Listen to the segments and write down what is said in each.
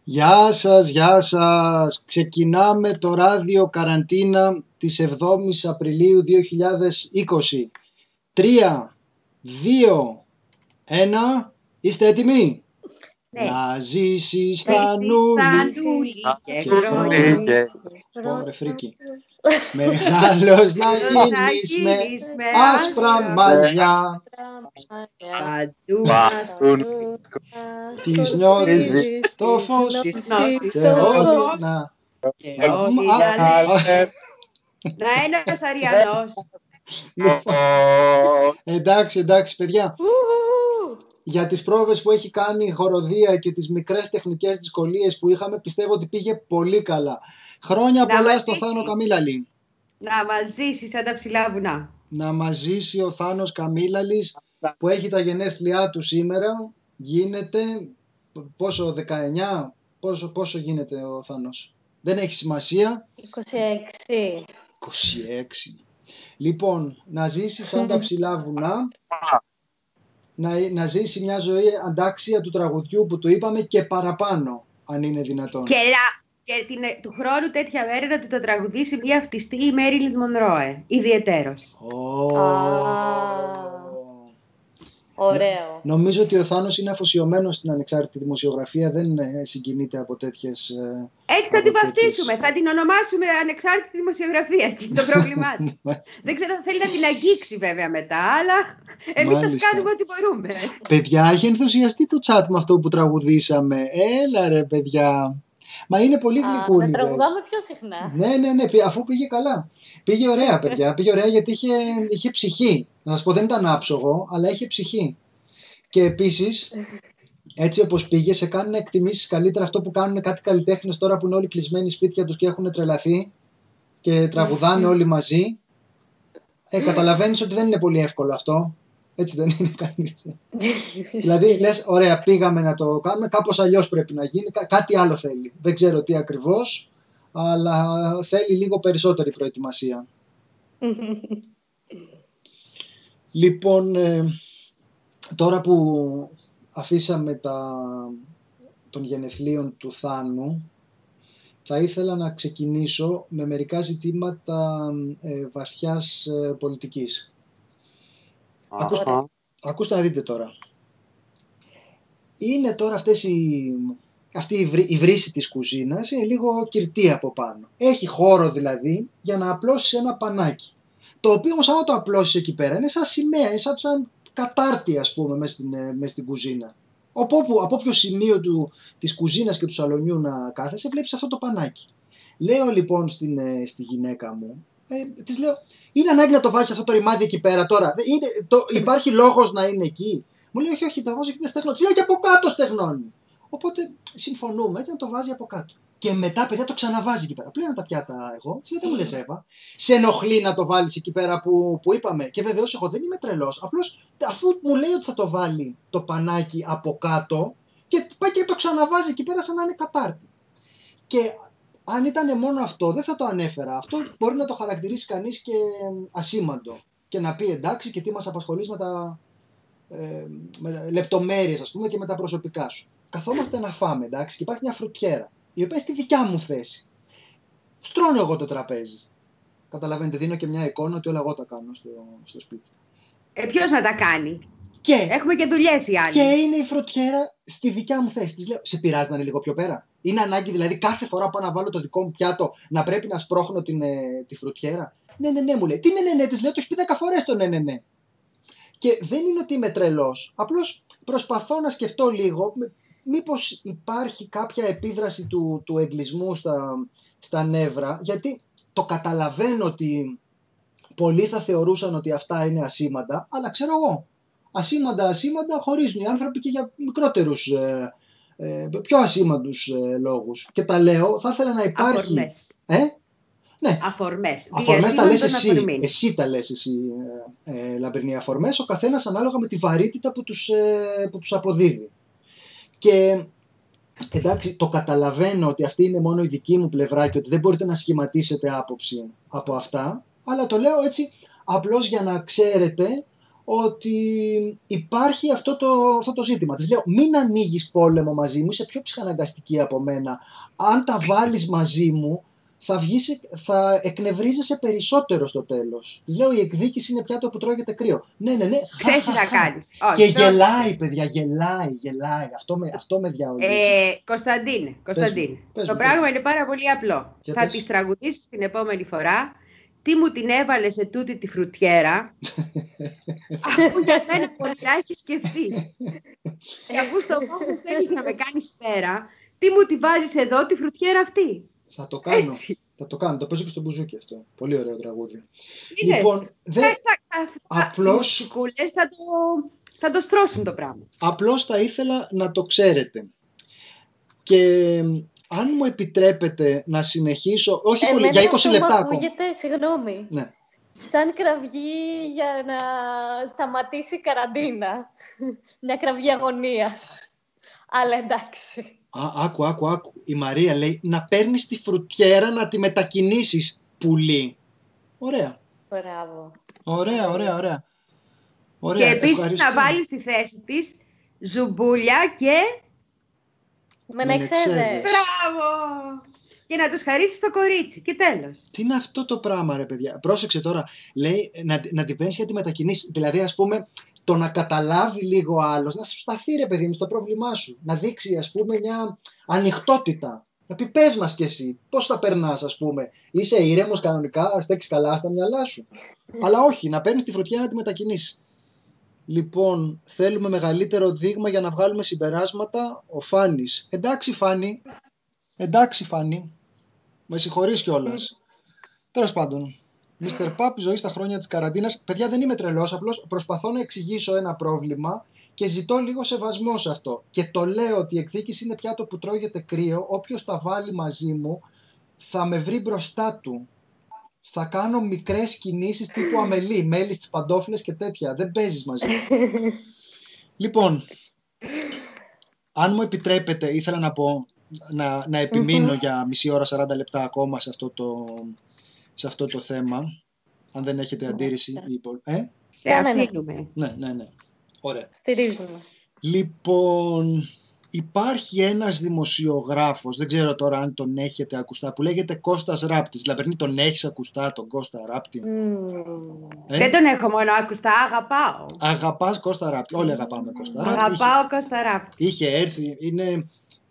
Γεια σας, γεια σας. Ξεκινάμε το ράδιο καραντίνα της 7ης Απριλίου 2020. 3, 2, 1. Είστε έτοιμοι? Ναι. Να ζήσει στα νουλί και χρόνια. Πόρε φρίκι. Μεγάλος να γίνεις με άσπρα μαλλιά. Της νιώτης το φως και όλοι να... Να ένας Αριανός. Εντάξει παιδιά. Για τις πρόβες που έχει κάνει η χοροδία και τις μικρές τεχνικές δυσκολίες που είχαμε, πιστεύω ότι πήγε πολύ καλά. Χρόνια πολλά στο Θάνο Καμίλαλη. Να μας ζήσει σαν τα ψηλά βουνά. Να μας ζήσει ο Θάνος Καμίλαλης που έχει τα γενέθλιά του σήμερα. Γίνεται πόσο, 19, πόσο γίνεται ο Θάνος? Δεν έχει σημασία. 26. 26. Λοιπόν, να ζήσει σαν τα ψηλά βουνά. Να ζήσει μια ζωή αντάξια του τραγουδιού που του είπαμε και παραπάνω, αν είναι δυνατόν. Και του χρόνου τέτοια μέρα να του το τραγουδήσει μια αυτιστή η Μέριλιν Μονρόε, ιδιαιτέρως. Ωραίο. Νομίζω ότι ο Θάνος είναι αφοσιωμένος στην ανεξάρτητη δημοσιογραφία, δεν συγκινείται από τέτοιες... Έτσι θα την βαφτίσουμε, θα την ονομάσουμε ανεξάρτητη δημοσιογραφία και το πρόβλημά του. Δεν ξέρω, θέλει να την αγγίξει βέβαια μετά, αλλά εμείς σας κάνουμε ό,τι μπορούμε. Παιδιά, έχει ενθουσιαστεί το chat με αυτό που τραγουδήσαμε. Έλα ρε παιδιά. Μα είναι πολύ γλυκούλιδες. Να τραγουδάμε πιο συχνά. Ναι, αφού πήγε καλά. Πήγε ωραία παιδιά, πήγε ωραία γιατί είχε ψυχή. Να σας πω, δεν ήταν άψογο, αλλά είχε ψυχή. Και επίσης, έτσι όπως πήγε, σε κάνουν να εκτιμήσεις καλύτερα αυτό που κάνουν κάτι καλλιτέχνες τώρα που είναι όλοι κλεισμένοι σπίτια τους και έχουν τρελαθεί και τραγουδάνε όλοι μαζί. Καταλαβαίνεις ότι δεν είναι πολύ εύκολο αυτό. Έτσι δεν είναι κανείς. Δηλαδή λες, ωραία, πήγαμε να το κάνουμε, κάπως αλλιώς πρέπει να γίνει, κάτι άλλο θέλει. Δεν ξέρω τι ακριβώς, αλλά θέλει λίγο περισσότερη προετοιμασία. Λοιπόν, τώρα που αφήσαμε των γενεθλίων του Θάνου, θα ήθελα να ξεκινήσω με μερικά ζητήματα βαθιάς πολιτικής. Ακούστε να δείτε τώρα. Είναι τώρα αυτή η βρύση της κουζίνας, είναι λίγο κυρτή από πάνω. Έχει χώρο δηλαδή για να απλώσεις ένα πανάκι. Το οποίο όμως άμα το απλώσεις εκεί πέρα είναι σαν σημαία, είναι σαν κατάρτι ας πούμε μες στην κουζίνα. Από όποιο σημείο της κουζίνας και του σαλονιού να κάθεσαι βλέπεις αυτό το πανάκι. Λέω λοιπόν στη γυναίκα μου, της λέω, είναι ανάγκη να το βάζεις αυτό το ρημάδι εκεί πέρα τώρα? Υπάρχει λόγος να είναι εκεί? Μου λέει, όχι, το βάζω εκεί να στεγνώνει. Της λέω, και από κάτω στεγνώνει. Οπότε συμφωνούμε, έτσι να το βάζει από κάτω. Και μετά, παιδιά, το ξαναβάζει εκεί πέρα. Πλέον τα πιάτα εγώ. Της λέω, δεν μου λες Εύα, σε ενοχλεί να το βάλεις εκεί πέρα που είπαμε? Και βεβαίως εγώ δεν είμαι τρελός. Απλώς αφού μου λέει ότι θα το βάλει το πανάκι από κάτω, και πάει και το ξαναβάζει εκεί πέρα σαν να είναι κατάρτι. Και αν ήταν μόνο αυτό, δεν θα το ανέφερα. Αυτό μπορεί να το χαρακτηρίσει κανείς και ασήμαντο. Και να πει εντάξει, και τι μας απασχολείς με λεπτομέρειες, ας πούμε, και με τα προσωπικά σου. Καθόμαστε να φάμε, εντάξει, και υπάρχει μια φρουτιέρα, η οποία είναι στη δικιά μου θέση. Στρώνω εγώ το τραπέζι. Καταλαβαίνετε, δίνω και μια εικόνα ότι όλα εγώ τα κάνω στο σπίτι. Ποιος να τα κάνει? Και έχουμε και δουλειές οι άλλοι. Και είναι η φρουτιέρα στη δικιά μου θέση. Της λέω, σε πειράζει να είναι λίγο πιο πέρα? Είναι ανάγκη δηλαδή κάθε φορά που πάω να βάλω το δικό μου πιάτο να πρέπει να σπρώχνω τη φρουτιέρα? Ναι, μου λέει. Τι ναι, της λέω, το έχει πει 10 φορές το ναι. Και δεν είναι ότι είμαι τρελός. Απλώς προσπαθώ να σκεφτώ λίγο μήπως υπάρχει κάποια επίδραση του εγκλισμού στα νεύρα, γιατί το καταλαβαίνω ότι πολλοί θα θεωρούσαν ότι αυτά είναι ασήμαντα, αλλά ξέρω εγώ. Ασήμαντα χωρίζουν οι άνθρωποι και για μικρότερους, πιο ασήμαντους λόγους. Και τα λέω, θα ήθελα να υπάρχει... Ναι. Αφορμές τα λες εσύ. Εσύ τα λες εσύ, Λαμπρινή. Αφορμές ο καθένας ανάλογα με τη βαρύτητα που τους αποδίδει. Και εντάξει, το καταλαβαίνω ότι αυτή είναι μόνο η δική μου πλευρά και ότι δεν μπορείτε να σχηματίσετε άποψη από αυτά, αλλά το λέω έτσι απλώς για να ξέρετε ότι υπάρχει αυτό το ζήτημα. Της λέω, μην ανοίγεις πόλεμο μαζί μου, είσαι πιο ψυχαναγκαστική από μένα. Αν τα βάλεις μαζί μου, θα εκνευρίζεσαι περισσότερο στο τέλος. Της λέω, η εκδίκηση είναι πιάτο που τρώγεται κρύο. Ναι. Ξέρεις τι θα κάνεις. Και γελάει, παιδιά, γελάει. Αυτό με διαολίζει. Κωνσταντίνε, Πες το μου, πράγμα είναι πάρα πολύ απλό. Για Θα πες. της τραγουδήσεις την επόμενη φορά. Τι μου την έβαλε σε τούτη τη φρουτιέρα, αφού για μένα πονηρά έχει σκεφτεί. Αφού στο φόβο θέλεις να με κάνεις σφαίρα, τι μου τη βάζεις εδώ τη φρουτιέρα αυτή. Θα το κάνω. Έτσι. Το παίζω και στο μπουζούκι αυτό. Πολύ ωραίο τραγούδι. Είναι. Λοιπόν, απλώς... Οι κούλες θα το στρώσουν το πράγμα. Απλώς θα ήθελα να το ξέρετε. Και αν μου επιτρέπετε να συνεχίσω, όχι πολύ, για 20 λεπτά ακόμα. Ακούγεται, συγγνώμη, Ναι. σαν κραυγή για να σταματήσει η καραντίνα. Μια κραυγή αγωνίας. Αλλά εντάξει. Άκου. Η Μαρία λέει να παίρνεις τη φρουτιέρα να τη μετακινήσεις, πουλί. Ωραία. Μπράβο. Ωραία. Και επίσης ευχαριστώ. να βάλεις στη θέση της ζουμπούλια και... Μενεξέδες. Μπράβο! Και να τους χαρίσεις το κορίτσι. Και τέλος. Τι είναι αυτό το πράγμα, ρε παιδιά. Πρόσεξε τώρα. Λέει να την παίρνεις για τη μετακινήσεις. Δηλαδή, ας πούμε, το να καταλάβει λίγο άλλος, να σου σταθεί, ρε παιδί μου, στο πρόβλημά σου. Να δείξει, ας πούμε, μια ανοιχτότητα. Να πει, πες μας κι εσύ, πώς θα περνάς, ας πούμε. Είσαι ήρεμος κανονικά, στέκεις καλά στα μυαλά σου. Αλλά όχι, να παίρνεις τη φρουτιά να τη μετακινήσεις. Λοιπόν, θέλουμε μεγαλύτερο δείγμα για να βγάλουμε συμπεράσματα. Ο Φάνης. Εντάξει, Φάνη. Με συγχωρείς κιόλας. Τέλος πάντων. Mr. Pap, ζωή στα χρόνια της καραντίνας. Παιδιά, δεν είμαι τρελός, απλώς προσπαθώ να εξηγήσω ένα πρόβλημα και ζητώ λίγο σεβασμό σε αυτό. Και το λέω ότι η εκδίκηση είναι πιάτο που τρώγεται κρύο. Όποιος τα βάλει μαζί μου θα με βρει μπροστά του. Θα κάνω μικρές κινήσεις τύπου αμελή, μέλη στις παντόφλες και τέτοια. Δεν παίζεις μαζί μου. Λοιπόν, αν μου επιτρέπετε, ήθελα να πω να επιμείνω για μισή ώρα, 40 λεπτά ακόμα σε αυτό το θέμα. Αν δεν έχετε αντίρρηση. Σε αφήνουμε. Ναι. Ωραία. Στηρίζουμε. Λοιπόν, υπάρχει ένας δημοσιογράφος, δεν ξέρω τώρα αν τον έχετε ακουστά, που λέγεται Κώστας Ράπτης. Λαμπερνή, τον έχεις ακουστά τον Κώστα Ράπτη? Δεν τον έχω μόνο ακουστά, αγαπάω. Αγαπάς Κώστα Ράπτη? Όλοι αγαπάμε Κώστα Ράπτη. Αγαπάω Κώστα Ράπτη. Είχε έρθει, είναι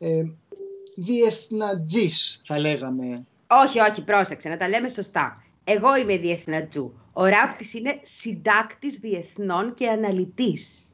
διεθνατζής θα λέγαμε. Όχι, πρόσεξε, να τα λέμε σωστά. Εγώ είμαι διεθνατζού. Ο Ράπτης είναι συντάκτης διεθνών και αναλυτής.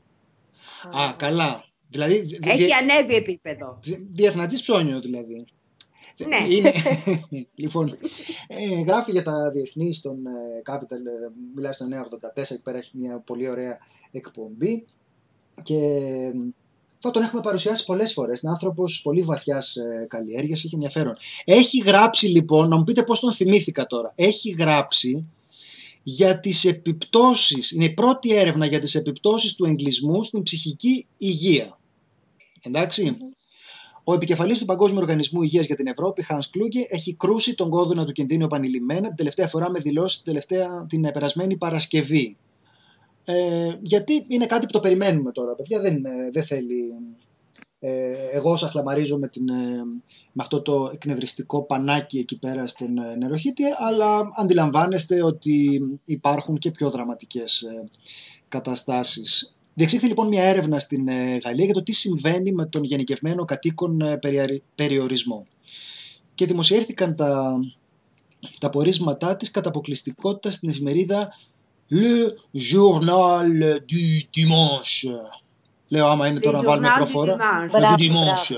Καλά. Δηλαδή, έχει ανέβει επίπεδο. Διεθνατζής ψώνιο δηλαδή. Ναι. Είναι, λοιπόν, γράφει για τα διεθνή στον Capital, μιλάει στο 984, εκεί πέρα έχει μια πολύ ωραία εκπομπή και θα τον έχουμε παρουσιάσει πολλές φορές. Είναι άνθρωπος πολύ βαθιάς καλλιέργειας, έχει ενδιαφέρον. Έχει γράψει λοιπόν, να μου πείτε πώς τον θυμήθηκα τώρα, έχει γράψει για τις επιπτώσεις, είναι η πρώτη έρευνα για τις επιπτώσεις του εγκλισμού στην ψυχική υγεία. Εντάξει. Ο επικεφαλής του Παγκόσμιου Οργανισμού Υγείας για την Ευρώπη, Hans Kluge, έχει κρούσει τον κόδωνα του κινδύνου επανειλημμένα, την τελευταία φορά με δηλώσεις την περασμένη Παρασκευή. Γιατί είναι κάτι που το περιμένουμε τώρα, παιδιά, δεν θέλει. Εγώ σαχλαμαρίζω με αυτό το εκνευριστικό πανάκι εκεί πέρα στον νεροχύτη, αλλά αντιλαμβάνεστε ότι υπάρχουν και πιο δραματικές καταστάσεις. Διεξήχθη λοιπόν μια έρευνα στην Γαλλία για το τι συμβαίνει με τον γενικευμένο κατοίκον περιορισμό. Και δημοσιεύθηκαν τα πορίσματά της κατά αποκλειστικότητα στην εφημερίδα Le Journal du Dimanche. Λέω άμα είναι τώρα να βάλουμε προφορά. Du Dimanche.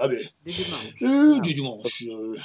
Du Dimanche.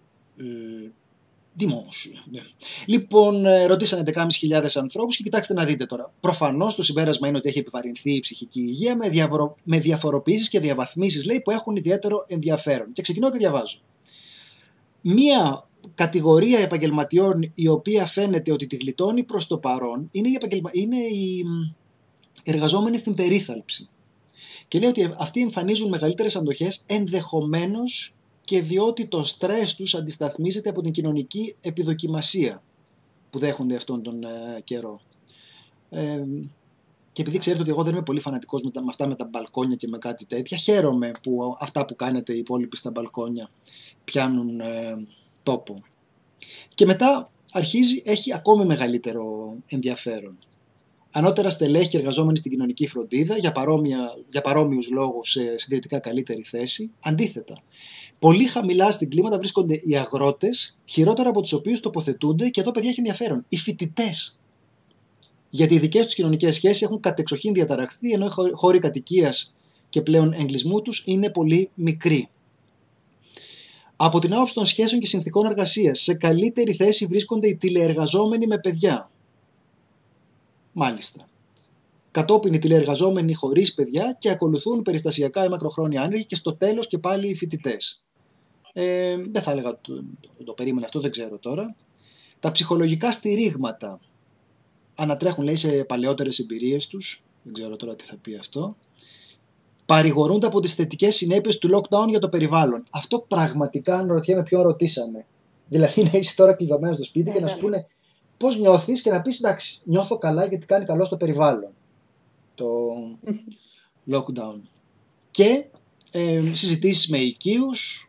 Dimanche. Λοιπόν, ρωτήσανε 11.500 ανθρώπους και κοιτάξτε να δείτε τώρα. Προφανώς το συμπέρασμα είναι ότι έχει επιβαρυνθεί η ψυχική υγεία με διαφοροποιήσεις και διαβαθμίσεις, λέει, που έχουν ιδιαίτερο ενδιαφέρον. Και ξεκινώ και διαβάζω. Μία κατηγορία επαγγελματιών η οποία φαίνεται ότι τη γλιτώνει προς το παρόν είναι οι εργαζόμενοι στην περίθαλψη. Και λέει ότι αυτοί εμφανίζουν μεγαλύτερες αντοχές ενδεχομένως και διότι το στρες τους αντισταθμίζεται από την κοινωνική επιδοκιμασία που δέχονται αυτόν τον καιρό. Και επειδή ξέρετε ότι εγώ δεν είμαι πολύ φανατικός με αυτά με τα μπαλκόνια και με κάτι τέτοια, χαίρομαι που αυτά που κάνετε οι υπόλοιποι στα μπαλκόνια πιάνουν τόπο. Και μετά έχει ακόμη μεγαλύτερο ενδιαφέρον. Ανώτερα στελέχη και εργαζόμενοι στην κοινωνική φροντίδα, για παρόμοιους λόγους σε συγκριτικά καλύτερη θέση. Αντίθετα, πολύ χαμηλά στην κλίμακα βρίσκονται οι αγρότες, χειρότερα από τους οποίους τοποθετούνται, και εδώ παιδιά έχει ενδιαφέρον, οι φοιτητές. Γιατί οι δικές τους κοινωνικές σχέσεις έχουν κατεξοχήν διαταραχθεί, ενώ οι χώροι κατοικίας και πλέον εγκλισμού τους είναι πολύ μικροί. Από την άποψη των σχέσεων και συνθηκών εργασίας, σε καλύτερη θέση βρίσκονται οι τηλεεργαζόμενοι με παιδιά. Μάλιστα. Κατόπιν οι τηλεεργαζόμενοι χωρίς παιδιά και ακολουθούν περιστασιακά οι μακροχρόνια άνεργοι και στο τέλος και πάλι οι φοιτητές. Δεν θα έλεγα το περίμενα αυτό, δεν ξέρω τώρα. Τα ψυχολογικά στηρίγματα ανατρέχουν, λέει, σε παλαιότερες εμπειρίες τους. Δεν ξέρω τώρα τι θα πει αυτό. Παρηγορούνται από τις θετικές συνέπειες του lockdown για το περιβάλλον. Αυτό πραγματικά αναρωτιέμαι ποιον ρωτήσαμε. Δηλαδή να είσαι τώρα κλειδωμένος στο σπίτι και να σου πούνε πώς νιώθεις και να πεις εντάξει, νιώθω καλά γιατί κάνει καλό στο περιβάλλον το lockdown. Και συζητήσεις με οικείους,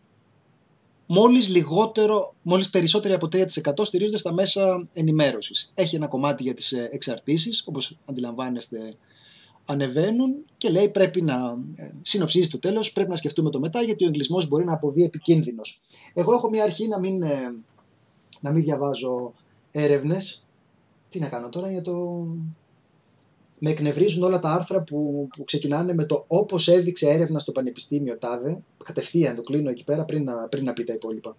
μόλις περισσότεροι από 3% στηρίζονται στα μέσα ενημέρωσης. Έχει ένα κομμάτι για τις εξαρτήσεις, όπως αντιλαμβάνεστε ανεβαίνουν, και λέει πρέπει να συνοψίζει το τέλος, πρέπει να σκεφτούμε το μετά, γιατί ο εγκλισμός μπορεί να αποβεί επικίνδυνος. Εγώ έχω μια αρχή να μην διαβάζω έρευνες. Τι να κάνω τώρα για το... Με εκνευρίζουν όλα τα άρθρα που ξεκινάνε με το όπως έδειξε έρευνα στο Πανεπιστήμιο τάδε. Κατευθείαν το κλείνω εκεί πέρα πριν να πει τα υπόλοιπα.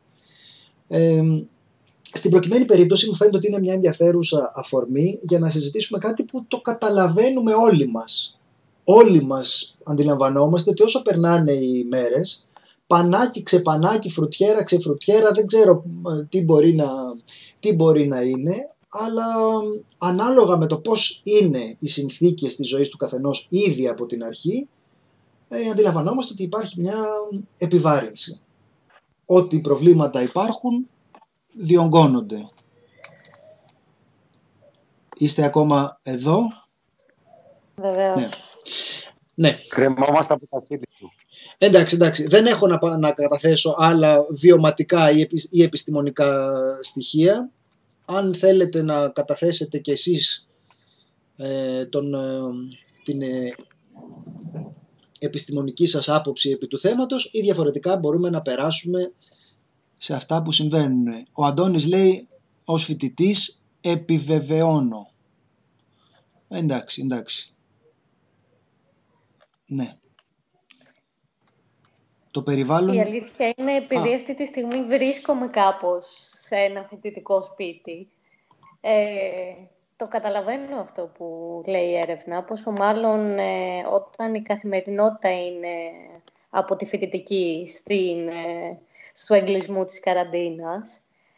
Στην προκειμένη περίπτωση μου φαίνεται ότι είναι μια ενδιαφέρουσα αφορμή για να συζητήσουμε κάτι που το καταλαβαίνουμε όλοι μας. Όλοι μας αντιλαμβανόμαστε ότι όσο περνάνε οι μέρες, πανάκι, ξεπανάκι, φρουτιέρα, ξεφρουτιέρα, δεν ξέρω τι μπορεί να είναι, αλλά ανάλογα με το πώς είναι οι συνθήκες της ζωής του καθενός ήδη από την αρχή, αντιλαμβανόμαστε ότι υπάρχει μια επιβάρυνση. Ό,τι προβλήματα υπάρχουν διονγκώνονται. Είστε ακόμα εδώ? Βεβαίως. Ναι. Κρεμόμαστε από τα χείλη του. Εντάξει. Δεν έχω να καταθέσω άλλα βιωματικά ή επιστημονικά στοιχεία. Αν θέλετε να καταθέσετε κι εσείς την επιστημονική σας άποψη επί του θέματος, ή διαφορετικά μπορούμε να περάσουμε σε αυτά που συμβαίνουν. Ο Αντώνης λέει, ως φοιτητής επιβεβαιώνω. Εντάξει. Ναι. Το περιβάλλον... Η αλήθεια είναι, επειδή αυτή τη στιγμή βρίσκομαι κάπως σε ένα φοιτητικό σπίτι, το καταλαβαίνω αυτό που λέει η έρευνα, πόσο μάλλον όταν η καθημερινότητα είναι από τη φοιτητική στο εγκλισμό της καραντίνας.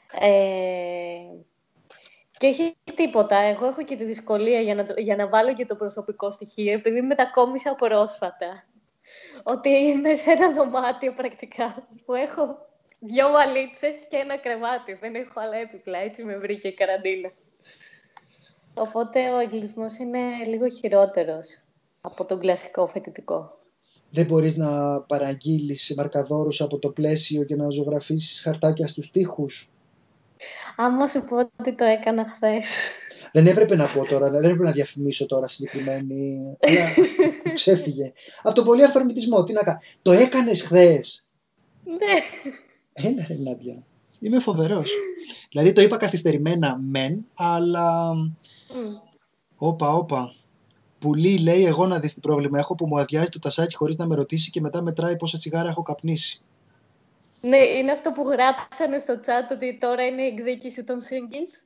Και όχι τίποτα. Εγώ έχω και τη δυσκολία για να βάλω και το προσωπικό στοιχείο, επειδή μετακόμισα πρόσφατα. Ότι είμαι σε ένα δωμάτιο πρακτικά που έχω 2 βαλίτσες και ένα κρεβάτι. Δεν έχω άλλα έπιπλα, έτσι με βρήκε η καραντίνα. Οπότε ο εγκλισμός είναι λίγο χειρότερος από τον κλασικό φοιτητικό. Δεν μπορείς να παραγγείλεις μαρκαδόρους από το πλαίσιο και να ζωγραφίσεις χαρτάκια στους τοίχους? Άμα σου πω ότι το έκανα χθες. Δεν έπρεπε να πω τώρα, δεν έπρεπε να διαφημίσω τώρα συγκεκριμένη. Αλλά ξέφυγε. Από τον πολύ αυθορμητισμό, τι να κάνω. Το έκανες χθες? Ναι. Έλα ρε Νάντια. Είμαι φοβερός. Δηλαδή το είπα καθυστερημένα μεν, αλλά... Όπα. Πουλί, λέει, εγώ να δεις τι πρόβλημα έχω που μου αδειάζει το τασάκι χωρίς να με ρωτήσει και μετά μετράει πόσα τσιγάρα έχω καπνίσει. Ναι, είναι αυτό που γράψανε στο chat ότι τώρα είναι η εκδίκηση των singles.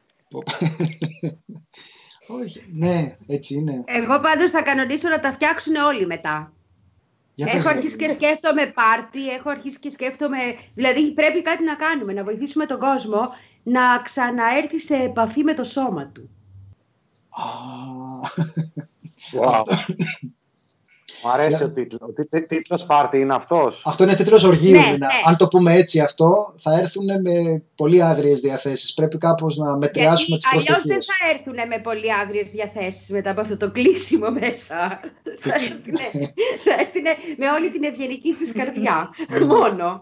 Όχι, ναι, έτσι είναι. Εγώ πάντως θα κανονίσω να τα φτιάξουν όλοι μετά. Έχω αρχίσει και σκέφτομαι πάρτι, έχω αρχίσει και σκέφτομαι... Δηλαδή πρέπει κάτι να κάνουμε, να βοηθήσουμε τον κόσμο να ξαναέρθει σε επαφή με το σώμα του. Wow. Μου αρέσει ο τίτλος. Ο τίτλος πάρτι είναι αυτός. Αυτό είναι τίτλος οργείου. Ναι. Αν το πούμε έτσι αυτό, θα έρθουν με πολύ άγριες διαθέσεις. Πρέπει κάπως να μετριάσουμε τις προσδοκίες. Αλλιώς δεν θα έρθουν με πολύ άγριες διαθέσεις μετά από αυτό το κλείσιμο μέσα. Θα έρθουν με όλη την ευγενική τους καρδιά. Μόνο.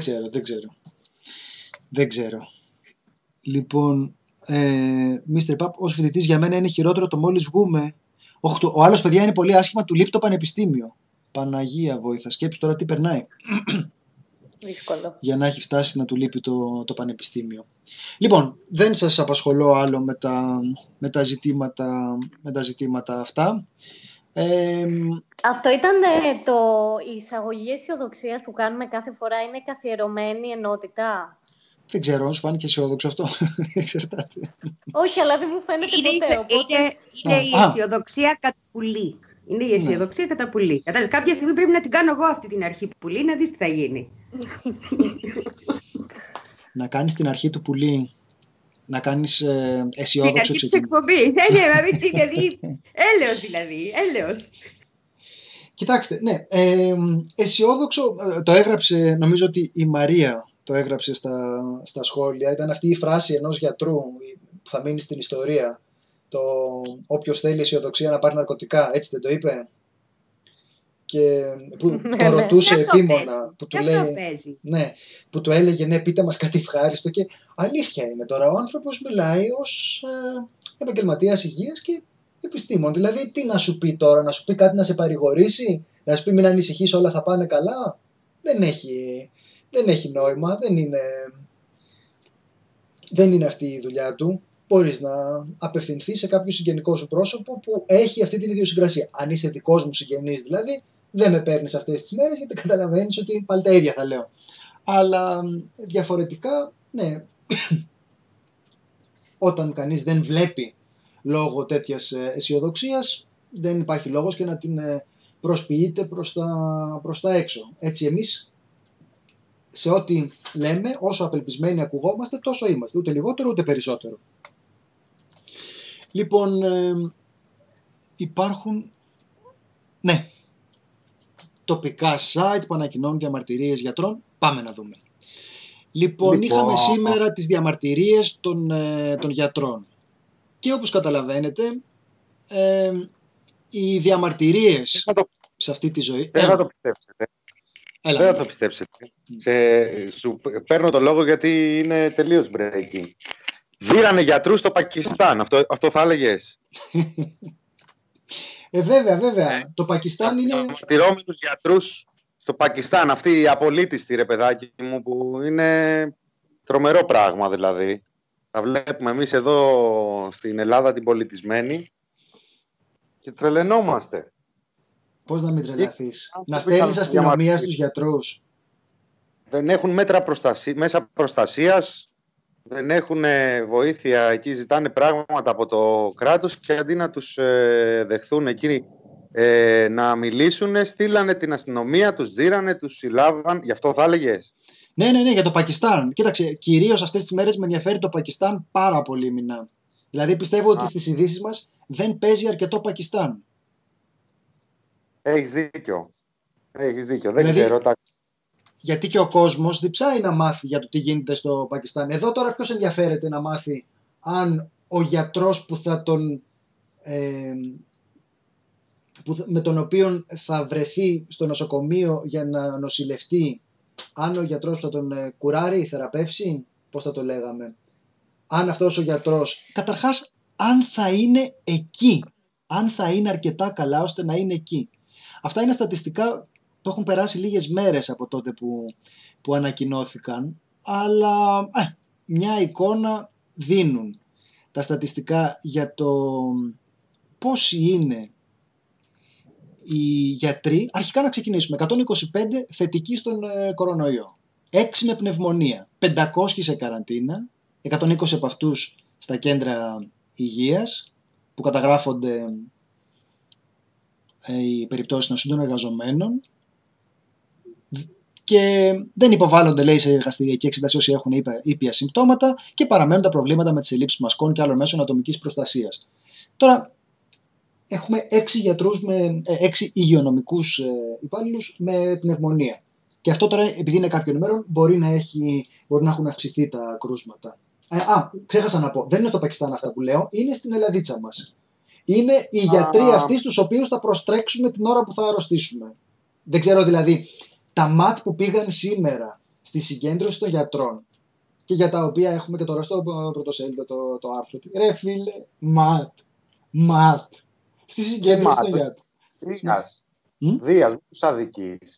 Δεν ξέρω. Λοιπόν, Mr. Pap, ως φοιτητής για μένα είναι χειρότερο το μόλις βγούμε. Ο άλλος, παιδιά, είναι πολύ άσχημα, του λείπει το πανεπιστήμιο. Παναγία βόηθα, σκέψου τώρα τι περνάει. Δύσκολο. Για να έχει φτάσει να του λείπει το πανεπιστήμιο. Λοιπόν, δεν σας απασχολώ άλλο με τα ζητήματα αυτά. Αυτό ήταν η εισαγωγή αισιοδοξίας που κάνουμε κάθε φορά, είναι καθιερωμένη ενότητα. Δεν ξέρω, σου φάνηκε αισιόδοξο αυτό. Εξαρτάται. Όχι, αλλά δεν μου φαίνεται ποτέ. Είναι η αισιοδοξία κατά πουλί. Είναι η αισιοδοξία κατά πουλί. Κάποια στιγμή πρέπει να την κάνω εγώ αυτή την αρχή πουλί, να δεις τι θα γίνει. Να κάνεις την αρχή του πουλί, να κάνεις αισιόδοξο ξεκίνημα. Την αρχή της εκπομπής. Δηλαδή, έλεος δηλαδή, έλεος. Κοιτάξτε, ναι, αισιόδοξο, το έγραψε, νομίζω ότι η Μαρία το έγραψε στα σχόλια, ήταν αυτή η φράση ενός γιατρού που θα μείνει στην ιστορία, το όποιος θέλει αισιοδοξία να πάρει ναρκωτικά, έτσι δεν το είπε? Και που το ρωτούσε επίμονα, που του έλεγε ναι, πείτε μας κάτι ευχάριστο, και αλήθεια είναι τώρα, ο άνθρωπος μιλάει ως επαγγελματίας υγείας και επιστήμον. Δηλαδή τι να σου πει τώρα, να σου πει κάτι να σε παρηγορήσει, να σου πει μην ανησυχείς, όλα θα πάνε καλά? Δεν έχει νόημα, δεν είναι αυτή η δουλειά του. Μπορείς να απευθυνθείς σε κάποιο συγγενικό σου πρόσωπο που έχει αυτή την ιδιοσυγκρασία. Αν είσαι δικός μου συγγενής δηλαδή, δεν με παίρνεις αυτές τις μέρες, γιατί καταλαβαίνεις ότι πάλι τα ίδια θα λέω. Αλλά διαφορετικά, ναι, όταν κανείς δεν βλέπει λόγω τέτοιας αισιοδοξίας, δεν υπάρχει λόγος και να την προσποιείται προς τα έξω. Έτσι εμείς, σε ό,τι λέμε, όσο απελπισμένοι ακουγόμαστε, τόσο είμαστε. Ούτε λιγότερο, ούτε περισσότερο. Λοιπόν, υπάρχουν, ναι, τοπικά site που ανακοινώνουν διαμαρτυρίες γιατρών. Πάμε να δούμε. Λοιπόν, είχαμε σήμερα τις διαμαρτυρίες των γιατρών. Και όπως καταλαβαίνετε, οι διαμαρτυρίες σε αυτή τη ζωή... Δεν θα το πιστέψετε. Δεν θα το πιστέψετε. Σου παίρνω το λόγο γιατί είναι τελείως breaking. Δίρανε γιατρούς στο Πακιστάν. Αυτό θα έλεγες? Βέβαια. Το Πακιστάν είναι... Διαμαρτυρόμενους γιατρούς στο Πακιστάν. Αυτή η απολύτιστη, ρε παιδάκι μου, που είναι τρομερό πράγμα δηλαδή. Τα βλέπουμε εμείς εδώ στην Ελλάδα την πολιτισμένη και τρελαινόμαστε. Πώς να μην τρελαθείς? Να στέλνεις αστυνομία στους γιατρούς? Δεν έχουν μέσα προστασίας, δεν έχουν βοήθεια εκεί, ζητάνε πράγματα από το κράτος και αντί να τους δεχθούν εκεί να μιλήσουν, στείλανε την αστυνομία, τους δίρανε, τους συλλάβαν. Γι' αυτό θα έλεγες? Ναι, για το Πακιστάν. Κοίταξε, κυρίως αυτές τις μέρες με ενδιαφέρει το Πακιστάν πάρα πολύ, Μινά. Δηλαδή πιστεύω ότι στις ειδήσεις μας δεν παίζει αρκετό Πακιστάν. Έχεις δίκιο. Δεν δηλαδή, ξέρω. Γιατί και ο κόσμος διψάει να μάθει για το τι γίνεται στο Πακιστάν. Εδώ τώρα ποιος ενδιαφέρεται να μάθει αν ο γιατρός που θα με τον οποίο θα βρεθεί στο νοσοκομείο για να νοσηλευτεί, αν ο γιατρός που θα τον κουράρει, θεραπεύσει, πώς θα το λέγαμε, αν αυτός ο γιατρός, καταρχάς, αν θα είναι εκεί, αν θα είναι αρκετά καλά ώστε να είναι εκεί. Αυτά είναι στατιστικά που έχουν περάσει λίγες μέρες από τότε που ανακοινώθηκαν, αλλά μια εικόνα δίνουν τα στατιστικά για το πόσοι είναι οι γιατροί. Αρχικά να ξεκινήσουμε. 125 θετικοί στον κορονοϊό, 6 με πνευμονία, 500 σε καραντίνα, 120 από αυτούς στα κέντρα υγείας που καταγράφονται οι περιπτώσεις των σύντων εργαζομένων και δεν υποβάλλονται, λέει, σε εργαστηριακή εξέταση όσοι έχουν ήπια συμπτώματα και παραμένουν τα προβλήματα με τις ελλείψεις μασκών και άλλων μέσων ατομικής προστασίας. Τώρα, έχουμε 6 γιατρούς, 6 υγειονομικούς υπάλληλους με πνευμονία. Και αυτό τώρα, επειδή είναι κάποιων ημέρων, μπορεί να έχουν αυξηθεί τα κρούσματα. Ξέχασα να πω, δεν είναι στο Πακιστάν αυτά που λέω, είναι στην Ελλαδίτσα μας. Είναι οι γιατροί αυτοί στους οποίους θα προστρέξουμε την ώρα που θα αρρωστήσουμε. Δεν ξέρω δηλαδή, τα ΜΑΤ που πήγαν σήμερα στη συγκέντρωση των γιατρών και για τα οποία έχουμε και τώρα στο πρωτοσέλιδο το άρθρο του. Ρε φίλε, ΜΑΤ. Στη συγκέντρωση των γιατρών. Δίας, τους αδικείς.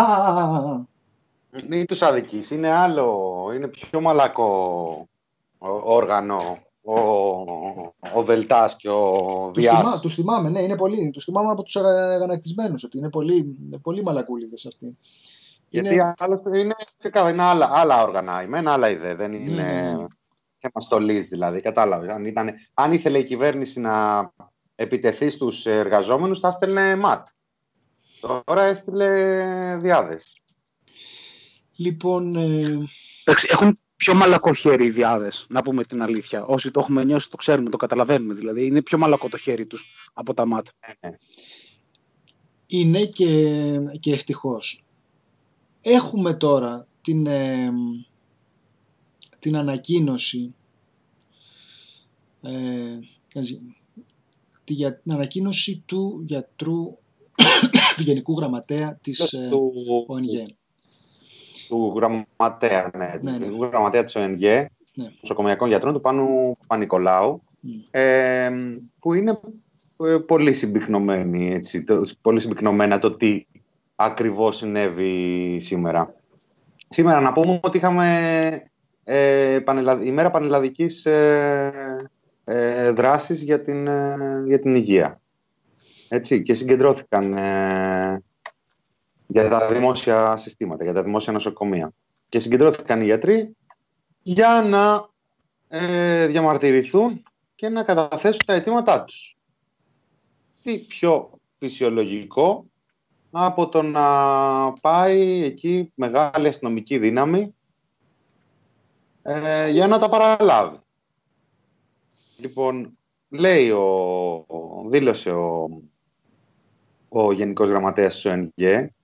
Ή τους αδικείς. Είναι άλλο, είναι πιο μαλακό όργανο. Ο Δελτάς και ο Διάς. Τους θυμάμαι, ναι, είναι πολύ. Τους θυμάμαι από τους αγανακτισμένους, ότι είναι πολύ μαλακούλιδες αυτοί. Γιατί άλλωστε είναι άλλα όργανα, άλλα ιδέα, δεν είναι θέμα στολής δηλαδή, κατάλαβες. Αν ήθελε η κυβέρνηση να επιτεθεί στους εργαζόμενους, θα έστελνε ΜΑΤ. Τώρα έστειλε Διάδες. Λοιπόν... Έχουν πιο μαλακό χέρι οι Διάδες, να πούμε την αλήθεια. Όσοι το έχουμε νιώσει, το ξέρουμε, το καταλαβαίνουμε. Δηλαδή, είναι πιο μαλακό το χέρι τους από τα ΜΑΤ. Είναι και ευτυχώς. Έχουμε τώρα την ανακοίνωση την ανακοίνωση του γιατρού του Γενικού Γραμματέα της ΟΝΓ. Του γραμματέα, του γραμματέα της ΟΝΓ, νοσοκομιακών γιατρών, του Πάνου Παπα-Νικολάου, που είναι πολύ συμπυκνωμένα το τι ακριβώς συνέβη σήμερα. Σήμερα να πούμε ότι είχαμε ημέρα πανελλαδικής δράσης για την υγεία. Έτσι, και συγκεντρώθηκαν για τα δημόσια συστήματα, για τα δημόσια νοσοκομεία. Και συγκεντρώθηκαν οι γιατροί για να διαμαρτυρηθούν και να καταθέσουν τα αιτήματά τους. Τι πιο φυσιολογικό από το να πάει εκεί μεγάλη αστυνομική δύναμη για να τα παραλάβει. Λοιπόν, δήλωσε ο Γενικός Γραμματέας της ΟΝΓ,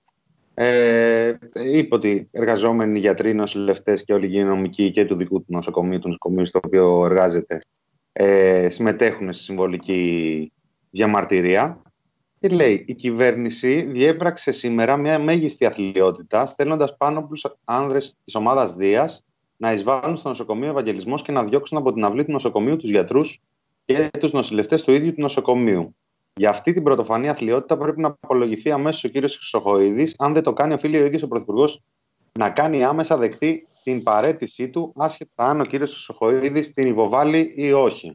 είπε ότι εργαζόμενοι γιατροί, νοσηλευτές και όλοι οι υγειονομικοί και του δικού του νοσοκομείου στο οποίο εργάζεται συμμετέχουν στη συμβολική διαμαρτυρία. Και λέει, η κυβέρνηση διέπραξε σήμερα μια μέγιστη αθλιότητα, στέλνοντας πάνω από τους άνδρες της ομάδας Δίας να εισβάλλουν στο νοσοκομείο Ευαγγελισμός και να διώξουν από την αυλή του νοσοκομείου τους γιατρούς και τους νοσηλευτές του ίδιου του νοσοκομείου. Για αυτή την πρωτοφανή αθλιότητα πρέπει να απολογηθεί αμέσως ο κύριος Χρυσοχοΐδης. Αν δεν το κάνει, οφείλει ο ίδιος ο Πρωθυπουργός να κάνει άμεσα δεκτή την παραίτησή του, άσχετα αν ο κύριος Χρυσοχοΐδης την υποβάλει ή όχι.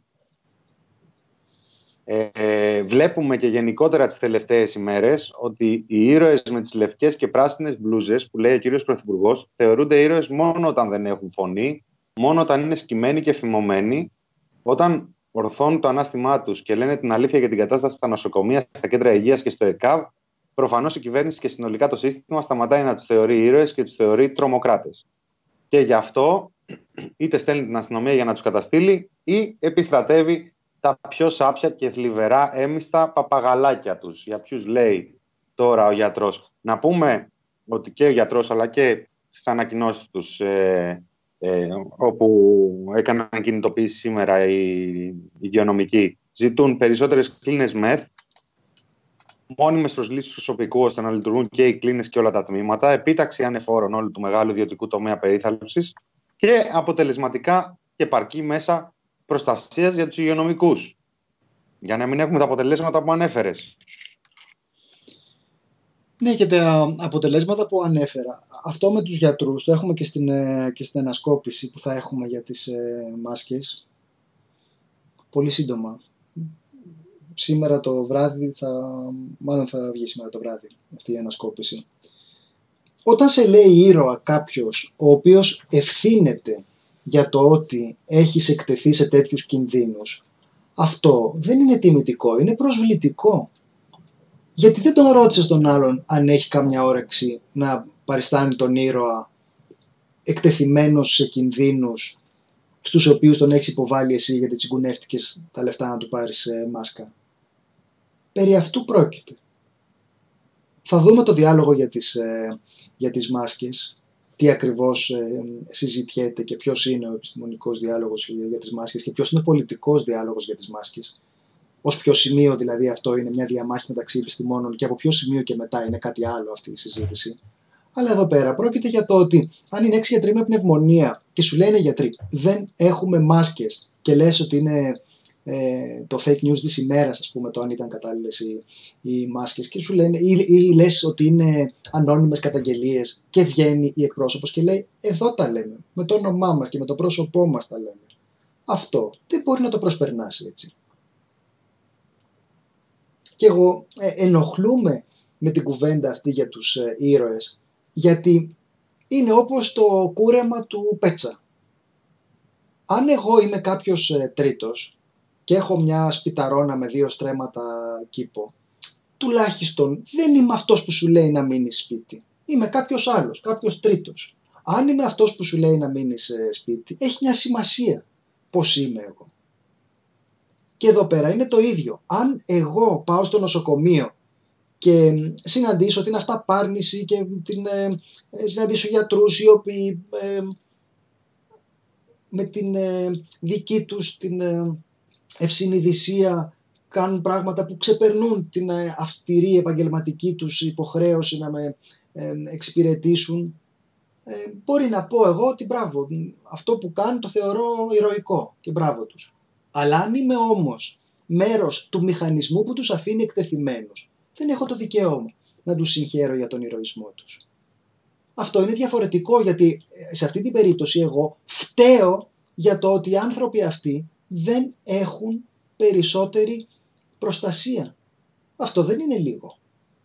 Βλέπουμε και γενικότερα τις τελευταίες ημέρες ότι οι ήρωες με τις λευκές και πράσινες μπλούζες που λέει ο κύριος Πρωθυπουργός θεωρούνται ήρωες μόνο όταν δεν έχουν φωνή, μόνο όταν είναι σκυμμένοι και φημωμένοι, όταν ορθώνουν το ανάστημά τους και λένε την αλήθεια για την κατάσταση στα νοσοκομεία, στα κέντρα υγείας και στο ΕΚΑΒ. Προφανώς η κυβέρνηση και συνολικά το σύστημα σταματάει να τους θεωρεί ήρωες και τους θεωρεί τρομοκράτες. Και γι' αυτό είτε στέλνει την αστυνομία για να τους καταστήλει ή επιστρατεύει τα πιο σάπια και θλιβερά έμιστα παπαγαλάκια τους. Για ποιους λέει τώρα ο γιατρός? Να πούμε ότι και ο γιατρός αλλά και στις ανακοινώσεις τους όπου έκαναν κινητοποίηση σήμερα οι υγειονομικοί, ζητούν περισσότερες κλίνες ΜΕΘ, μόνιμες προσλήψεις προσωπικού ώστε να λειτουργούν και οι κλίνες και όλα τα τμήματα, επίταξη ανεφόρων όλου του μεγάλου ιδιωτικού τομέα περίθαλψης και αποτελεσματικά και επαρκή μέσα προστασίας για τους υγειονομικούς. Για να μην έχουμε τα αποτελέσματα που ανέφερες. Ναι, και τα αποτελέσματα που ανέφερα. Αυτό με τους γιατρούς το έχουμε και στην ανασκόπηση που θα έχουμε για τις μάσκες. Πολύ σύντομα. Σήμερα το βράδυ, μάλλον θα βγει σήμερα το βράδυ αυτή η ανασκόπηση. Όταν σε λέει ήρωα κάποιος ο οποίος ευθύνεται για το ότι έχεις εκτεθεί σε τέτοιους κινδύνους, αυτό δεν είναι τιμητικό, είναι προσβλητικό. Γιατί δεν τον ρώτησες τον άλλον αν έχει κάμια όρεξη να παριστάνει τον ήρωα εκτεθειμένος σε κινδύνους στους οποίους τον έχεις υποβάλει εσύ γιατί τσιγκουνεύτηκες τα λεφτά να του πάρεις μάσκα. Περί αυτού πρόκειται. Θα δούμε το διάλογο για τις μάσκες, τι ακριβώς συζητιέται και ποιος είναι ο επιστημονικός διάλογος για τις μάσκες και ποιος είναι ο πολιτικός διάλογος για τις μάσκες. Ως ποιο σημείο δηλαδή αυτό είναι μια διαμάχη μεταξύ επιστημόνων και από ποιο σημείο και μετά είναι κάτι άλλο αυτή η συζήτηση. Αλλά εδώ πέρα πρόκειται για το ότι αν είναι 6 γιατροί με πνευμονία και σου λένε γιατροί δεν έχουμε μάσκες και λες ότι είναι το fake news της ημέρας, ας πούμε, το αν ήταν κατάλληλες οι μάσκες και σου λένε, ή λες ότι είναι ανώνυμες καταγγελίες και βγαίνει η εκπρόσωπος και λέει εδώ τα λέμε, με το όνομά μας και με το πρόσωπό μας τα λέμε. Αυτό δεν μπορεί να το προσπερνάσει έτσι. Και εγώ ενοχλούμαι με την κουβέντα αυτή για τους ήρωες, γιατί είναι όπως το κούρεμα του Πέτσα. Αν εγώ είμαι κάποιος τρίτος και έχω μια σπιταρόνα με 2 στρέμματα κήπο, τουλάχιστον δεν είμαι αυτός που σου λέει να μείνεις σπίτι. Είμαι κάποιος άλλος, κάποιος τρίτος. Αν είμαι αυτός που σου λέει να μείνεις σπίτι, έχει μια σημασία πώς είμαι εγώ. Και εδώ πέρα είναι το ίδιο. Αν εγώ πάω στο νοσοκομείο και συναντήσω την αυταπάρνηση και συναντήσω γιατρούς οι οποίοι με την δική τους την ευσυνειδησία κάνουν πράγματα που ξεπερνούν την αυστηρή επαγγελματική τους υποχρέωση να με εξυπηρετήσουν, μπορεί να πω εγώ ότι μπράβο, αυτό που κάνουν το θεωρώ ηρωικό και μπράβο τους. Αλλά αν είμαι όμως μέρος του μηχανισμού που τους αφήνει εκτεθειμένους, δεν έχω το δικαίωμα να τους συγχαίρω για τον ηρωισμό τους. Αυτό είναι διαφορετικό, γιατί σε αυτή την περίπτωση εγώ φταίω για το ότι οι άνθρωποι αυτοί δεν έχουν περισσότερη προστασία. Αυτό δεν είναι λίγο.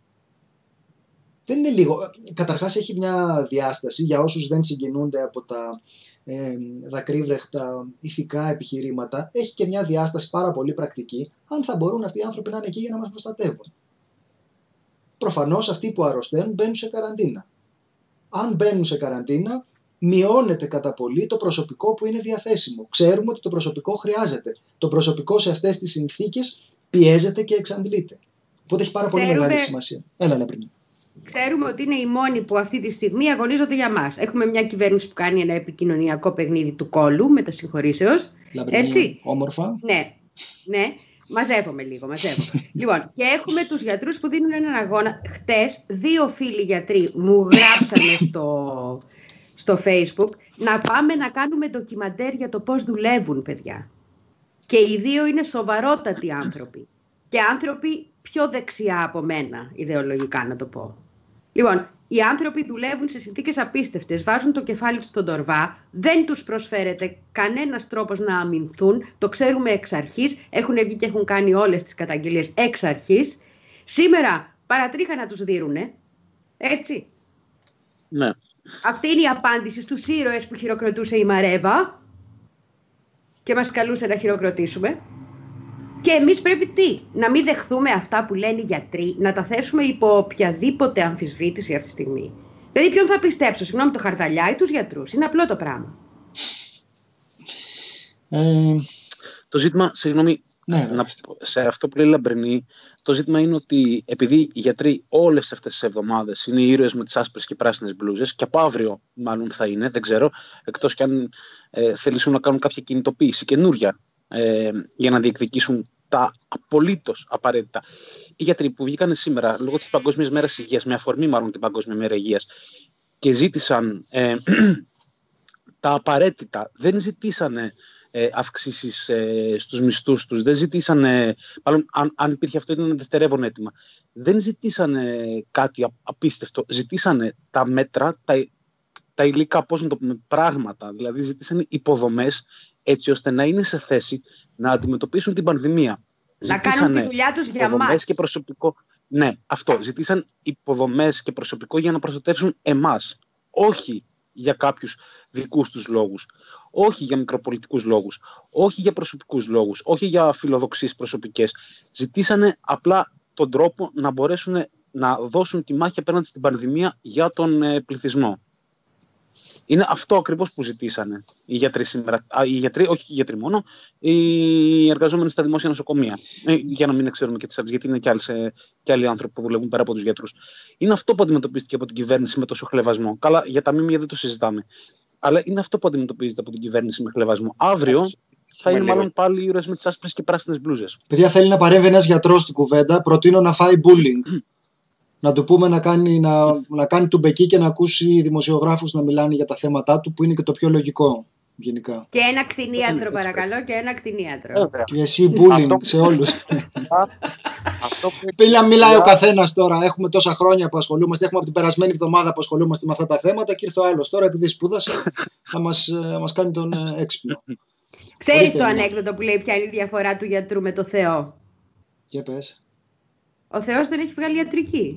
Δεν είναι λίγο. Καταρχάς έχει μια διάσταση για όσους δεν συγκινούνται από τα δακρύβρεχτα ηθικά επιχειρήματα. Έχει και μια διάσταση πάρα πολύ πρακτική, αν θα μπορούν αυτοί οι άνθρωποι να είναι εκεί για να μας προστατεύουν. Προφανώς αυτοί που αρρωσταίνουν μπαίνουν σε καραντίνα. Αν μπαίνουν σε καραντίνα, μειώνεται κατά πολύ το προσωπικό που είναι διαθέσιμο. Ξέρουμε ότι το προσωπικό χρειάζεται. Το προσωπικό σε αυτές τις συνθήκες πιέζεται και εξαντλείται. Οπότε έχει πάρα πολύ μεγάλη σημασία. Έλα να πριν. Ξέρουμε ότι είναι οι μόνοι που αυτή τη στιγμή αγωνίζονται για μας. Έχουμε μια κυβέρνηση που κάνει ένα επικοινωνιακό παιχνίδι του κόλου με τα συγχωρήσεως. Έτσι. Όμορφα. Ναι. Μαζεύομαι λίγο. Λοιπόν, και έχουμε τους γιατρούς που δίνουν έναν αγώνα. Χτες 2 φίλοι γιατροί μου γράψανε στο Facebook να πάμε να κάνουμε ντοκιμαντέρ για το πώς δουλεύουν, παιδιά. Και οι 2 είναι σοβαρότατοι άνθρωποι. Και άνθρωποι πιο δεξιά από μένα, ιδεολογικά να το πω. Λοιπόν, οι άνθρωποι δουλεύουν σε συνθήκες απίστευτες, βάζουν το κεφάλι τους στον τορβά, δεν τους προσφέρεται κανένας τρόπος να αμυνθούν, το ξέρουμε εξ αρχής, έχουν βγει και έχουν κάνει όλες τις καταγγελίες εξ αρχής. Σήμερα παρατρίχα να τους δίνουνε, έτσι. Ναι. Αυτή είναι η απάντηση στους ήρωες που χειροκροτούσε η Μαρέβα και μας καλούσε να χειροκροτήσουμε. Και εμείς πρέπει να μην δεχθούμε αυτά που λένε οι γιατροί, να τα θέσουμε υπό οποιαδήποτε αμφισβήτηση αυτή τη στιγμή. Δηλαδή ποιον θα πιστέψω, συγγνώμη, το Χαρδαλιά ή τους γιατρούς. Είναι απλό το πράγμα. Το ζήτημα, συγγνώμη, σε αυτό που λέει η Λαμπρινή, το ζήτημα είναι ότι επειδή οι γιατροί όλες αυτές τις εβδομάδες είναι οι ήρωες με τις άσπρες και πράσινες μπλούζες και από αύριο μάλλον θα είναι, δεν ξέρω, εκτός κι αν θελήσουν να κάνουν κάποια κινητοποίηση καινούρια για να διεκδικήσουν τα απολύτως απαραίτητα. Οι γιατροί που βγήκαν σήμερα λόγω της Παγκόσμιας Μέρας Υγείας, με αφορμή μάλλον την Παγκόσμια Μέρα Υγείας, και ζήτησαν τα απαραίτητα, δεν ζητήσανε αυξήσεις στους μισθούς τους, δεν ζητήσανε, μάλλον αν υπήρχε αυτό ήταν ένα δευτερεύον αίτημα, δεν ζητήσανε κάτι απίστευτο, ζητήσανε τα μέτρα, τα υλικά, πώς να το πούμε, πράγματα, δηλαδή ζητήσανε υποδομές έτσι ώστε να είναι σε θέση να αντιμετωπίσουν την πανδημία. Να κάνουν τη δουλειά τους για μας. Και προσωπικό. Ναι, αυτό. Ζητήσαν υποδομές και προσωπικό για να προστατεύσουν εμάς. Όχι για κάποιους δικούς τους λόγους. Όχι για μικροπολιτικούς λόγους. Όχι για προσωπικούς λόγους. Όχι για φιλοδοξίες προσωπικές. Ζητήσανε απλά τον τρόπο να μπορέσουν να δώσουν τη μάχη απέναντι στην πανδημία για τον πληθυσμό. Είναι αυτό ακριβώς που ζητήσανε οι γιατροί σήμερα. Οι γιατροί, όχι οι γιατροί μόνο, οι εργαζόμενοι στα δημόσια νοσοκομεία. Για να μην ξέρουμε και τις άλλες, γιατί είναι και άλλοι άνθρωποι που δουλεύουν πέρα από τους γιατρούς. Είναι αυτό που αντιμετωπίστηκε από την κυβέρνηση με τόσο χλευασμό. Καλά, για τα ΜΜΕ δεν το συζητάμε. Αλλά είναι αυτό που αντιμετωπίζεται από την κυβέρνηση με χλευασμό. Αύριο θα είναι μάλλον πάλι οι ήρωες με τις άσπρες και πράσινες μπλούζες. Παιδιά, θέλει να παρέμβει ένας γιατρός στην κουβέντα. Προτείνω να φάει bullying. Να του πούμε να κάνει τουμπεκί και να ακούσει δημοσιογράφους να μιλάνε για τα θέματα του, που είναι και το πιο λογικό γενικά. Και ένα κτηνίατρο, παρακαλώ, και ένα κτηνίατρο. Και εσύ bullying σε όλους. Μιλάει ο καθένας τώρα. Έχουμε τόσα χρόνια που ασχολούμαστε. Έχουμε από την περασμένη εβδομάδα που ασχολούμαστε με αυτά τα θέματα και ήρθε ο άλλος τώρα, επειδή σπούδασε, να μας κάνει τον έξυπνο. Ξέρεις το ανέκδοτο που λέει ποια είναι η διαφορά του γιατρού με το Θεό? Για πες. Ο Θεός δεν έχει βγάλει ιατρική.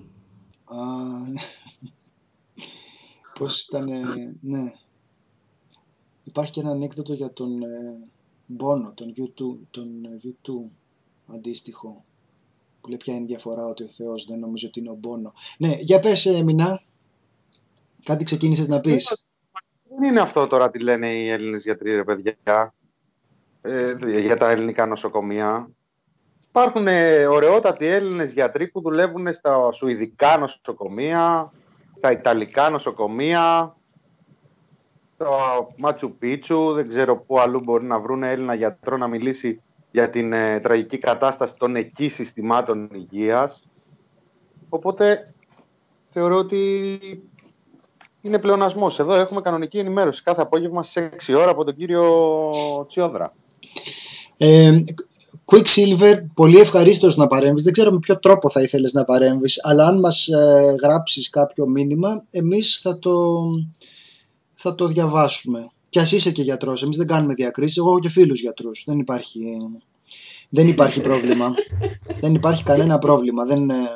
Πώς ήταν, ναι. Υπάρχει και ένα ανέκδοτο για τον Μπόνο, τον U2 αντίστοιχο, που λέει ποια είναι η διαφορά, ότι ο Θεός δεν νομίζω ότι είναι ο Μπόνο. Ναι, για πες Μινά, κάτι ξεκίνησες να πεις. Δεν είναι αυτό τώρα τι λένε οι Έλληνες γιατροί, ρε παιδιά, για τα ελληνικά νοσοκομεία. Υπάρχουν ωραιότατοι Έλληνες γιατροί που δουλεύουν στα σουηδικά νοσοκομεία, στα ιταλικά νοσοκομεία, στο Μάτσου Πίτσου, δεν ξέρω πού αλλού μπορεί να βρουν Έλληνα γιατρό να μιλήσει για την τραγική κατάσταση των εκεί συστημάτων υγείας. Οπότε θεωρώ ότι είναι πλεονασμός. Εδώ έχουμε κανονική ενημέρωση κάθε απόγευμα στις 6 ώρα από τον κύριο Τσιόδρα. Quicksilver, πολύ ευχαρίστως να παρέμβεις. Δεν ξέρω με ποιο τρόπο θα ήθελες να παρέμβεις, αλλά αν μας γράψεις κάποιο μήνυμα, εμείς θα το διαβάσουμε. Κι ας είσαι και γιατρός, εμείς δεν κάνουμε διακρίσεις. Εγώ έχω και φίλους γιατρούς. Δεν υπάρχει πρόβλημα. Δεν υπάρχει κανένα πρόβλημα.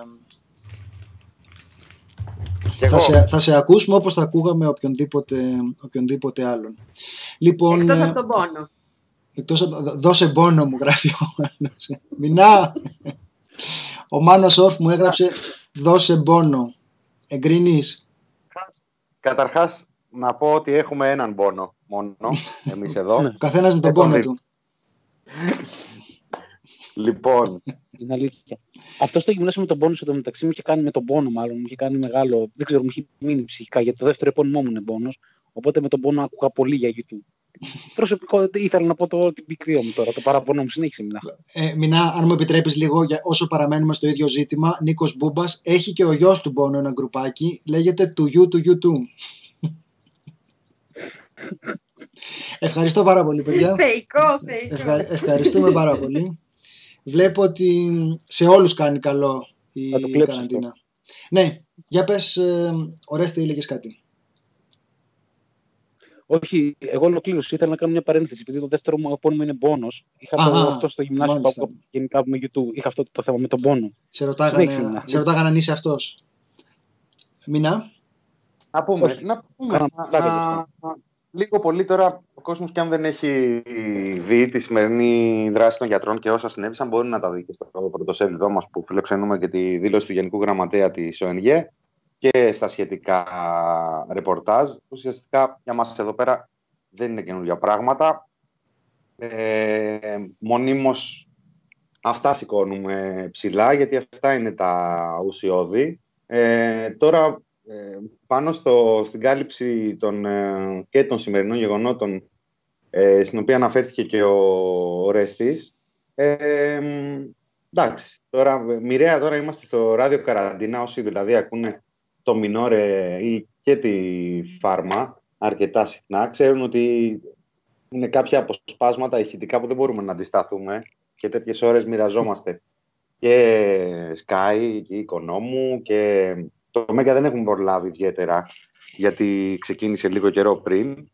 Θα σε ακούσουμε όπως θα ακούγαμε οποιονδήποτε άλλον. Λοιπόν, εκτός από τον πόνο. Δώσε πόνο, μου γράφει ο άλλος. Μινά, ο Μάνος Ορφ μου έγραψε δώσε πόνο. Εγκρίνεις? Καταρχάς να πω ότι έχουμε έναν πόνο μόνο εμείς εδώ. Καθένας με τον πόνο του. Λοιπόν, είναι αλήθεια. Αυτό στο γυμνάσιο με τον πόνο, στο μεταξύ μου είχε κάνει με τον πόνο, μάλλον μου είχε κάνει μεγάλο. Δεν ξέρω, μου είχε μείνει ψυχικά, γιατί το δεύτερο επώνυμό μου είναι πόνος. Οπότε με τον πόνο άκουγα πολύ για YouTube. Προσωπικό, ήθελα να πω την πικρία μου τώρα, το παραπονό μου. Συνέχισε, Μινά. Μινά, αν μου επιτρέπεις λίγο, όσο παραμένουμε στο ίδιο ζήτημα, Νίκος Μπούμπας έχει και ο γιος του Μπόνο ένα γκρουπάκι, λέγεται του YouTube. Ευχαριστώ πάρα πολύ, παιδιά. Ευχαριστούμε πάρα πολύ. Βλέπω ότι σε όλους κάνει καλό η καραντίνα. Ναι, για πες, Ορέστη, έλεγες κάτι. Όχι, εγώ ολοκλήρωσα. Ήθελα να κάνω μια παρένθεση. Επειδή το δεύτερο μου επώνυμο είναι πόνος. Είχα αυτό στο γυμνάσιο που γενικά με YouTube. Είχα αυτό το θέμα με τον πόνο. Σε ρωτάγανε αν είσαι αυτός. Μινά. Να πούμε. Λίγο πολύ τώρα ο κόσμος, και αν δεν έχει δει τη σημερινή δράση των γιατρών και όσα συνέβησαν, μπορεί να τα δει και στο πρωτοσέλιδό μας που φιλοξενούμε και τη δήλωση του Γενικού Γραμματέα της ΟΕΝΓΕ και στα σχετικά ρεπορτάζ. Ουσιαστικά για μας εδώ πέρα δεν είναι καινούργια πράγματα. Μονίμως αυτά σηκώνουμε ψηλά, γιατί αυτά είναι τα ουσιώδη. Τώρα πάνω στην κάλυψη και των σημερινών γεγονότων, στην οποία αναφέρθηκε και ο Ορέστης, εντάξει, μοιραία τώρα είμαστε στο ράδιο Καραντίνα, όσοι δηλαδή ακούνε το Μινόρε ή και τη Φάρμα αρκετά συχνά, ξέρουν ότι είναι κάποια αποσπάσματα ηχητικά που δεν μπορούμε να αντισταθούμε και τέτοιες ώρες μοιραζόμαστε και Sky και Οικονόμου και το Μέγκα δεν έχουμε προλάβει ιδιαίτερα, γιατί ξεκίνησε λίγο καιρό πριν.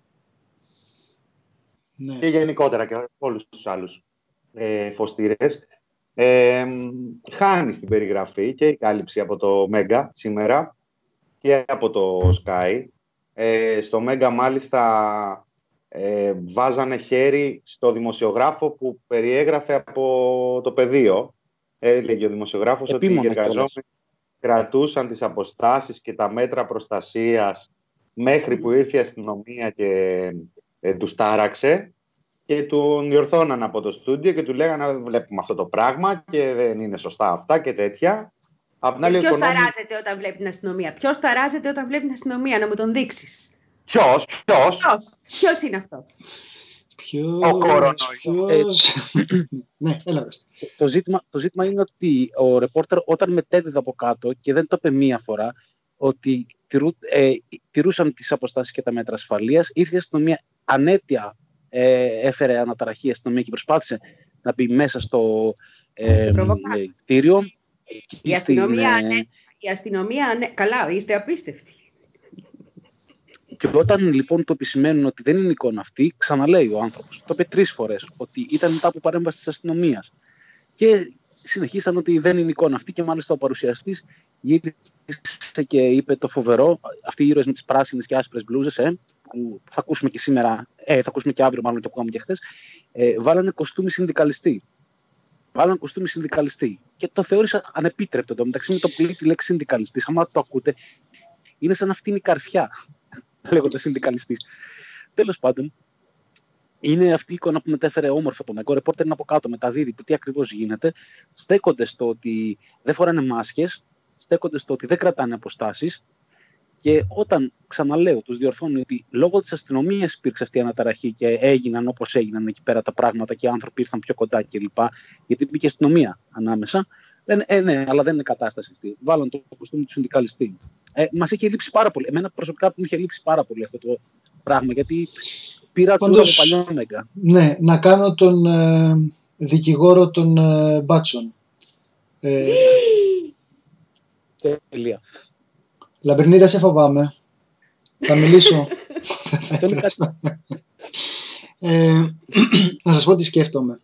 Ναι. Και γενικότερα και όλους τους άλλους φωστήρες. Χάνει στην περιγραφή και η κάλυψη από το Μέγκα σήμερα και από το Sky. Στο Μέγκα μάλιστα βάζανε χέρι στο δημοσιογράφο που περιέγραφε από το πεδίο. Έλεγε ο δημοσιογράφος ότι οι εργαζόμενοι κρατούσαν τις αποστάσεις και τα μέτρα προστασίας μέχρι που ήρθε η αστυνομία και τους τάραξε και τον διορθώναν από το στούντιο και του λέγανε βλέπουμε αυτό το πράγμα και δεν είναι σωστά αυτά και τέτοια. Ποιος ταράζεται όταν βλέπει την αστυνομία? Ποιος ταράζεται όταν βλέπει την αστυνομία? Να μου τον δείξεις. Ποιος είναι αυτός? Ο κορονοϊός. Ναι, έλα πες. Το ζήτημα είναι ότι ο ρεπόρτερ όταν μετέδιδε από κάτω και δεν το είπε μία φορά ότι τηρούσαν τις αποστάσεις και τα μέτρα ασφαλείας, ήρθε η αστυνομία ανέτεια, έφερε αναταραχή η αστυνομία και προσπάθησε να μπει μέσα στο κτίριο. Η αστυνομία, καλά, είστε απίστευτοι. Και όταν λοιπόν το επισημαίνουν ότι δεν είναι εικόνα αυτή, ξαναλέει ο άνθρωπος. Το είπε 3 φορές, ότι ήταν μετά από παρέμβαση της αστυνομίας. Και συνεχίσαν ότι δεν είναι εικόνα αυτή και μάλιστα ο παρουσιαστής γύρισε και είπε το φοβερό, αυτοί οι ήρωες με τις πράσινες και άσπρες μπλούζες, που θα ακούσουμε και σήμερα, θα ακούσουμε και αύριο μάλλον και που κάνουμε και χθες, βάλανε κοστούμι συνδικαλιστή. Και το θεώρησα ανεπίτρεπτο. Το μεταξύ με το που λέει τη λέξη συνδικαλιστής, άμα το ακούτε, είναι σαν να φτύνει καρφιά, λέγοντας συνδικαλιστής. Τέλος πάντων, είναι αυτή η εικόνα που μετέφερε όμορφα τον Νέκο. Ο ρεπόρτερ είναι από κάτω, μεταδίδει το τι ακριβώς γίνεται. Στέκονται στο ότι δεν φοράνε μάσκες, στέκονται στο ότι δεν κρατάνε αποστάσεις. Και όταν, ξαναλέω, τους διορθώνει ότι λόγω της αστυνομίας υπήρξε αυτή η αναταραχή και έγιναν όπως έγιναν εκεί πέρα τα πράγματα και οι άνθρωποι ήρθαν πιο κοντά κλπ. Γιατί μπήκε αστυνομία ανάμεσα. Λένε, ναι, αλλά δεν είναι κατάσταση αυτή. Βάλαν το κοστούμι του συνδικαλιστή. Μας είχε λείψει πάρα πολύ. Εμένα προσωπικά μου είχε λείψει πάρα πολύ αυτό το πράγμα. Γιατί πήρα τσούρα από παλιό Μέγκα. Ναι, να κάνω τον δικηγόρο των μπάτσων. Τελεία. Λαμπρινή, δεν σε φοβάμαι. Θα μιλήσω. Να σας πω τι σκέφτομαι.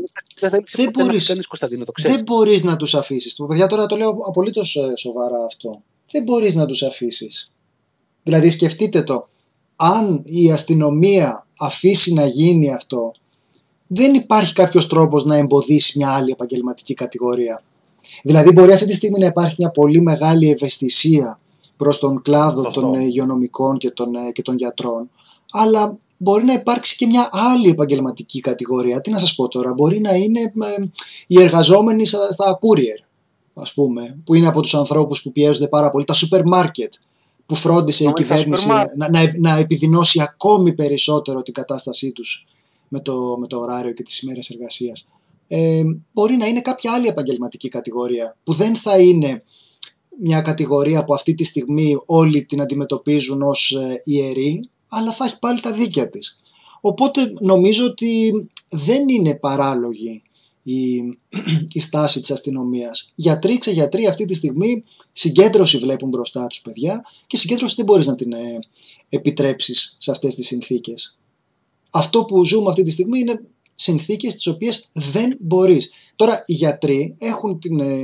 Δεν μπορείς να τους αφήσεις. Παιδιά, τώρα το λέω απολύτως σοβαρά αυτό. Δεν μπορείς να τους αφήσεις. Δηλαδή σκεφτείτε το. Αν η αστυνομία αφήσει να γίνει αυτό, δεν υπάρχει κάποιος τρόπος να εμποδίσει μια άλλη επαγγελματική κατηγορία. Δηλαδή μπορεί αυτή τη στιγμή να υπάρχει μια πολύ μεγάλη ευαισθησία προς τον κλάδο των υγειονομικών και των γιατρών, αλλά μπορεί να υπάρξει και μια άλλη επαγγελματική κατηγορία. Τι να σας πω τώρα, μπορεί να είναι οι εργαζόμενοι στα courier, ας πούμε, που είναι από τους ανθρώπους που πιέζονται πάρα πολύ, τα σούπερ μάρκετ, που φρόντισε η κυβέρνηση να επιδεινώσει ακόμη περισσότερο την κατάστασή τους με το ωράριο και τις ημέρες εργασίας. Μπορεί να είναι κάποια άλλη επαγγελματική κατηγορία, που δεν θα είναι μια κατηγορία που αυτή τη στιγμή όλοι την αντιμετωπίζουν ως ιερή, αλλά θα έχει πάλι τα δίκαια της. Οπότε νομίζω ότι δεν είναι παράλογη η στάση της αστυνομίας. Γιατροί, ξεγιατροί αυτή τη στιγμή συγκέντρωση βλέπουν μπροστά τους, παιδιά, και συγκέντρωση δεν μπορείς να την επιτρέψεις σε αυτές τις συνθήκες. Αυτό που ζούμε αυτή τη στιγμή είναι συνθήκες τις οποίες δεν μπορείς. Τώρα οι γιατροί έχουν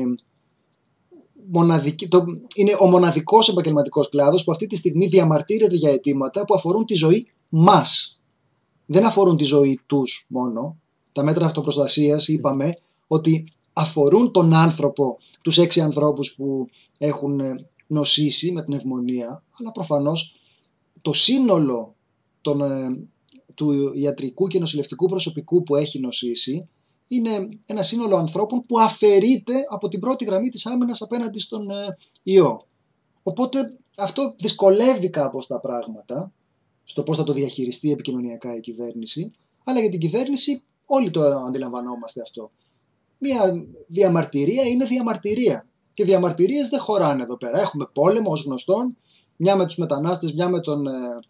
είναι ο μοναδικός επαγγελματικός κλάδος που αυτή τη στιγμή διαμαρτύρεται για αιτήματα που αφορούν τη ζωή μας. Δεν αφορούν τη ζωή τους μόνο. Τα μέτρα αυτοπροστασίας είπαμε ότι αφορούν τον άνθρωπο, τους 6 ανθρώπους που έχουν νοσήσει με πνευμονία, αλλά προφανώς το σύνολο του ιατρικού και νοσηλευτικού προσωπικού που έχει νοσήσει είναι ένα σύνολο ανθρώπων που αφαιρείται από την πρώτη γραμμή της άμυνας απέναντι στον ιό. Οπότε αυτό δυσκολεύει κάπως τα πράγματα στο πώς θα το διαχειριστεί επικοινωνιακά η κυβέρνηση, αλλά για την κυβέρνηση όλοι το αντιλαμβανόμαστε αυτό. Μια διαμαρτυρία είναι διαμαρτυρία και διαμαρτυρίες δεν χωράνε εδώ πέρα. Έχουμε πόλεμο ως γνωστόν, μια με τους μετανάστες, μια με τον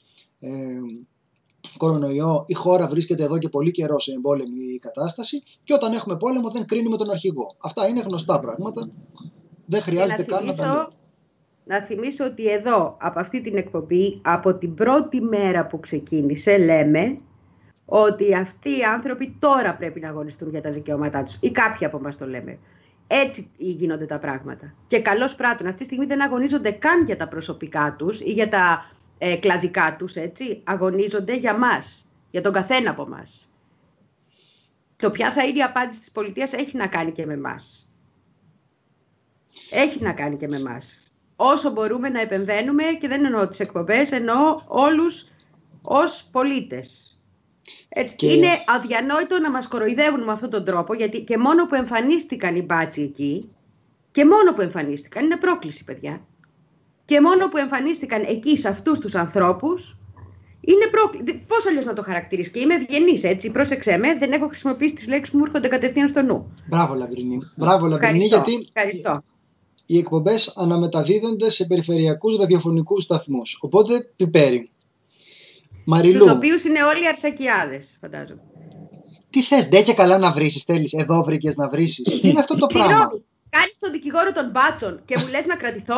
κορονοϊό. Η χώρα βρίσκεται εδώ και πολύ καιρό σε εμπόλεμη κατάσταση και όταν έχουμε πόλεμο δεν κρίνουμε τον αρχηγό. Αυτά είναι γνωστά πράγματα. Δεν χρειάζεται καν να τα λέω. Να θυμίσω ότι εδώ, από αυτή την εκπομπή, από την πρώτη μέρα που ξεκίνησε, λέμε ότι αυτοί οι άνθρωποι τώρα πρέπει να αγωνιστούν για τα δικαιώματά τους. Ή κάποιοι από εμάς το λέμε. Έτσι γίνονται τα πράγματα. Και καλώς πράττουν. Αυτή τη στιγμή δεν αγωνίζονται καν για τα προσωπικά τους ή για τα κλαδικά τους, έτσι. Αγωνίζονται για μας, για τον καθένα από εμάς. Το ποια θα είναι η απάντηση της πολιτείας έχει να κάνει και με εμάς. Έχει να κάνει και με εμάς. όσο μπορούμε να επεμβαίνουμε, και δεν εννοώ τις εκπομπές, εννοώ όλους ως πολίτες. Έτσι, είναι αδιανόητο να μας κοροϊδεύουν με αυτόν τον τρόπο, γιατί και μόνο που εμφανίστηκαν οι μπάτσοι εκεί, και μόνο που εμφανίστηκαν, είναι πρόκληση, παιδιά, και μόνο που εμφανίστηκαν εκεί σε αυτούς τους ανθρώπους, είναι πρόκληση. Πώς αλλιώς να το χαρακτηρίσω? Και είμαι ευγενής, έτσι, πρόσεξέ με, δεν έχω χρησιμοποιήσει τις λέξεις που μου έρχονται κατευθείαν στο νου. Μπράβο, Λαμπρινή, γιατί οι εκπομπές αναμεταδίδονται σε περιφερειακούς ραδιοφωνικούς σταθμούς, οπότε πιπέρι. Μαριλού. Τους οποίους είναι όλοι αρσακιάδες, φαντάζομαι. Τι θες, ντε και καλά να βρίσεις, θέλεις, εδώ βρήκες να βρίσεις. Τι είναι αυτό το πράγμα? Κάνεις τον δικηγόρο των μπάτσων και μου λες να κρατηθώ.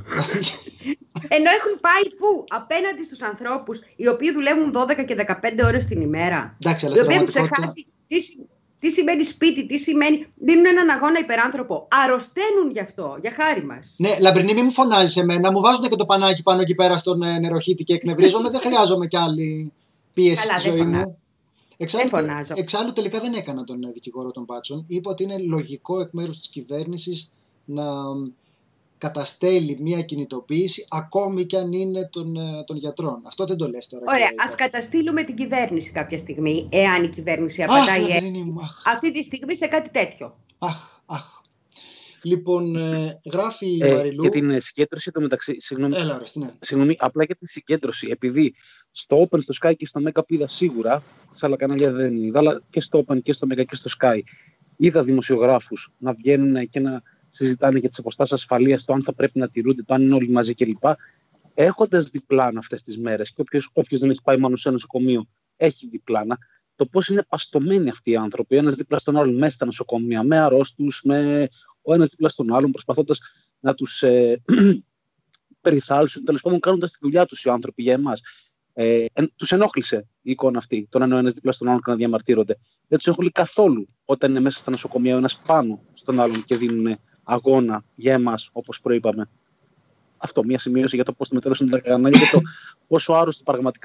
Ενώ έχουν πάει πού? Απέναντι στους ανθρώπους οι οποίοι δουλεύουν 12 και 15 ώρες την ημέρα. Εντάξει, αλλά οι οποίοι έχουν ξεχάσει τι σημαίνει σπίτι, τι σημαίνει. Δίνουν έναν αγώνα υπεράνθρωπο. Αρρωσταίνουν γι' αυτό, για χάρη μας. Ναι, Λαμπρινή, μην μου φωνάζεις εμένα. Μου βάζουν και το πανάκι πάνω εκεί πέρα στον νεροχύτη και εκνευρίζομαι. Δεν χρειάζομαι κι άλλη πίεση στη ζωή μου. Εξάλλου, τελικά δεν έκανα τον δικηγόρο των μπάτσων. Είπα ότι είναι λογικό εκ μέρους της κυβέρνησης να καταστέλει μια κινητοποίηση, ακόμη κι αν είναι των γιατρών. Αυτό δεν το λες τώρα. Ωραία, ας καταστήλουμε την κυβέρνηση κάποια στιγμή, εάν η κυβέρνηση απαντάει αυτή τη στιγμή σε κάτι τέτοιο. Αχ. Λοιπόν, γράφει η Μαριλού. Για την συγκέντρωση το μεταξύ. Συγγνώμη, απλά για την συγκέντρωση. Επειδή στο Open, στο Sky και στο Mega είδα σίγουρα, σε άλλα κανάλια δεν είδα, αλλά και στο Open και στο Mega και στο Sky, είδα δημοσιογράφους να βγαίνουν και να συζητάνε για τις αποστάσεις ασφαλείας, το αν θα πρέπει να τηρούνται, το αν είναι όλοι μαζί κλπ. Έχοντας διπλάνα αυτές τις μέρες, και όποιος δεν έχει πάει μόνο σε ένα νοσοκομείο έχει διπλάνα, το πώς είναι παστωμένοι αυτοί οι άνθρωποι, ένας δίπλα στον άλλον μέσα στα νοσοκομεία, με αρρώστους, με ο ένας δίπλα στον άλλον, προσπαθώντας να τους περιθάλψουν, τέλος πάντων κάνοντας τη δουλειά τους οι άνθρωποι για εμάς. Τους ενόχλησε η εικόνα αυτή, το να είναι ο ένας δίπλα στον άλλον και να διαμαρτύρονται. Δεν τους ενοχλεί καθόλου όταν είναι μέσα στα νοσοκομεία ο ένας πάνω στον άλλον και δίνουν αγώνα για εμάς, όπως προείπαμε. Αυτό, μια σημείωση για το πώς το μετέδωσαν τα κανάλια και το πόσο άρρωστο πραγματικά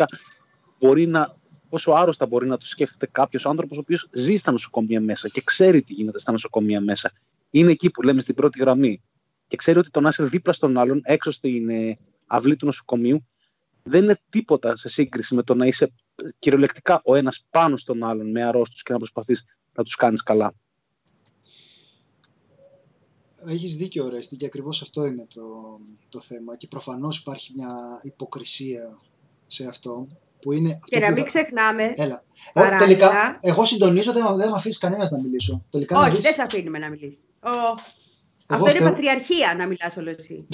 πόσο άρρωστα μπορεί να το σκέφτεται κάποιος άνθρωπος ο οποίος ζει στα νοσοκομεία μέσα και ξέρει τι γίνεται στα νοσοκομεία μέσα. Είναι εκεί που λέμε στην πρώτη γραμμή και ξέρει ότι το να είσαι δίπλα στον άλλον, έξω στην αυλή του νοσοκομείου, δεν είναι τίποτα σε σύγκριση με το να είσαι κυριολεκτικά ο ένας πάνω στον άλλον με αρρώστους και να προσπαθείς να τους κάνεις καλά. Έχεις δίκιο, Ορέστη, και ακριβώς αυτό είναι το θέμα. Και προφανώς υπάρχει μια υποκρισία σε αυτό. Που είναι και να μην ξεχνάμε. Έλα. Τελικά, εγώ συντονίζω, δεν με αφήσει κανένας να μιλήσω. Τελικά, όχι, δεν σε αφήνουμε να μιλήσεις. Αυτό είναι πατριαρχία, να μιλάς όλο εσύ.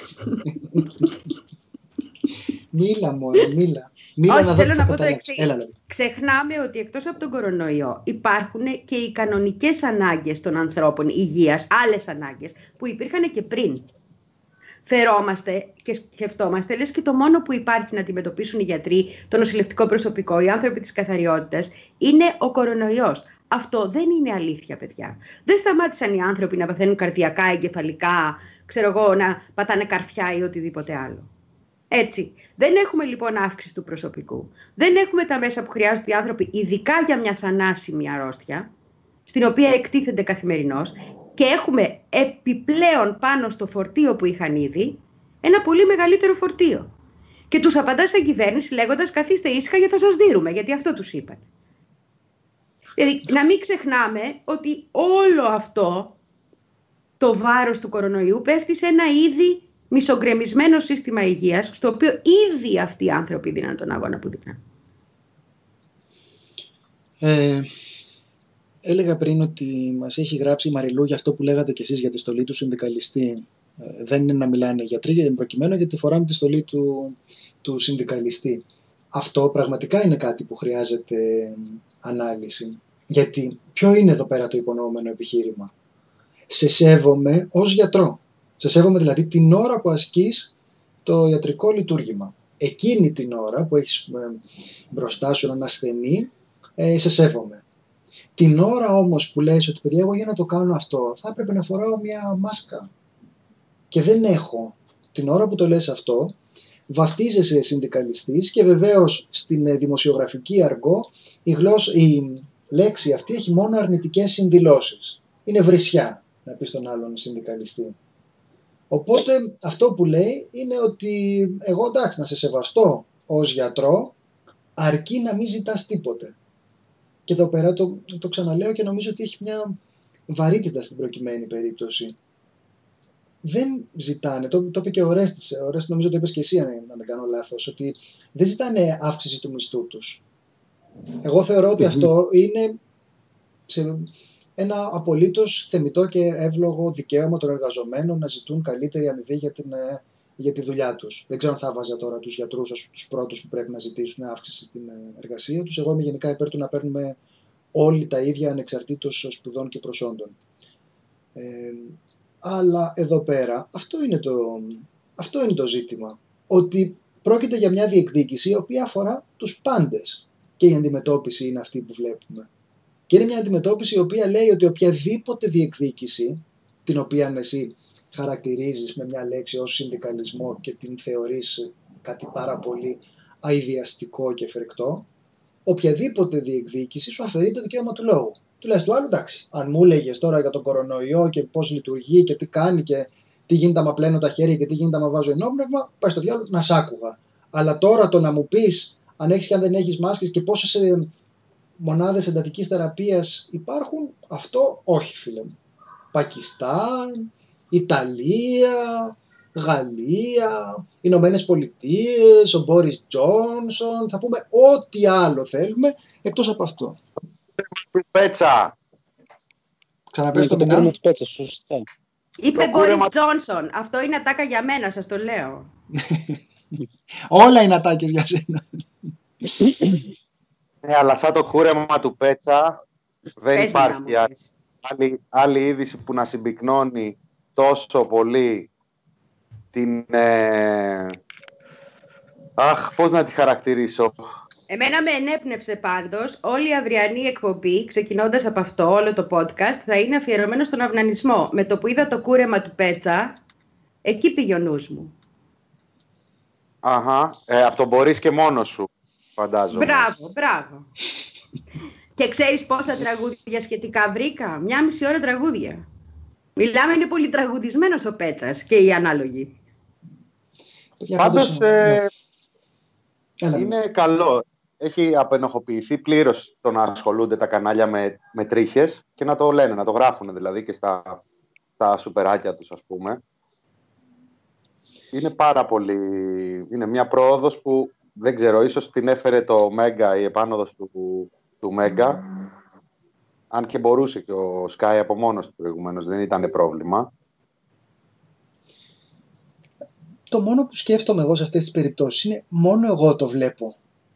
Μίλα μόνο, μίλα. Όχι, θέλω να πω το εξής. Ξεχνάμε ότι εκτός από τον κορονοϊό υπάρχουν και οι κανονικές ανάγκες των ανθρώπων υγείας, άλλες ανάγκες που υπήρχαν και πριν. Φερόμαστε και σκεφτόμαστε, λες και το μόνο που υπάρχει να αντιμετωπίσουν οι γιατροί, το νοσηλευτικό προσωπικό, οι άνθρωποι της καθαριότητας, είναι ο κορονοϊός. Αυτό δεν είναι αλήθεια, παιδιά. Δεν σταμάτησαν οι άνθρωποι να παθαίνουν καρδιακά, εγκεφαλικά, ξέρω εγώ, να πατάνε καρφιά ή οτιδήποτε άλλο. Έτσι. Δεν έχουμε λοιπόν αύξηση του προσωπικού. Δεν έχουμε τα μέσα που χρειάζονται οι άνθρωποι, ειδικά για μια θανάσιμη αρρώστια, στην οποία εκτίθενται καθημερινώς, και έχουμε επιπλέον πάνω στο φορτίο που είχαν ήδη ένα πολύ μεγαλύτερο φορτίο. Και τους απαντά στην κυβέρνηση λέγοντας καθίστε ήσυχα γιατί θα σας δείρουμε, γιατί αυτό τους είπαν. Δηλαδή να μην ξεχνάμε ότι όλο αυτό το βάρος του κορονοϊού πέφτει σε ένα ήδη μισογκρεμισμένο σύστημα υγείας, στο οποίο ήδη αυτοί οι άνθρωποι δίναν τον αγώνα που δίναν. Έλεγα πριν ότι μας έχει γράψει η Μαριλού για αυτό που λέγατε κι εσείς για τη στολή του συνδικαλιστή. Δεν είναι να μιλάνε οι γιατροί, προκειμένου γιατί φοράνε τη στολή του συνδικαλιστή. Αυτό πραγματικά είναι κάτι που χρειάζεται ανάλυση. Γιατί ποιο είναι εδώ πέρα το υπονοούμενο επιχείρημα? Σε σέβομαι ως γιατρό. Σε σέβομαι δηλαδή την ώρα που ασκείς το ιατρικό λειτουργήμα. Εκείνη την ώρα που έχεις μπροστά σου έναν ασθενή, σε σέβομαι. Την ώρα όμως που λες ότι παιδιά εγώ για να το κάνω αυτό θα έπρεπε να φοράω μια μάσκα και δεν έχω, την ώρα που το λες αυτό βαφτίζεσαι συνδικαλιστής και βεβαίως στην δημοσιογραφική αργό η λέξη αυτή έχει μόνο αρνητικές συνδηλώσεις. Είναι βρισιά να πεις τον άλλον συνδικαλιστή. Οπότε αυτό που λέει είναι ότι εγώ εντάξει να σε σεβαστώ ως γιατρό, αρκεί να μην ζητάς τίποτε. Και εδώ πέρα το ξαναλέω και νομίζω ότι έχει μια βαρύτητα στην προκειμένη περίπτωση. Δεν ζητάνε, το είπε και ο Ορέστης, νομίζω το είπες και εσύ να μην κάνω λάθος, ότι δεν ζητάνε αύξηση του μισθού τους. Εγώ θεωρώ ότι αυτό είναι ένα απολύτως θεμιτό και εύλογο δικαίωμα των εργαζομένων να ζητούν καλύτερη αμοιβή για τη δουλειά τους. Δεν ξέρω αν θα βάζα τώρα τους γιατρούς ως τους πρώτους που πρέπει να ζητήσουν αύξηση στην εργασία τους. Εγώ είμαι γενικά υπέρ του να παίρνουμε όλοι τα ίδια ανεξαρτήτως σπουδών και προσόντων. Αλλά εδώ πέρα αυτό είναι το ζήτημα. Ότι πρόκειται για μια διεκδίκηση η οποία αφορά τους πάντες. Και η αντιμετώπιση είναι αυτή που βλέπουμε. Και είναι μια αντιμετώπιση η οποία λέει ότι οποιαδήποτε διεκδίκηση, την οποία εσύ χαρακτηρίζεις με μια λέξη ως συνδικαλισμό και την θεωρείς κάτι πάρα πολύ αηδιαστικό και φρικτό, οποιαδήποτε διεκδίκηση σου αφαιρεί το δικαίωμα του λόγου. Του λες του άλλου, εντάξει, αν μου έλεγες τώρα για τον κορονοϊό και πώς λειτουργεί και τι κάνει και τι γίνεται άμα πλένω τα χέρια και τι γίνεται άμα βάζω ενόπνευμα, πάει στο διάλογο να σ' άκουγα. Αλλά τώρα το να μου πεις αν έχεις και αν δεν έχεις μάσκες και πόσες μονάδες εντατικής θεραπείας υπάρχουν, αυτό όχι φίλε μου. Πακιστάν, Ιταλία, Γαλλία, Ηνωμένες Πολιτείες, ο Μπόρις Τζόνσον, θα πούμε ό,τι άλλο θέλουμε εκτός από αυτό. Του Πέτσα. Ξαναπες το μηνά. Του Πέτσα, σωστά. Είπε Μπόρις Τζόνσον. Αυτό είναι ατάκα για μένα, σας το λέω. Όλα είναι ατάκες για σένα. Ναι, αλλά σαν το κούρεμα του Πέτσα δεν υπάρχει άλλη είδηση που να συμπυκνώνει τόσο πολύ την... πώς να τη χαρακτηρίσω. Εμένα με ενέπνευσε πάντως όλη η αυριανή εκπομπή, ξεκινώντας από αυτό, όλο το podcast, θα είναι αφιερωμένο στον αυνανισμό. Με το που είδα το κούρεμα του Πέτσα, εκεί πήγε ο νους μου. Αχα, από τον μπορείς και μόνος σου, φαντάζομαι. Μπράβο. Και ξέρεις πόσα τραγούδια σχετικά βρήκα? 1,5 ώρα τραγούδια. Μιλάμε, είναι πολύ τραγουδισμένος ο Πέτσας και οι ανάλογοι. Πάντως, είναι καλό. Έχει απενοχοποιηθεί πλήρως το να ασχολούνται τα κανάλια με τρίχες και να το λένε, να το γράφουν δηλαδή και στα σουπεράκια τους, ας πούμε. Είναι πάρα πολύ... Είναι μια πρόοδος που δεν ξέρω, ίσως την έφερε το Μέγκα, η επάνωδος του Μέγκα. Αν και μπορούσε και ο Sky από μόνος του προηγουμένως, δεν ήταν πρόβλημα. Το μόνο που σκέφτομαι εγώ σε αυτές τις περιπτώσεις είναι μόνο εγώ το βλέπω.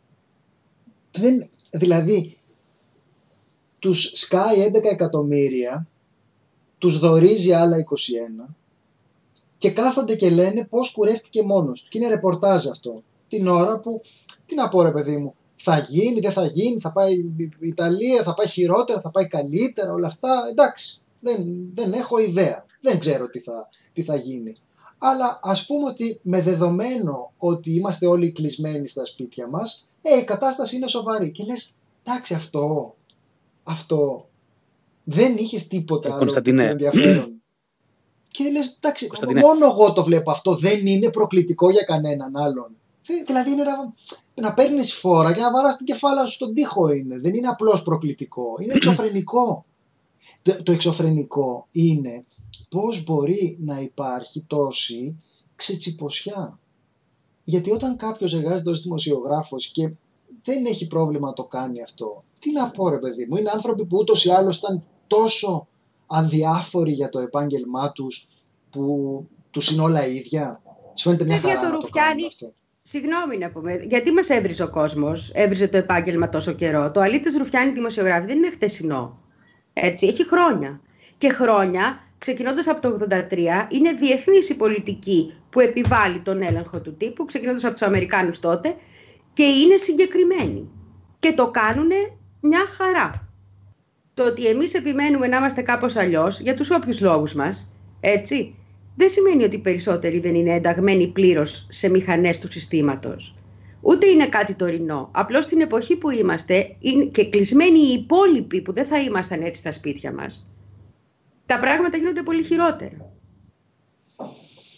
Δηλαδή, τους Sky 11 εκατομμύρια, τους δωρίζει άλλα 21 και κάθονται και λένε πώς κουρεύτηκε μόνος του. Και είναι ρεπορτάζ αυτό. Την ώρα που, τι να πω ρε παιδί μου, θα γίνει, δεν θα γίνει, θα πάει η Ιταλία, θα πάει χειρότερα, θα πάει καλύτερα, όλα αυτά. Εντάξει, δεν έχω ιδέα. Δεν ξέρω τι θα γίνει. Αλλά ας πούμε ότι με δεδομένο ότι είμαστε όλοι κλεισμένοι στα σπίτια μας, η κατάσταση είναι σοβαρή. Και λες, εντάξει, αυτό δεν είχες τίποτα άλλο ενδιαφέρον. Και λες, εντάξει, μόνο εγώ το βλέπω αυτό, δεν είναι προκλητικό για κανέναν άλλον. Δηλαδή είναι να παίρνεις φόρα και να βαράς την κεφάλα σου στον τοίχο είναι. Δεν είναι απλώς προκλητικό, είναι εξωφρενικό. Το εξωφρενικό είναι πώς μπορεί να υπάρχει τόση ξετσιποσιά. Γιατί όταν κάποιος εργάζεται ως δημοσιογράφος και δεν έχει πρόβλημα να το κάνει αυτό, τι να πω ρε παιδί μου, είναι άνθρωποι που ούτως ή άλλως ήταν τόσο αδιάφοροι για το επάγγελμά τους που τους είναι όλα ίδια. Σου φαίνεται μια χαρά να το κάνουν αυτό. Συγγνώμη να πούμε, γιατί μας έβριζε ο κόσμος, έβριζε το επάγγελμα τόσο καιρό? Το Αλήτης Ρουφιάνη δημοσιογράφη δεν είναι χτεσινό. Έτσι, έχει χρόνια. Και χρόνια, ξεκινώντας από το 1983, είναι διεθνής η πολιτική που επιβάλλει τον έλεγχο του τύπου, ξεκινώντας από τους Αμερικάνους τότε, και είναι συγκεκριμένοι. Και το κάνουν μια χαρά. Το ότι εμείς επιμένουμε να είμαστε κάπως αλλιώς, για τους όποιους λόγους μας, έτσι, δεν σημαίνει ότι οι περισσότεροι δεν είναι ενταγμένοι πλήρως σε μηχανές του συστήματος. Ούτε είναι κάτι τωρινό. Απλώς στην εποχή που είμαστε και κλεισμένοι οι υπόλοιποι που δεν θα ήμασταν έτσι στα σπίτια μας, τα πράγματα γίνονται πολύ χειρότερα.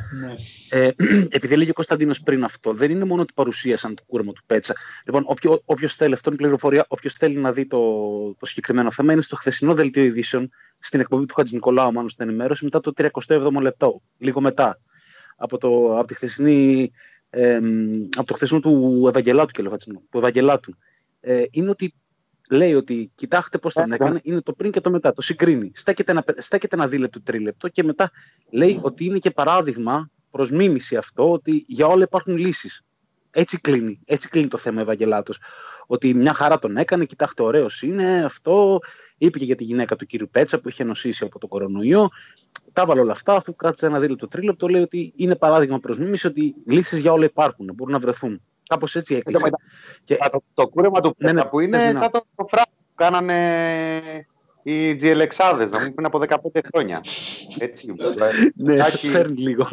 Ναι. Επειδή έλεγε ο Κωνσταντίνος πριν αυτό, δεν είναι μόνο ότι παρουσίασαν το κούρεμα του Πέτσα. Λοιπόν, όποιος θέλει, αυτό είναι πληροφορία, όποιος θέλει να δει το συγκεκριμένο θέμα, είναι στο χθεσινό δελτίο ειδήσεων, στην εκπομπή του Χατζηνικολάου, μάλλον στην ενημέρωση, μετά το 37ο λεπτό, λίγο μετά. Από το χθεσινό του Ευαγγελάτου και του Ευαγγελάτου. Είναι ότι λέει ότι κοιτάξτε πώς τον έκανε, είναι το πριν και το μετά, το συγκρίνει. Στέκεται ένα δίλεπτο, τρίλεπτο και μετά λέει ότι είναι και παράδειγμα προς μίμηση αυτό, ότι για όλα υπάρχουν λύσεις. Έτσι κλείνει το θέμα Ευαγγελάτος. Ότι μια χαρά τον έκανε, κοιτάξτε ωραίος είναι αυτό, είπε και για τη γυναίκα του κύριου Πέτσα που είχε νοσήσει από το κορονοϊό. Τα έβαλε όλα αυτά, αφού κράτησε ένα δίλεπτο, τρίλεπτο, λέει ότι είναι παράδειγμα προς μίμηση ότι λύσεις για όλα υπάρχουν, μπορούν να βρεθούν. Κάπως έτσι έκλεισε. Το κούρεμα του Πέτσα που είναι σαν το φράγμα που κάνανε οι GLX-άδες, να μην πριν από 15 χρόνια. Έτσι. Ναι, φέρνει λίγο.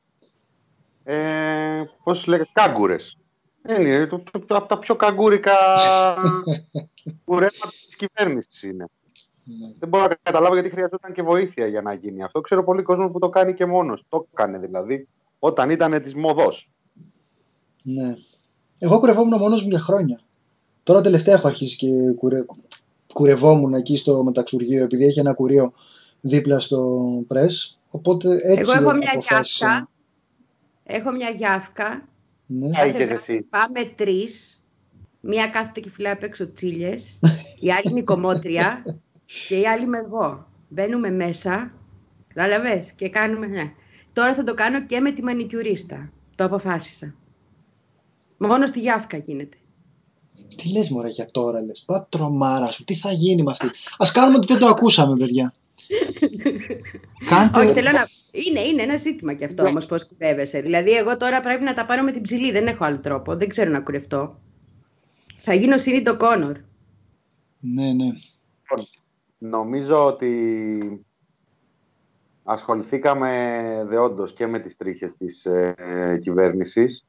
Πώς λέγεται, κάγκουρες. Είναι από τα πιο καγκούρικα κουρέματα της κυβέρνησης είναι. Δεν μπορώ να καταλάβω γιατί χρειαζόταν και βοήθεια για να γίνει αυτό. Ξέρω πολύ κόσμο που το κάνει και μόνος. Το έκανε δηλαδή όταν ήταν της μοδός. Ναι. Εγώ κουρευόμουν μόνος μου για χρόνια. Τώρα τελευταία έχω αρχίσει και κουρευόμουν εκεί στο μεταξουργείο, επειδή έχει ένα κουρείο δίπλα στο πρες. Οπότε έτσι εγώ αποφάσισα. Έχω μια γιάφκα. Ναι. Πάμε 3. Μία κάθεται και φυλάει απ' έξω τσίλιες. Η άλλη είναι η κομμότρια. Και η άλλη είμαι εγώ. Μπαίνουμε μέσα. Κατάλαβες. Και κάνουμε. Ναι. Τώρα θα το κάνω και με τη μανικιουρίστα. Το αποφάσισα. Μόνο στη γιάφκα γίνεται. Τι λες μωρέ για τώρα λες. Πατρομάρα σου. Τι θα γίνει με αυτή. Ας κάνουμε ότι δεν το ακούσαμε παιδιά. Κάντε... Όχι, θέλω να... Είναι ένα ζήτημα κι αυτό όμως πώς κουρεύεσαι. Δηλαδή εγώ τώρα πρέπει να τα πάρω με την ψηλή. Δεν έχω άλλο τρόπο. Δεν ξέρω να κουρευτώ. Θα γίνω Σίνιντο Κόνορ. Ναι. Νομίζω ότι ασχοληθήκαμε δεόντως και με τις τρίχες της κυβέρνησης.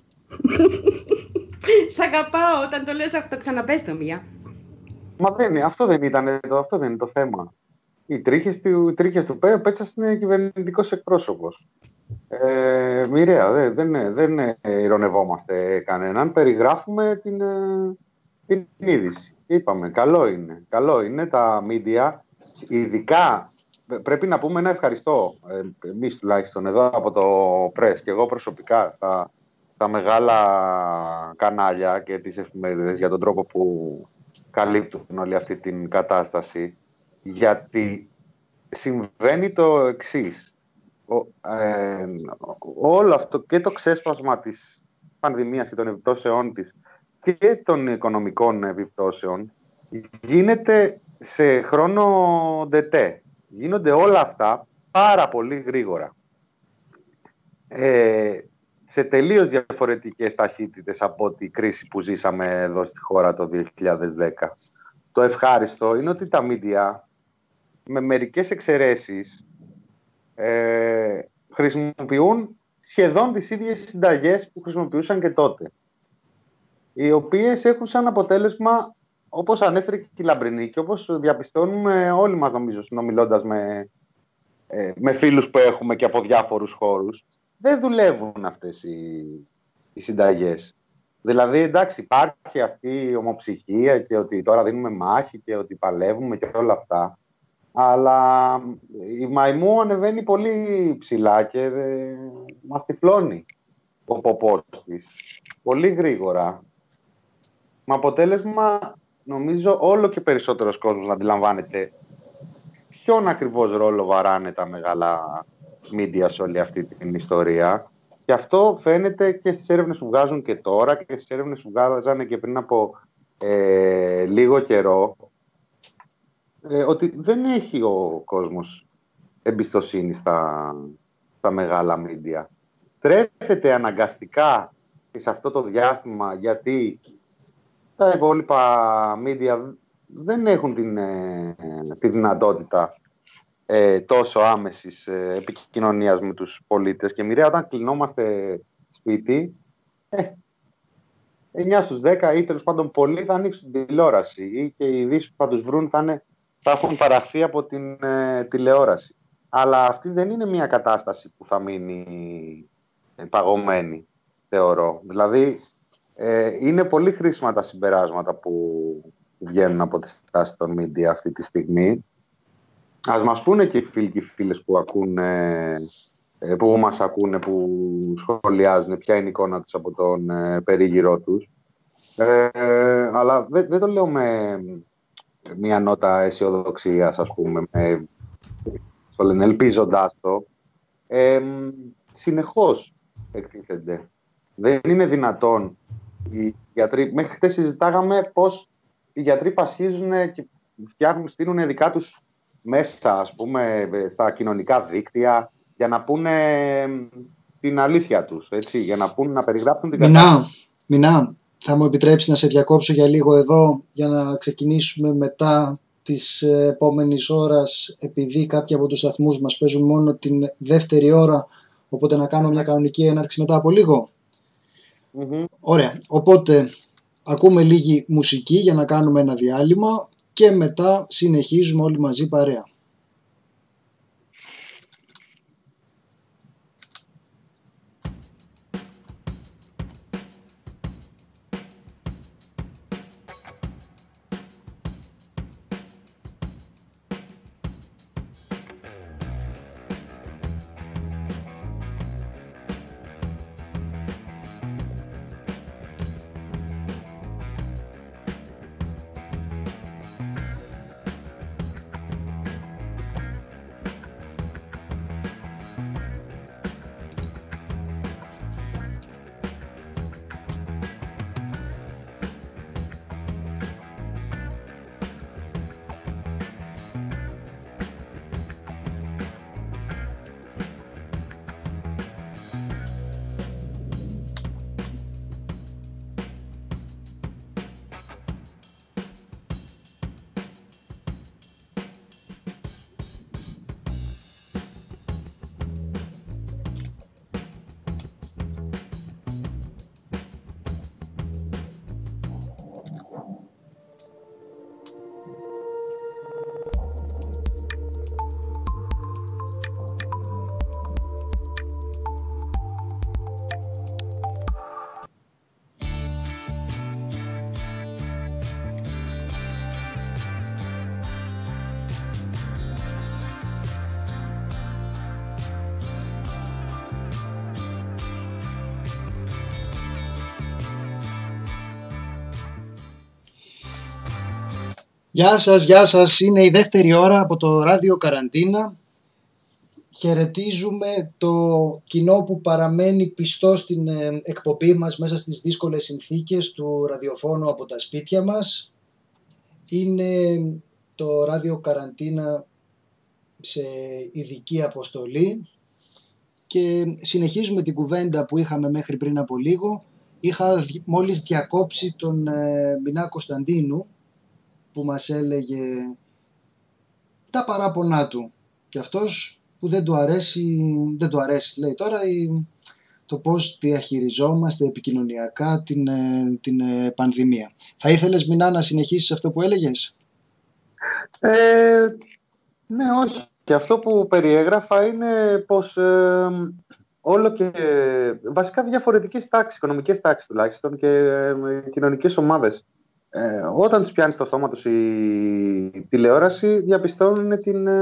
Σ' αγαπάω όταν το λες αυτό. Ξαναπες το μία. Μα αυτό δεν είναι το θέμα. Οι τρίχες του Πέτσας είναι κυβερνητικός εκπρόσωπος. Μοιραία, δεν ειρωνευόμαστε κανέναν. Περιγράφουμε την είδηση. Είπαμε, καλό είναι τα media, ειδικά πρέπει να πούμε ένα ευχαριστώ, εμείς τουλάχιστον εδώ από το Press και εγώ προσωπικά τα μεγάλα κανάλια και τις εφημερίδες για τον τρόπο που καλύπτουν όλη αυτή την κατάσταση, γιατί συμβαίνει το εξής. Όλο αυτό και το ξέσπασμα της πανδημίας και των επιπτώσεών της και των οικονομικών επιπτώσεων γίνεται σε χρόνο ντετέ. Γίνονται όλα αυτά πάρα πολύ γρήγορα. Σε τελείως διαφορετικές ταχύτητες από τη κρίση που ζήσαμε εδώ στη χώρα το 2010. Το ευχάριστο είναι ότι τα media, με μερικές εξαιρέσεις, χρησιμοποιούν σχεδόν τις ίδιες συνταγές που χρησιμοποιούσαν και τότε. Οι οποίες έχουν σαν αποτέλεσμα, όπως ανέφερε και η Λαμπρινή και όπως διαπιστώνουμε όλοι μας νομίζω συνομιλώντας με φίλους που έχουμε και από διάφορους χώρους, δεν δουλεύουν αυτές οι συνταγές. Δηλαδή, εντάξει, υπάρχει αυτή η ομοψυχία και ότι τώρα δίνουμε μάχη και ότι παλεύουμε και όλα αυτά, αλλά η μαϊμού ανεβαίνει πολύ ψηλά και μας τυφλώνει ο ποπός της πολύ γρήγορα. Με αποτέλεσμα, νομίζω, όλο και περισσότερος κόσμος να αντιλαμβάνεται ποιον ακριβώς ρόλο βαράνε τα μεγάλα media σε όλη αυτή την ιστορία. Και αυτό φαίνεται και στις έρευνες που βγάζουν και τώρα και στις έρευνες που βγάζανε και πριν από λίγο καιρό, ότι δεν έχει ο κόσμος εμπιστοσύνη στα μεγάλα media. Τρέφεται αναγκαστικά και σε αυτό το διάστημα, γιατί τα υπόλοιπα media δεν έχουν τη δυνατότητα τόσο άμεσης επικοινωνίας με τους πολίτες. Και μοιραία, όταν κλεινόμαστε σπίτι, 9 στους 10 ή τέλος πάντων πολλοί θα ανοίξουν την τηλεόραση ή και οι ειδήσεις που θα τους βρουν θα έχουν παραχθεί από την τηλεόραση. Αλλά αυτή δεν είναι μια κατάσταση που θα μείνει παγωμένη, θεωρώ. Δηλαδή, είναι πολύ χρήσιμα τα συμπεράσματα που βγαίνουν από τις στάσεις των media αυτή τη στιγμή. Ας μας πούνε και οι φίλοι και οι φίλες που μας ακούνε, που σχολιάζουν, ποια είναι η εικόνα τους από τον περίγυρό τους. Αλλά δεν το λέω με μια νότα αισιοδοξίας, ας πούμε, ελπίζοντάς το. Συνεχώς εκτίθενται. Δεν είναι δυνατόν οι γιατροί... Μέχρι χτες συζητάγαμε πώς οι γιατροί πασχίζουν και στείλουν δικά τους μέσα, ας πούμε, στα κοινωνικά δίκτυα για να πούνε την αλήθεια τους, έτσι, για να περιγράψουν την κατάσταση. Μινά, θα μου επιτρέψει να σε διακόψω για λίγο εδώ για να ξεκινήσουμε μετά της επόμενης ώρας, επειδή κάποιοι από τους σταθμούς μας παίζουν μόνο την δεύτερη ώρα, οπότε να κάνω μια κανονική έναρξη μετά από λίγο. Ωραία, οπότε ακούμε λίγη μουσική για να κάνουμε ένα διάλειμμα και μετά συνεχίζουμε όλοι μαζί παρέα. Γεια σας, είναι η δεύτερη ώρα από το ράδιο Καραντίνα. Χαιρετίζουμε το κοινό που παραμένει πιστό στην εκπομπή μας μέσα στις δύσκολες συνθήκες του ραδιοφώνου από τα σπίτια μας. Είναι το ράδιο Καραντίνα σε ειδική αποστολή και συνεχίζουμε την κουβέντα που είχαμε μέχρι πριν από λίγο. Είχα μόλις διακόψει τον Μινά Κωνσταντίνου που μας έλεγε τα παράπονά του και αυτός που δεν του αρέσει λέει τώρα το πώς διαχειριζόμαστε επικοινωνιακά την πανδημία. Θα ήθελες, Μινά, να συνεχίσεις αυτό που έλεγες? Ναι, όχι. Και αυτό που περιέγραφα είναι πως όλο και βασικά διαφορετικές τάξεις, οικονομικές τάξεις τουλάχιστον και κοινωνικές ομάδες, όταν τους πιάνει στο στόμα τους η τηλεόραση, διαπιστώνουν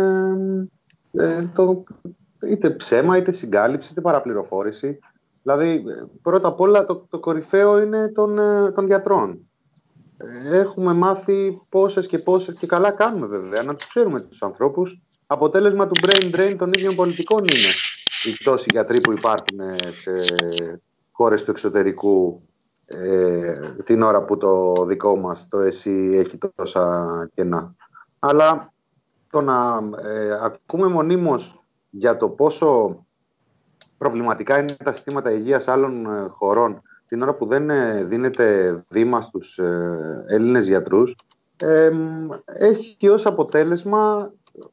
είτε ψέμα, είτε συγκάλυψη, είτε παραπληροφόρηση. Δηλαδή, πρώτα απ' όλα το κορυφαίο είναι των γιατρών. Έχουμε μάθει πόσες και καλά κάνουμε βέβαια, να τους ξέρουμε τους ανθρώπους. Αποτέλεσμα του brain drain των ίδιων πολιτικών είναι οι τόσοι γιατροί που υπάρχουν σε χώρες του εξωτερικού την ώρα που το δικό μας το ΕΣΥ έχει τόσα κενά. Αλλά το να ακούμε μονίμως για το πόσο προβληματικά είναι τα συστήματα υγείας άλλων χωρών την ώρα που δεν δίνεται βήμα στους Έλληνες γιατρούς, έχει και ως αποτέλεσμα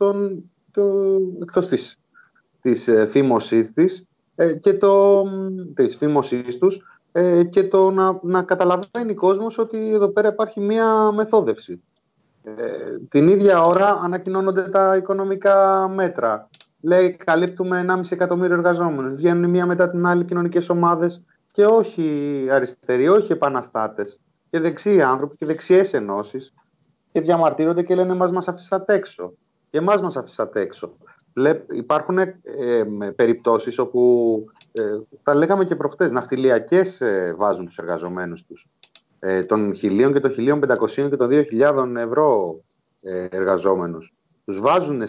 εκτός της φήμωσής της και της φήμωσής τους και το να καταλαβαίνει ο κόσμος ότι εδώ πέρα υπάρχει μία μεθόδευση. Την ίδια ώρα ανακοινώνονται τα οικονομικά μέτρα. λέει καλύπτουμε 1,5 εκατομμύριο εργαζόμενους. Βγαίνουν μία μετά την άλλη κοινωνικές ομάδες και όχι αριστεροί, όχι επαναστάτες και δεξιοί άνθρωποι και δεξιές ενώσεις και διαμαρτύρονται και λένε μας αφήσατε έξω. Και εμάς μας αφήσατε έξω. Υπάρχουν περιπτώσεις όπου, τα λέγαμε και προχτές, ναυτιλιακές βάζουν τους εργαζομένους τους. Των 1.000 και των 1.500 και των 2.000 ευρώ εργαζόμενους. Τους βάζουν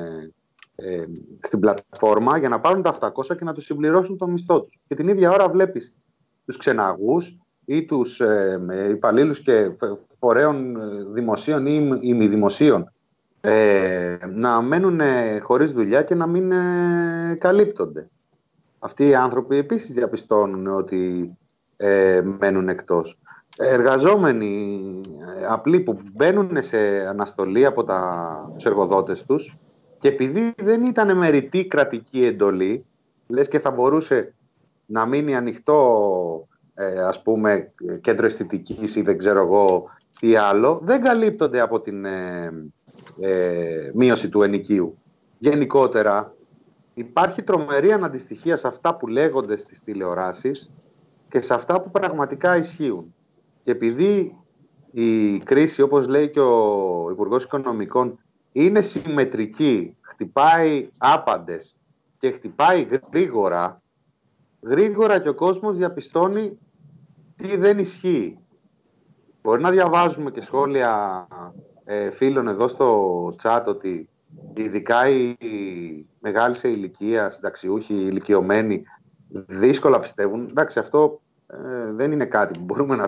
στην πλατφόρμα για να πάρουν τα 700 και να τους συμπληρώσουν το μισθό τους. Και την ίδια ώρα βλέπεις τους ξεναγούς ή τους υπαλλήλους και φορέων δημοσίων ή ημιδημοσίων να μένουν χωρίς δουλειά και να μην καλύπτονται. Αυτοί οι άνθρωποι επίσης διαπιστώνουν ότι μένουν εκτός. Εργαζόμενοι απλοί που μπαίνουν σε αναστολή από τους εργοδότες τους και επειδή δεν ήταν μεριτή κρατική εντολή, λες και θα μπορούσε να μείνει ανοιχτό ας πούμε κέντρο αισθητικής ή δεν ξέρω εγώ τι άλλο, δεν καλύπτονται από την μείωση του ενοικίου. Γενικότερα υπάρχει τρομερή αναντιστοιχία σε αυτά που λέγονται στις τηλεοράσεις και σε αυτά που πραγματικά ισχύουν. Και επειδή η κρίση, όπως λέει και ο Υπουργός Οικονομικών, είναι συμμετρική, χτυπάει άπαντες και χτυπάει γρήγορα και ο κόσμος διαπιστώνει τι δεν ισχύει. Μπορεί να διαβάζουμε και σχόλια φίλων εδώ στο chat ότι ειδικά οι μεγάλοι σε ηλικία, συνταξιούχοι, ηλικιωμένοι, δύσκολα πιστεύουν. Εντάξει, αυτό δεν είναι κάτι που μπορούμε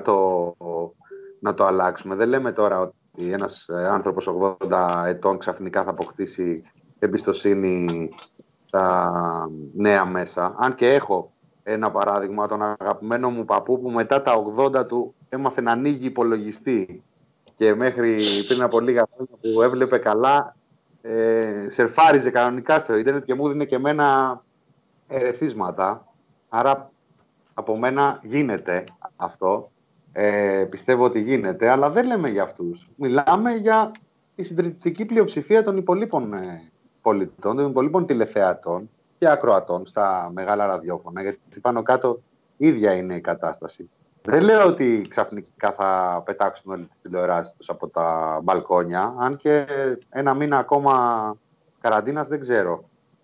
να το αλλάξουμε. Δεν λέμε τώρα ότι ένας άνθρωπος 80 ετών ξαφνικά θα αποκτήσει εμπιστοσύνη στα νέα μέσα. Αν και έχω ένα παράδειγμα, τον αγαπημένο μου παππού που μετά τα 80 του έμαθε να ανοίγει υπολογιστή και μέχρι πριν από λίγα χρόνια που έβλεπε καλά σερφάριζε κανονικά στο ίντερνετ και μου δίνει και εμένα ερεθίσματα. Άρα από μένα γίνεται αυτό. Πιστεύω ότι γίνεται, αλλά δεν λέμε για αυτούς. Μιλάμε για τη συντριπτική πλειοψηφία των υπολείπων πολιτών, των υπολείπων τηλεθεατών και ακροατών στα μεγάλα ραδιόφωνα, γιατί πάνω κάτω ίδια είναι η κατάσταση. Δεν λέω ότι ξαφνικά θα πετάξουν όλοι τις τηλεοράσεις τους από τα μπαλκόνια, αν και ένα μήνα ακόμα καραντίνας δεν ξέρω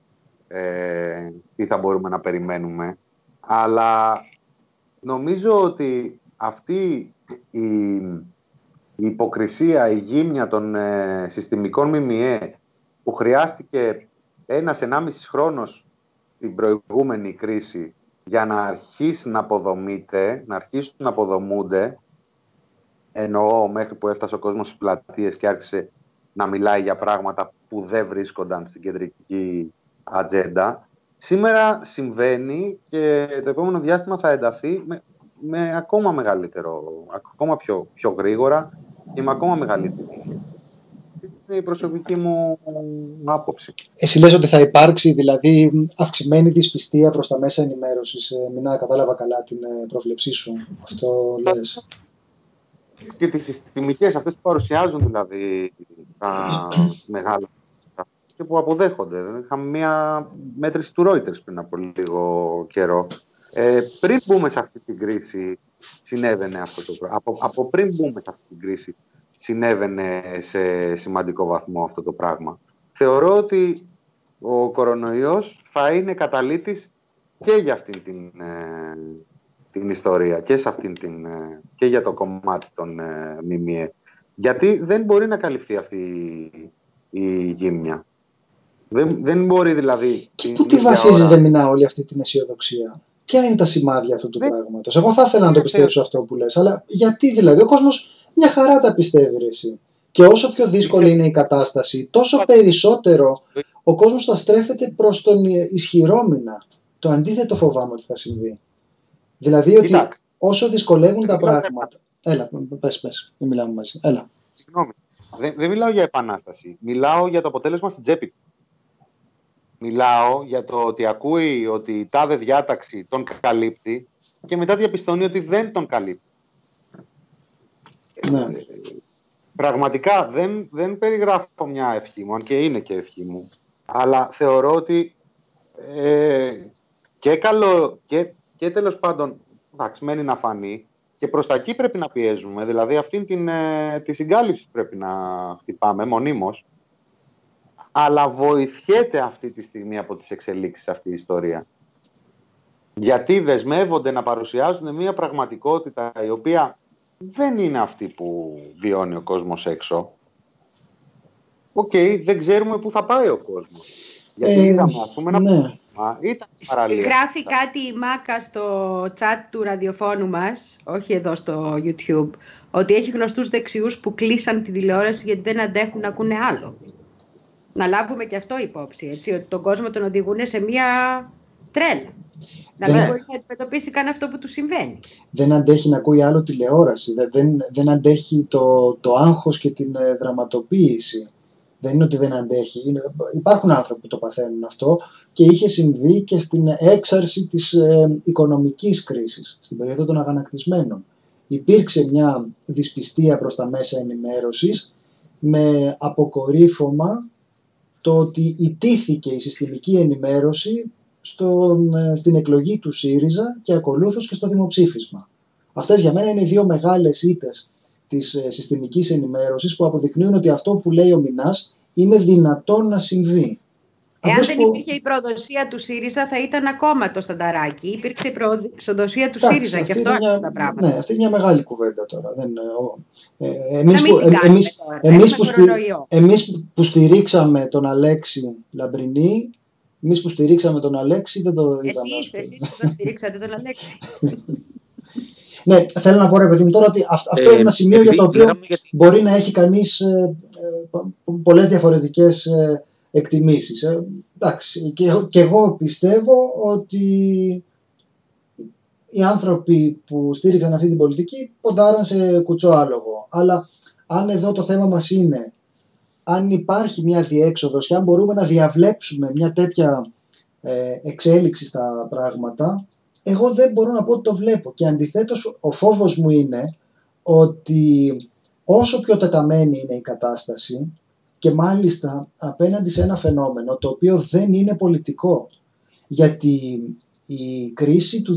τι θα μπορούμε να περιμένουμε. Αλλά νομίζω ότι αυτή η υποκρισία, η γύμνια των συστημικών ΜΜΕ που χρειάστηκε 1,5 χρόνος την προηγούμενη κρίση για να αρχίσει να αποδομείται, να αρχίσουν να αποδομούνται, εννοώ μέχρι που έφτασε ο κόσμος στις πλατείες και άρχισε να μιλάει για πράγματα που δεν βρίσκονταν στην κεντρική ατζέντα. Σήμερα συμβαίνει και το επόμενο διάστημα θα ενταθεί με ακόμα μεγαλύτερο, ακόμα πιο γρήγορα και με ακόμα μεγαλύτερη. Είναι η προσωπική μου άποψη. Εσύ λες ότι θα υπάρξει δηλαδή αυξημένη δυσπιστία προς τα μέσα ενημέρωσης. Μινά, κατάλαβα καλά την πρόβλεψή σου. Αυτό λες. Και τις συστημικές αυτές που παρουσιάζουν δηλαδή τα μεγάλα και που αποδέχονται. Είχαμε μία μέτρηση του Reuters πριν από λίγο καιρό. Πριν μπούμε σε αυτή την κρίση συνέβαινε αυτό το πράγμα. Από πριν μπούμε σε αυτή την κρίση συνέβαινε σε σημαντικό βαθμό αυτό το πράγμα. Θεωρώ ότι ο κορονοϊός θα είναι καταλύτης και για αυτήν την ιστορία και, και για το κομμάτι των ΜΜΕ. Γιατί δεν μπορεί να καλυφθεί αυτή η γύμνια. Δεν μπορεί δηλαδή... Και πού τη βασίζεται Μινά όλη αυτή την αισιοδοξία? Ποια είναι τα σημάδια αυτού του πράγματος? Εγώ θα ήθελα να το πιστέψω αυτό που λες, αλλά γιατί δηλαδή? Ο κόσμος μια χαρά τα πιστεύει ρε εσύ. Και όσο πιο δύσκολη είναι η κατάσταση, τόσο περισσότερο ο κόσμος θα στρέφεται προς τον ισχυρόμυνα. Το αντίθετο φοβάμαι ότι θα συμβεί. Δηλαδή ότι όσο δυσκολεύουν τα πράγματα... Έλα, πες, δεν μιλάμε μαζί. Έλα. Συγγνώμη, δεν μιλάω για επανάσταση. Μιλάω για το αποτέλεσμα στην τσέπη. Μιλάω για το ότι ακούει ότι η τάδε διάταξη τον καλύπτει και μετά διαπιστώνει ότι δεν τον καλύπτει. Ναι. Πραγματικά δεν περιγράφω μια ευχή μου, αν και είναι και ευχή μου, Αλλά θεωρώ ότι και καλό και τέλος πάντων, εντάξει, μένει να φανεί, και προς τα εκεί πρέπει να πιέζουμε. Δηλαδή αυτήν τη συγκάλυψη πρέπει να χτυπάμε μονίμως. Αλλά βοηθιέται αυτή τη στιγμή από τις εξελίξεις αυτή η ιστορία. Γιατί δεσμεύονται να παρουσιάζουν μια πραγματικότητα η οποία δεν είναι αυτή που βιώνει ο κόσμος έξω. Δεν ξέρουμε πού θα πάει ο κόσμος. Γιατί είδαμε, ας πούμε, ένα πρόβλημα. Ήταν παραλία. Γράφει κάτι η Μάκα στο chat του ραδιοφώνου μας, όχι εδώ στο YouTube, ότι έχει γνωστούς δεξιούς που κλείσαν τη τηλεόραση γιατί δεν αντέχουν να ακούνε άλλο. Να λάβουμε και αυτό υπόψη, έτσι, ότι τον κόσμο τον οδηγούν σε μια τρέλα. Να μην μπορεί να αντιμετωπίσει καν αυτό που του συμβαίνει. Δεν αντέχει να ακούει άλλο τηλεόραση, δεν αντέχει το άγχος και την δραματοποίηση. Δεν είναι ότι δεν αντέχει. Υπάρχουν άνθρωποι που το παθαίνουν αυτό, και είχε συμβεί και στην έξαρση της οικονομικής κρίσης, στην περίοδο των αγανακτισμένων. Υπήρξε μια δυσπιστία προς τα μέσα ενημέρωσης, με αποκορύφωμα το ότι ιτήθηκε η συστημική ενημέρωση στην εκλογή του ΣΥΡΙΖΑ και ακολούθως και στο δημοψήφισμα. Αυτές για μένα είναι οι δύο μεγάλες ήττες της συστημικής ενημέρωσης, που αποδεικνύουν ότι αυτό που λέει ο Μινάς είναι δυνατόν να συμβεί. Εάν δεν υπήρχε η προδοσία του ΣΥΡΙΖΑ, θα ήταν ακόμα το στανταράκι. Υπήρξε η προδοσία του ΣΥΡΙΖΑ και αυτό άρχισε τα πράγματα. Ναι, αυτή είναι μια μεγάλη κουβέντα τώρα. Εμείς που στηρίξαμε τον Αλέξη Λαμπρινή, δεν το είδαμε. Εσείς που τον στηρίξατε τον Αλέξη. Ναι, θέλω να πω, ρε παιδί μου, τώρα ότι αυτό είναι ένα σημείο για το οποίο μπορεί να έχει κανείς πολλές διαφορετικές εκτιμήσεις. Εντάξει, και εγώ πιστεύω ότι οι άνθρωποι που στήριξαν αυτή την πολιτική ποντάραν σε κουτσό άλογο. Αλλά αν εδώ το θέμα μας είναι αν υπάρχει μια διέξοδος και αν μπορούμε να διαβλέψουμε μια τέτοια εξέλιξη στα πράγματα, εγώ δεν μπορώ να πω ότι το βλέπω. Και αντιθέτως ο φόβος μου είναι ότι όσο πιο τεταμένη είναι η κατάσταση, και μάλιστα απέναντι σε ένα φαινόμενο το οποίο δεν είναι πολιτικό, γιατί η κρίση του 2008-2010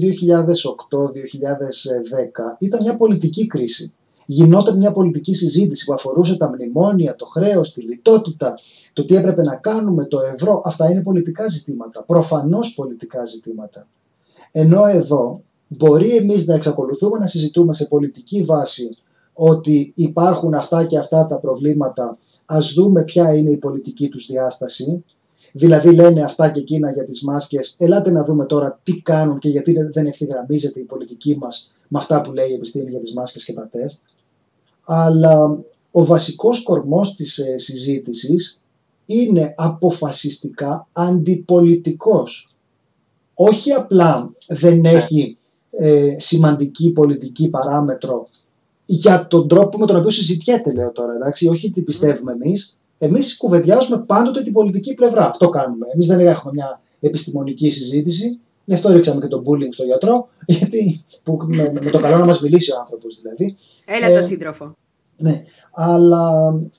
ήταν μια πολιτική κρίση. Γινόταν μια πολιτική συζήτηση που αφορούσε τα μνημόνια, το χρέος, τη λιτότητα, το τι έπρεπε να κάνουμε, το ευρώ. Αυτά είναι πολιτικά ζητήματα, προφανώς πολιτικά ζητήματα. Ενώ εδώ μπορεί εμείς να εξακολουθούμε να συζητούμε σε πολιτική βάση ότι υπάρχουν αυτά και αυτά τα προβλήματα, ας δούμε ποια είναι η πολιτική τους διάσταση. Δηλαδή λένε αυτά και εκείνα για τις μάσκες, ελάτε να δούμε τώρα τι κάνουν και γιατί δεν ευθυγραμμίζεται η πολιτική μας με αυτά που λέει η επιστήμη για τις μάσκες και τα τεστ. Αλλά ο βασικός κορμός της συζήτησης είναι αποφασιστικά αντιπολιτικός. Όχι απλά δεν έχει σημαντική πολιτική παράμετρο για τον τρόπο με τον οποίο συζητιέται, λέω τώρα, εντάξει, όχι τι πιστεύουμε εμείς. Εμείς κουβεντιάζουμε πάντοτε την πολιτική πλευρά. Αυτό κάνουμε. Εμείς δεν έχουμε μια επιστημονική συζήτηση. Γι' αυτό ρίξαμε και τον bullying στο γιατρό, γιατί με το καλό να μας μιλήσει ο άνθρωπος δηλαδή. Έλα το σύντροφο. Ναι, αλλά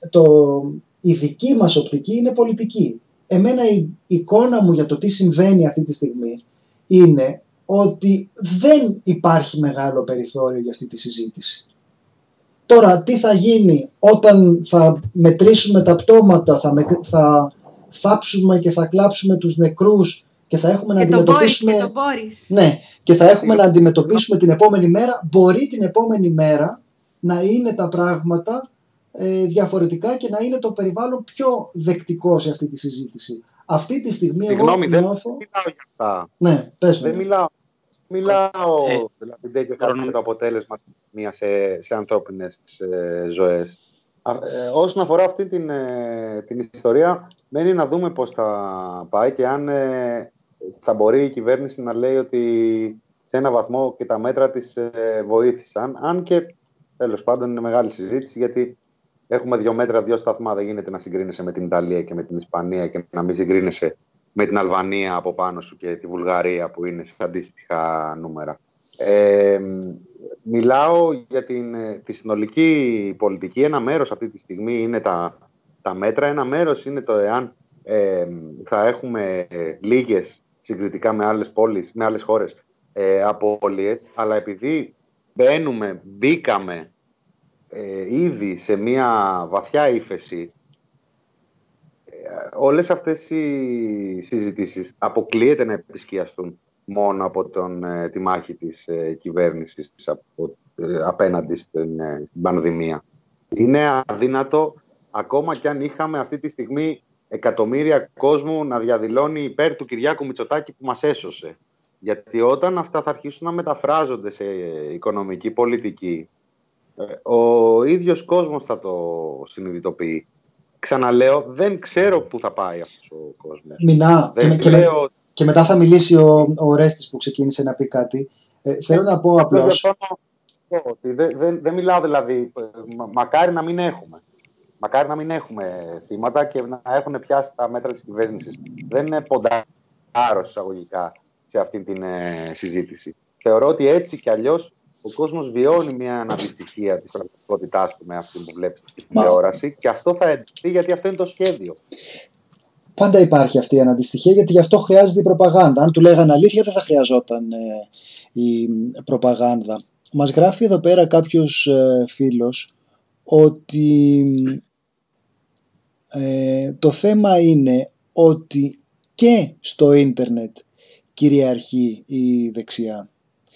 η δική μας οπτική είναι πολιτική. Εμένα η εικόνα μου για το τι συμβαίνει αυτή τη στιγμή είναι ότι δεν υπάρχει μεγάλο περιθώριο για αυτή τη συζήτηση. Τώρα, τι θα γίνει όταν θα μετρήσουμε τα πτώματα, θα θάψουμε και θα κλάψουμε τους νεκρούς και θα έχουμε να αντιμετωπίσουμε... και θα έχουμε να αντιμετωπίσουμε την επόμενη μέρα. Μπορεί την επόμενη μέρα να είναι τα πράγματα διαφορετικά και να είναι το περιβάλλον πιο δεκτικό σε αυτή τη συζήτηση. Αυτή τη στιγμή εγώ νιώθω... δεν μιλάω για αυτά. Ναι, πες με. Δεν μιλάω δηλαδή τέτοιο το αποτέλεσμα σε ανθρώπινες ζωές. Όσον αφορά αυτή την ιστορία, μένει να δούμε πώς θα πάει και αν θα μπορεί η κυβέρνηση να λέει ότι σε ένα βαθμό και τα μέτρα της βοήθησαν. Αν και τέλος πάντων είναι μεγάλη συζήτηση, γιατί έχουμε 2 μέτρα, 2 σταθμά. Δεν γίνεται να συγκρίνεσαι με την Ιταλία και με την Ισπανία και να μην συγκρίνεσαι με την Αλβανία από πάνω σου και τη Βουλγαρία που είναι σε αντίστοιχα νούμερα. Μιλάω για τη συνολική πολιτική. Ένα μέρος αυτή τη στιγμή είναι τα μέτρα, ένα μέρος είναι το εάν θα έχουμε λίγες συγκριτικά με άλλες πόλεις, με άλλες χώρες απώλειες, αλλά επειδή μπήκαμε ήδη σε μια βαθιά ύφεση, όλες αυτές οι συζητήσεις αποκλείεται να επισκιαστούν μόνο από τη μάχη της κυβέρνησης απέναντι στην πανδημία. Είναι αδύνατο, ακόμα κι αν είχαμε αυτή τη στιγμή εκατομμύρια κόσμου να διαδηλώνει υπέρ του Κυριάκου Μητσοτάκη που μας έσωσε. Γιατί όταν αυτά θα αρχίσουν να μεταφράζονται σε οικονομική πολιτική, ο ίδιος κόσμος θα το συνειδητοποιεί. Ξαναλέω, δεν ξέρω πού θα πάει αυτός ο κόσμος. Μινά, και μετά θα μιλήσει ο Ρέστης που ξεκίνησε να πει κάτι. Θέλω να πω απλώς... Δεν μιλάω δηλαδή, μακάρι να μην έχουμε. Μακάρι να μην έχουμε θύματα και να έχουν πιάσει τα μέτρα της κυβέρνησης. Δεν είναι ποντάρω εισαγωγικά σε αυτή την συζήτηση. Θεωρώ ότι έτσι κι αλλιώς ο κόσμος βιώνει μια αναντιστοιχία της πραγματικότητάς του με αυτή που βλέπει στην τηλεόραση και αυτό θα εντυπωθεί γιατί αυτό είναι το σχέδιο. Πάντα υπάρχει αυτή η αναντιστοιχία γιατί γι' αυτό χρειάζεται η προπαγάνδα. Αν του λέγανε αλήθεια δεν θα χρειαζόταν η προπαγάνδα. Μας γράφει εδώ πέρα κάποιος φίλος ότι το θέμα είναι ότι και στο ίντερνετ κυριαρχεί η δεξιά.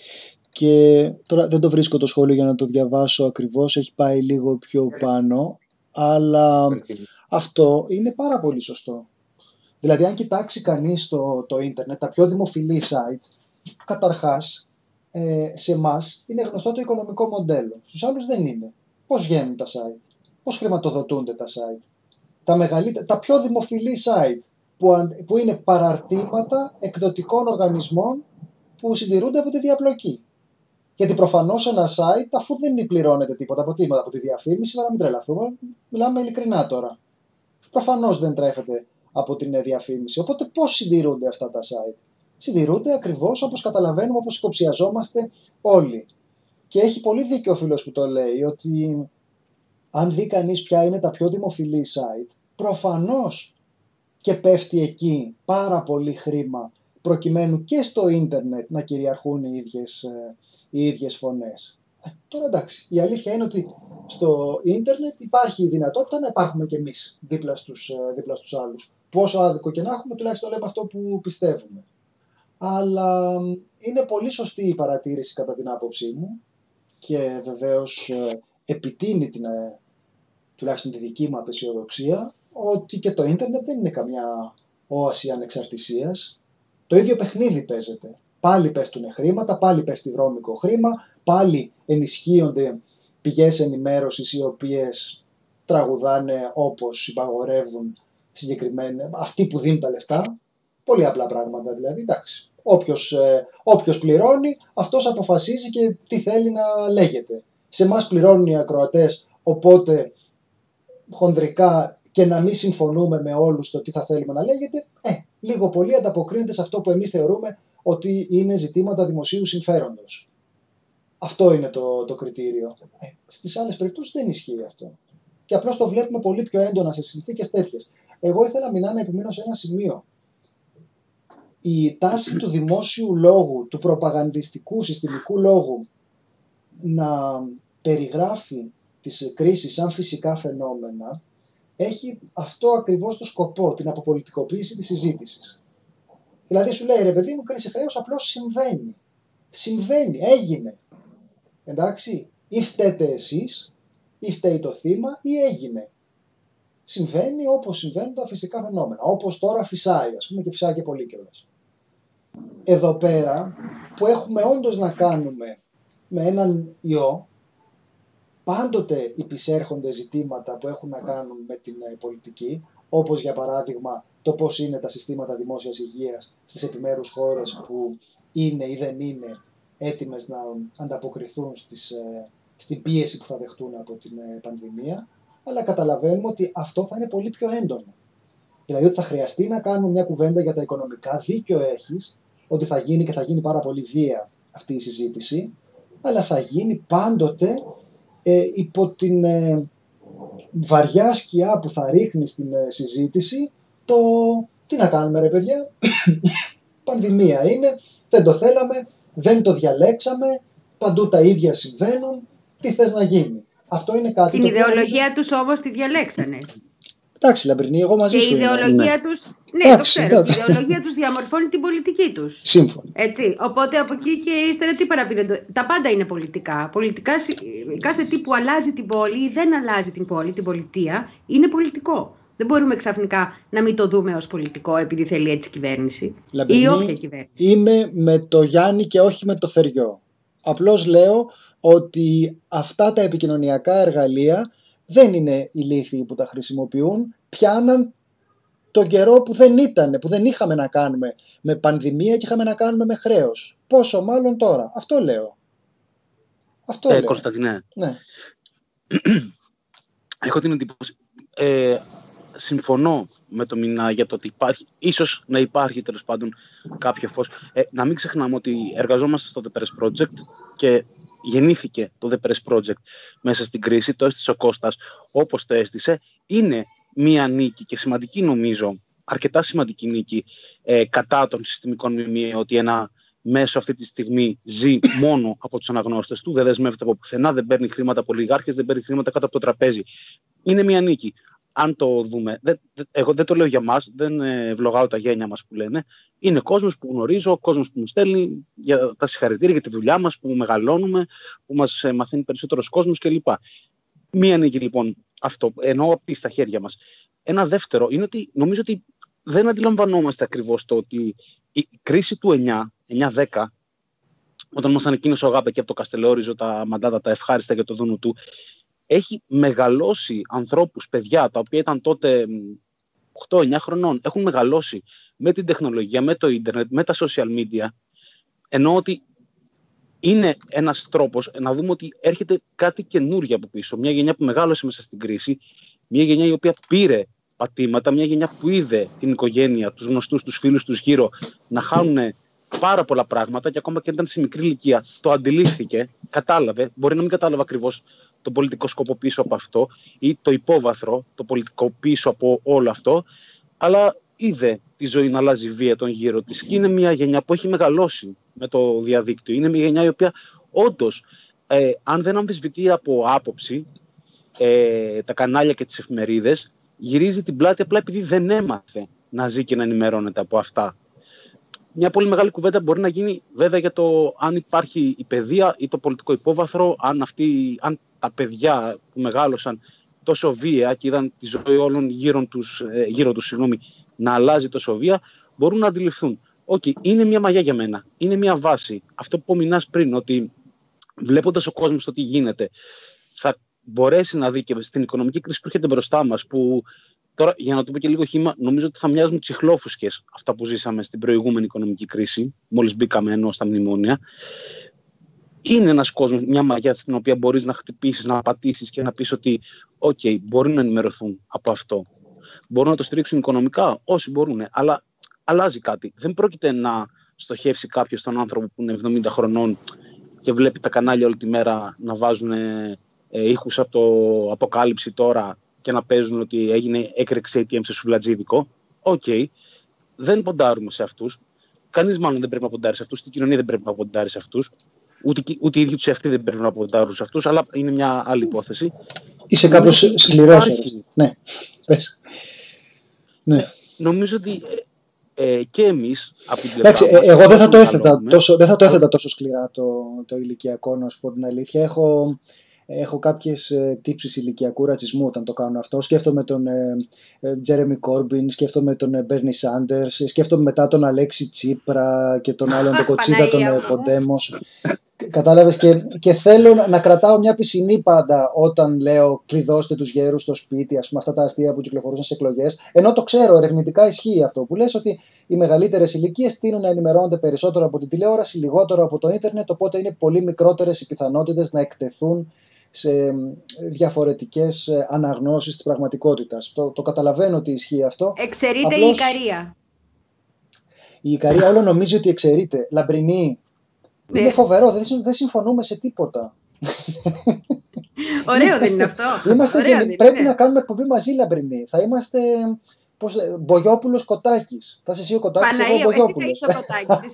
Και τώρα δεν το βρίσκω το σχόλιο για να το διαβάσω ακριβώς, έχει πάει λίγο πιο πάνω, αλλά αυτό είναι πάρα πολύ σωστό. Δηλαδή αν κοιτάξει κανείς το ίντερνετ, τα πιο δημοφιλή site, καταρχάς σε εμάς είναι γνωστό το οικονομικό μοντέλο, στους άλλους δεν είναι. Πώς βγαίνουν τα site, πώς χρηματοδοτούνται τα site. Τα πιο δημοφιλή site που είναι παραρτήματα εκδοτικών οργανισμών που συντηρούνται από τη διαπλοκή. Γιατί προφανώς ένα site, αφού δεν πληρώνεται τίποτα από τη διαφήμιση, να μην τρελαθούμε, μιλάμε ειλικρινά τώρα. Προφανώς δεν τρέφεται από την διαφήμιση. Οπότε πώς συντηρούνται αυτά τα site? Συντηρούνται ακριβώς όπως καταλαβαίνουμε, όπως υποψιαζόμαστε όλοι. Και έχει πολύ δίκιο ο φίλος που το λέει, ότι αν δει κανείς ποια είναι τα πιο δημοφιλή site, προφανώς και πέφτει εκεί πάρα πολύ χρήμα, προκειμένου και στο ίντερνετ να κυριαρχούν οι ίδιες φωνές. Τώρα εντάξει, η αλήθεια είναι ότι στο ίντερνετ υπάρχει η δυνατότητα να υπάρχουμε κι εμείς δίπλα στους άλλους. Πόσο άδικο και να έχουμε, τουλάχιστον λέμε αυτό που πιστεύουμε. Αλλά είναι πολύ σωστή η παρατήρηση κατά την άποψή μου και βεβαίως επιτείνει τουλάχιστον τη δική μου απεσιοδοξία ότι και το ίντερνετ δεν είναι καμιά όαση ανεξαρτησίας. Το ίδιο παιχνίδι παίζεται. Πάλι πέφτουν χρήματα, πάλι πέφτει βρώμικο χρήμα, πάλι ενισχύονται πηγές ενημέρωσης οι οποίες τραγουδάνε όπως υπαγορεύουν συγκεκριμένα αυτοί που δίνουν τα λεφτά. Πολύ απλά πράγματα δηλαδή, εντάξει. Όποιος πληρώνει, αυτός αποφασίζει και τι θέλει να λέγεται. Σε εμάς πληρώνουν οι ακροατές, οπότε χονδρικά και να μην συμφωνούμε με όλους το τι θα θέλουμε να λέγεται, λίγο πολύ ανταποκρίνεται σε αυτό που εμείς θεωρούμε ότι είναι ζητήματα δημοσίου συμφέροντος. Αυτό είναι το κριτήριο. Στις άλλες περιπτώσεις δεν ισχύει αυτό. Και απλώς το βλέπουμε πολύ πιο έντονα σε συνθήκες τέτοιες. Εγώ ήθελα να επιμείνω σε ένα σημείο. Η τάση του δημόσιου λόγου, του προπαγανδιστικού συστημικού λόγου να περιγράφει τις κρίσεις σαν φυσικά φαινόμενα έχει αυτό ακριβώς το σκοπό, την αποπολιτικοποίηση της συζήτησης. Δηλαδή σου λέει, ρε παιδί μου, κρίση χρέους απλώς συμβαίνει. Συμβαίνει, έγινε. Εντάξει, ή φταίτε εσείς, ή φταίει το θύμα, ή έγινε. Συμβαίνει όπως συμβαίνουν τα φυσικά φαινόμενα. Όπως τώρα φυσάει, ας πούμε, και φυσάει και πολύ κιόλας. Εδώ πέρα, που έχουμε όντως να κάνουμε με έναν ιό, πάντοτε υπησέρχονται ζητήματα που έχουν να κάνουν με την πολιτική, όπως για παράδειγμα το πώς είναι τα συστήματα δημόσιας υγείας στις επιμέρους χώρες που είναι ή δεν είναι έτοιμες να ανταποκριθούν στην πίεση που θα δεχτούν από την πανδημία, αλλά καταλαβαίνουμε ότι αυτό θα είναι πολύ πιο έντονο. Δηλαδή ότι θα χρειαστεί να κάνουμε μια κουβέντα για τα οικονομικά, δίκιο έχεις, ότι θα γίνει και θα γίνει πάρα πολύ βία αυτή η συζήτηση, αλλά θα γίνει πάντοτε υπό την βαριά σκιά που θα ρίχνει στην συζήτηση Τι να κάνουμε ρε παιδιά, πανδημία είναι, δεν το θέλαμε, δεν το διαλέξαμε, παντού τα ίδια συμβαίνουν, τι θες να γίνει. Αυτό είναι κάτι. Την ιδεολογία τους όμως τη διαλέξανε. Εντάξει, Λαμπρινή, εγώ μαζί σου. Και η ιδεολογία τους, ναι, το ξέρω, η ιδεολογία τους διαμορφώνει την πολιτική τους. Σύμφωνα. Έτσι, οπότε από εκεί και ύστερα τι παραπείτε. Τα πάντα είναι πολιτικά. Πολιτικά, κάθε τι που αλλάζει την πόλη ή δεν αλλάζει την πόλη, την πολιτεία, είναι πολιτικό. Δεν μπορούμε ξαφνικά να μην το δούμε ως πολιτικό επειδή θέλει έτσι κυβέρνηση. Λαμπρινή, ή όποια κυβέρνηση. Είμαι με το Γιάννη και όχι με το Θεριό. Απλώς λέω ότι αυτά τα επικοινωνιακά εργαλεία δεν είναι ηλίθιοι που τα χρησιμοποιούν, πιάναν τον καιρό που δεν είχαμε να κάνουμε με πανδημία και είχαμε να κάνουμε με χρέος. Πόσο μάλλον τώρα. Αυτό λέω. Λέω. Κωνσταντινέ. Ναι. Έχω την εντύπωση. Συμφωνώ με το Μινά για το ότι υπάρχει, ίσως να υπάρχει τέλος πάντων κάποιο φως. Να μην ξεχνάμε ότι εργαζόμαστε στο The Press Project και γεννήθηκε το The Press Project μέσα στην κρίση, το έστησε ο Κώστας όπως το έστησε. Είναι μία νίκη και σημαντική, νομίζω, αρκετά σημαντική νίκη κατά των συστημικών ΜΜΕ, ότι ένα μέσο αυτή τη στιγμή ζει μόνο από τους αναγνώστες του, δεν δεσμεύεται από πουθενά, δεν παίρνει χρήματα από ολιγάρχες, δεν παίρνει χρήματα κάτω από το τραπέζι. Είναι μία νίκη. Αν το δούμε, εγώ δεν το λέω για μας, δεν βλογάω τα γένια μας που λένε. Είναι κόσμος που γνωρίζω, κόσμος που μου στέλνει για τα συγχαρητήρια για τη δουλειά μας, που μεγαλώνουμε, που μας μαθαίνει περισσότερος κόσμος κλπ. Μία νίκη λοιπόν αυτό, εννοώ απ' στα χέρια μας. Ένα δεύτερο είναι ότι νομίζω ότι δεν αντιλαμβανόμαστε ακριβώς το ότι η κρίση του 9-10, όταν μας ανακοίνωσε ο Γάπε και από το Καστελόριζο τα μαντάτα, τα ευχάριστα για το δούνου του, έχει μεγαλώσει ανθρώπους, παιδιά, τα οποία ήταν τότε 8-9 χρονών, έχουν μεγαλώσει με την τεχνολογία, με το ίντερνετ, με τα social media, ενώ ότι είναι ένας τρόπος να δούμε ότι έρχεται κάτι καινούργιο από πίσω. Μια γενιά που μεγάλωσε μέσα στην κρίση, μια γενιά η οποία πήρε πατήματα, μια γενιά που είδε την οικογένεια, τους γνωστούς, τους φίλους τους γύρω να χάνουν πάρα πολλά πράγματα και ακόμα και αν ήταν σε μικρή ηλικία το αντιλήφθηκε, κατάλαβε, μπορεί να μην κατάλαβε ακριβώς τον πολιτικό σκοπό πίσω από αυτό ή το υπόβαθρο, το πολιτικό πίσω από όλο αυτό, αλλά είδε τη ζωή να αλλάζει βία τον γύρο της και είναι μια γενιά που έχει μεγαλώσει με το διαδίκτυο. Είναι μια γενιά η οποία όντως, αν δεν αμφισβητεί από άποψη τα κανάλια και τις εφημερίδες, γυρίζει την πλάτη απλά επειδή δεν έμαθε να ζει και να ενημερώνεται από αυτά. Μια πολύ μεγάλη κουβέντα μπορεί να γίνει βέβαια για το αν υπάρχει η παιδεία ή το πολιτικό υπόβαθρο, αν τα παιδιά που μεγάλωσαν τόσο βία και είδαν τη ζωή όλων γύρω τους να αλλάζει τόσο βία, μπορούν να αντιληφθούν. Είναι μια μαγιά για μένα, είναι μια βάση. Αυτό που μηνάς πριν, ότι βλέποντας ο κόσμος το τι γίνεται, θα μπορέσει να δει και στην οικονομική κρίση που έρχεται μπροστά μας, που τώρα, για να το πω και λίγο χύμα, νομίζω ότι θα μοιάζουν τσιχλόφουσκες αυτά που ζήσαμε στην προηγούμενη οικονομική κρίση, μόλις μπήκαμε ενώ στα μνημόνια. Είναι ένας κόσμος, μια μαγιά στην οποία μπορείς να χτυπήσεις, να πατήσεις και να πεις ότι μπορούν να ενημερωθούν από αυτό. Μπορούν να το στηρίξουν οικονομικά, όσοι μπορούν, αλλά αλλάζει κάτι. Δεν πρόκειται να στοχεύσει κάποιος τον άνθρωπο που είναι 70 χρονών και βλέπει τα κανάλια όλη τη μέρα να βάζουν ήχους από το Αποκάλυψη τώρα και να παίζουν ότι έκρηξε ATM σε σουβλατζίδικο. Δεν ποντάρουμε σε αυτούς. Κανείς μάλλον δεν πρέπει να ποντάρει σε αυτούς. Η κοινωνία δεν πρέπει να ποντάρει σε αυτούς. Ούτε οι ίδιοι τους αυτοί δεν πρέπει να ποντάρουν σε αυτούς. Αλλά είναι μια άλλη υπόθεση. Είσαι κάπως σκληρός. Ναι, πες. Ναι. Νομίζω ότι και εμείς από την πλευρά μας, εγώ δεν θα το έθετα τόσο σκληρά το ηλικιακό, να σου πω την αλήθεια. Έχω κάποιες τύψεις ηλικιακού ρατσισμού όταν το κάνω αυτό. Σκέφτομαι τον Τζέρεμι Κόρμπιν, σκέφτομαι τον Μπέρνι Σάντερς, σκέφτομαι μετά τον Αλέξη Τσίπρα και τον άλλον τον Κοτσίδα, τον Ποντέμος. Κατάλαβες, και θέλω να κρατάω μια πισινή πάντα όταν λέω κλειδώστε τους γέρους στο σπίτι, ας πούμε, αυτά τα αστεία που κυκλοφορούσαν σε εκλογές. Ενώ το ξέρω, ερευνητικά ισχύει αυτό που λες, ότι οι μεγαλύτερες ηλικίες τείνουν να ενημερώνονται περισσότερο από την τηλεόραση, λιγότερο από το ίντερνετ, οπότε είναι πολύ μικρότερες οι πιθανότητες να εκτεθούν σε διαφορετικές αναγνώσεις της πραγματικότητας. Το καταλαβαίνω ότι ισχύει αυτό. Εξαιρείται η Ικαρία. Η Ικαρία όλο νομίζει ότι εξαιρείται. Λαμπρινή. Ναι. Είναι φοβερό, δεν συμφωνούμε σε τίποτα. Ωραίο δεν είναι αυτό. Πρέπει να κάνουμε εκπομπή μαζί, Λαμπρινή. Θα είμαστε Μπογιόπουλος Κοτάκης. Θα είσαι εσύ ο Κοτάκης, εγώ ο Μπογιόπουλος. Εσύ θα είσαι ο Κοτάκης,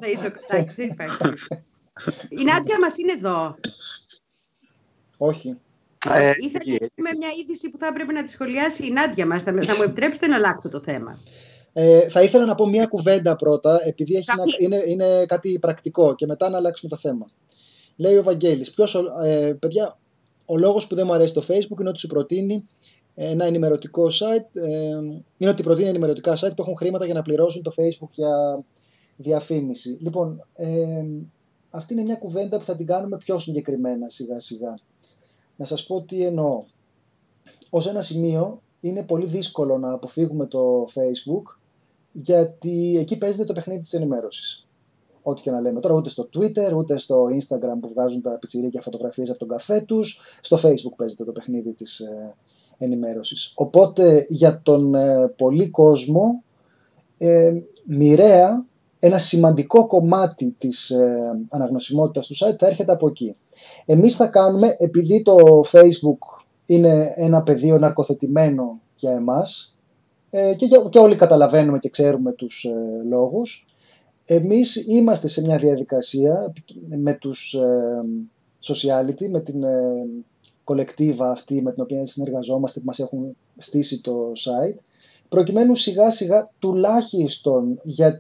Η Νάντια μας είναι εδώ. Όχι. Ήθελα να πούμε μια είδηση που θα έπρεπε να τη σχολιάσει η Νάντια μας. Θα μου επιτρέψετε να αλλάξω το θέμα. Θα ήθελα να πω μια κουβέντα πρώτα, επειδή είναι κάτι πρακτικό και μετά να αλλάξουμε το θέμα. Λέει ο Βαγγέλης, παιδιά, ο λόγος που δεν μου αρέσει το Facebook είναι ότι σου προτείνει ένα ενημερωτικό site, είναι ότι προτείνει ενημερωτικά site που έχουν χρήματα για να πληρώσουν το Facebook για διαφήμιση. Λοιπόν, αυτή είναι μια κουβέντα που θα την κάνουμε πιο συγκεκριμένα σιγά σιγά. Να σας πω τι εννοώ. Ως ένα σημείο είναι πολύ δύσκολο να αποφύγουμε το Facebook, γιατί εκεί παίζεται το παιχνίδι της ενημέρωσης. Ό,τι και να λέμε τώρα, ούτε στο Twitter, ούτε στο Instagram που βγάζουν τα πιτσιρίκια φωτογραφίες από τον καφέ τους, στο Facebook παίζεται το παιχνίδι της ενημέρωσης. Οπότε για τον πολύ κόσμο, μοιραία, ένα σημαντικό κομμάτι της αναγνωσιμότητας του site θα έρχεται από εκεί. Εμείς θα κάνουμε, επειδή το Facebook είναι ένα πεδίο ναρκοθετημένο για εμάς, και όλοι καταλαβαίνουμε και ξέρουμε τους λόγους, εμείς είμαστε σε μια διαδικασία με τους sociality, με την κολεκτίβα αυτή με την οποία συνεργαζόμαστε, που μας έχουν στήσει το site, προκειμένου σιγά σιγά τουλάχιστον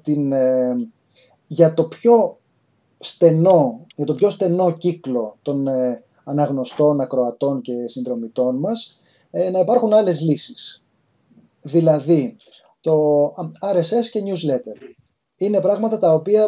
για το πιο στενό κύκλο των αναγνωστών, ακροατών και συνδρομητών μας να υπάρχουν άλλες λύσεις. Δηλαδή το RSS και newsletter είναι πράγματα τα οποία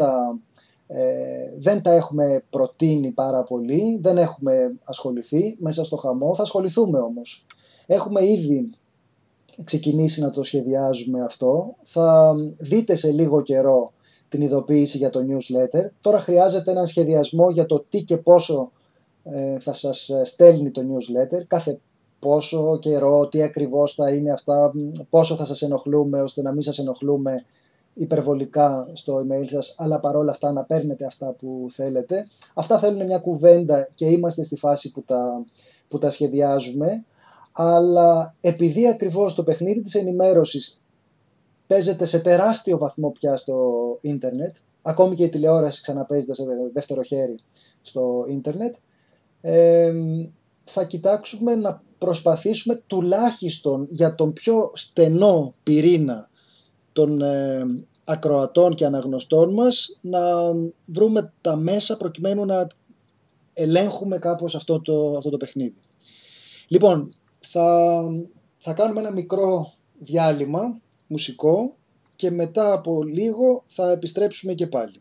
δεν τα έχουμε προτείνει πάρα πολύ, δεν έχουμε ασχοληθεί μέσα στο χαμό, θα ασχοληθούμε όμως. Έχουμε ήδη ξεκινήσει να το σχεδιάζουμε αυτό, θα δείτε σε λίγο καιρό την ειδοποίηση για το newsletter. Τώρα χρειάζεται έναν σχεδιασμό για το τι και πόσο θα σας στέλνει το newsletter, κάθε πόσο καιρό, τι ακριβώς θα είναι αυτά, πόσο θα σας ενοχλούμε ώστε να μην σας ενοχλούμε υπερβολικά στο email σας, αλλά παρόλα αυτά να παίρνετε αυτά που θέλετε. Αυτά θέλουν μια κουβέντα και είμαστε στη φάση που τα σχεδιάζουμε, αλλά επειδή ακριβώς το παιχνίδι της ενημέρωσης παίζεται σε τεράστιο βαθμό πια στο ίντερνετ, ακόμη και η τηλεόραση ξαναπαίζεται σε δεύτερο χέρι στο ίντερνετ, θα κοιτάξουμε να προσπαθήσουμε τουλάχιστον για τον πιο στενό πυρήνα των ακροατών και αναγνωστών μας να βρούμε τα μέσα προκειμένου να ελέγχουμε κάπως αυτό το παιχνίδι. Λοιπόν, θα κάνουμε ένα μικρό διάλειμμα μουσικό και μετά από λίγο θα επιστρέψουμε και πάλι.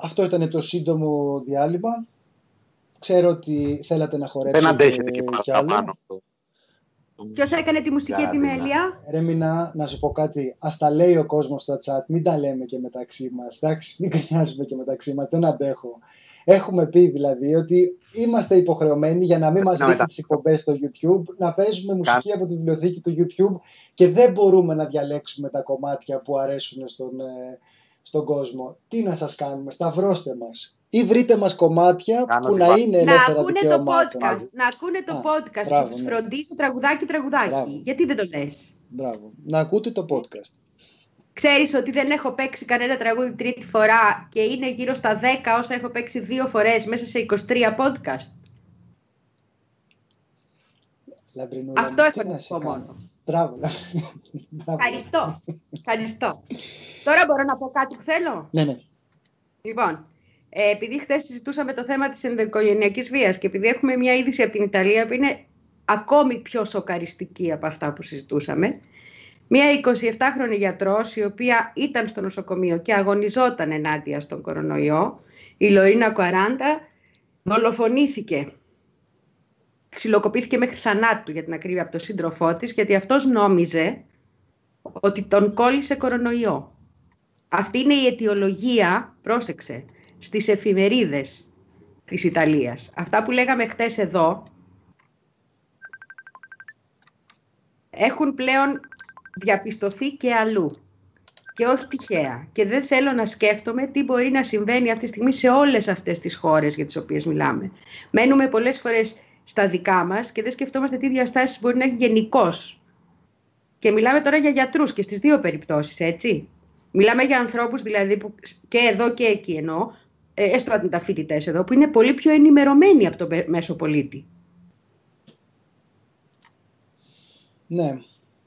αυτό ήταν το σύντομο διάλειμμα. Ξέρω ότι θέλατε να χορέψετε. Δεν αντέχετε κι άλλο. Ποιος έκανε τη μουσική επιμέλεια? Ρε Μινά, να σου πω κάτι. Ας τα λέει ο κόσμος στο chat. Μην τα λέμε και μεταξύ μας. Εντάξει, μην κρινιάζουμε και μεταξύ μας. Δεν αντέχω. Έχουμε πει δηλαδή ότι είμαστε υποχρεωμένοι για να μην μας ρίχνει τις εκπομπές στο YouTube να παίζουμε μουσική από τη βιβλιοθήκη του YouTube και δεν μπορούμε να διαλέξουμε τα κομμάτια που αρέσουν στον κόσμο. Τι να σας κάνουμε, σταυρώστε μας. Ή βρείτε μας κομμάτια που να είναι ελεύθερα δικαιωμάτων. Να ακούνε το podcast που τους φροντίζει το τραγουδάκι. Γιατί δεν το λες? Μπράβο. Να ακούτε το podcast. Ξέρεις ότι δεν έχω παίξει κανένα τραγούδι τρίτη φορά και είναι γύρω στα 10 όσα έχω παίξει 2 φορές μέσα σε 23 podcast. Λαμπρινούλα, αυτό έχω να σου πω μόνο. Μπράβο. Ευχαριστώ. Τώρα μπορώ να πω κάτι που θέλω? Ναι. Λοιπόν, επειδή χθες συζητούσαμε το θέμα της ενδοοικογενειακής βίας και επειδή έχουμε μια είδηση από την Ιταλία που είναι ακόμη πιο σοκαριστική από αυτά που συζητούσαμε, μια 27χρονη γιατρός η οποία ήταν στο νοσοκομείο και αγωνιζόταν ενάντια στον κορονοϊό, η Λορίνα Κουαράντα, δολοφονήθηκε. Ξυλοκοπήθηκε μέχρι θανάτου για την ακρίβεια από τον σύντροφό της, γιατί αυτός νόμιζε ότι τον κόλλησε κορονοϊό. Αυτή είναι η αιτιολογία, πρόσεξε, στις εφημερίδες της Ιταλίας. Αυτά που λέγαμε χτες εδώ έχουν πλέον διαπιστωθεί και αλλού. Και όχι τυχαία. Και δεν θέλω να σκέφτομαι τι μπορεί να συμβαίνει αυτή τη στιγμή σε όλες αυτές τις χώρες για τις οποίες μιλάμε. Μένουμε πολλές φορές στα δικά μας και δεν σκεφτόμαστε τι διαστάσεις μπορεί να έχει γενικώς. Και μιλάμε τώρα για γιατρούς και στις δύο περιπτώσεις, έτσι. Μιλάμε για ανθρώπους δηλαδή που και εδώ και εκεί εννοώ, έστω αν τα φοιτητές εδώ, που είναι πολύ πιο ενημερωμένοι από τον μέσο πολίτη. Ναι.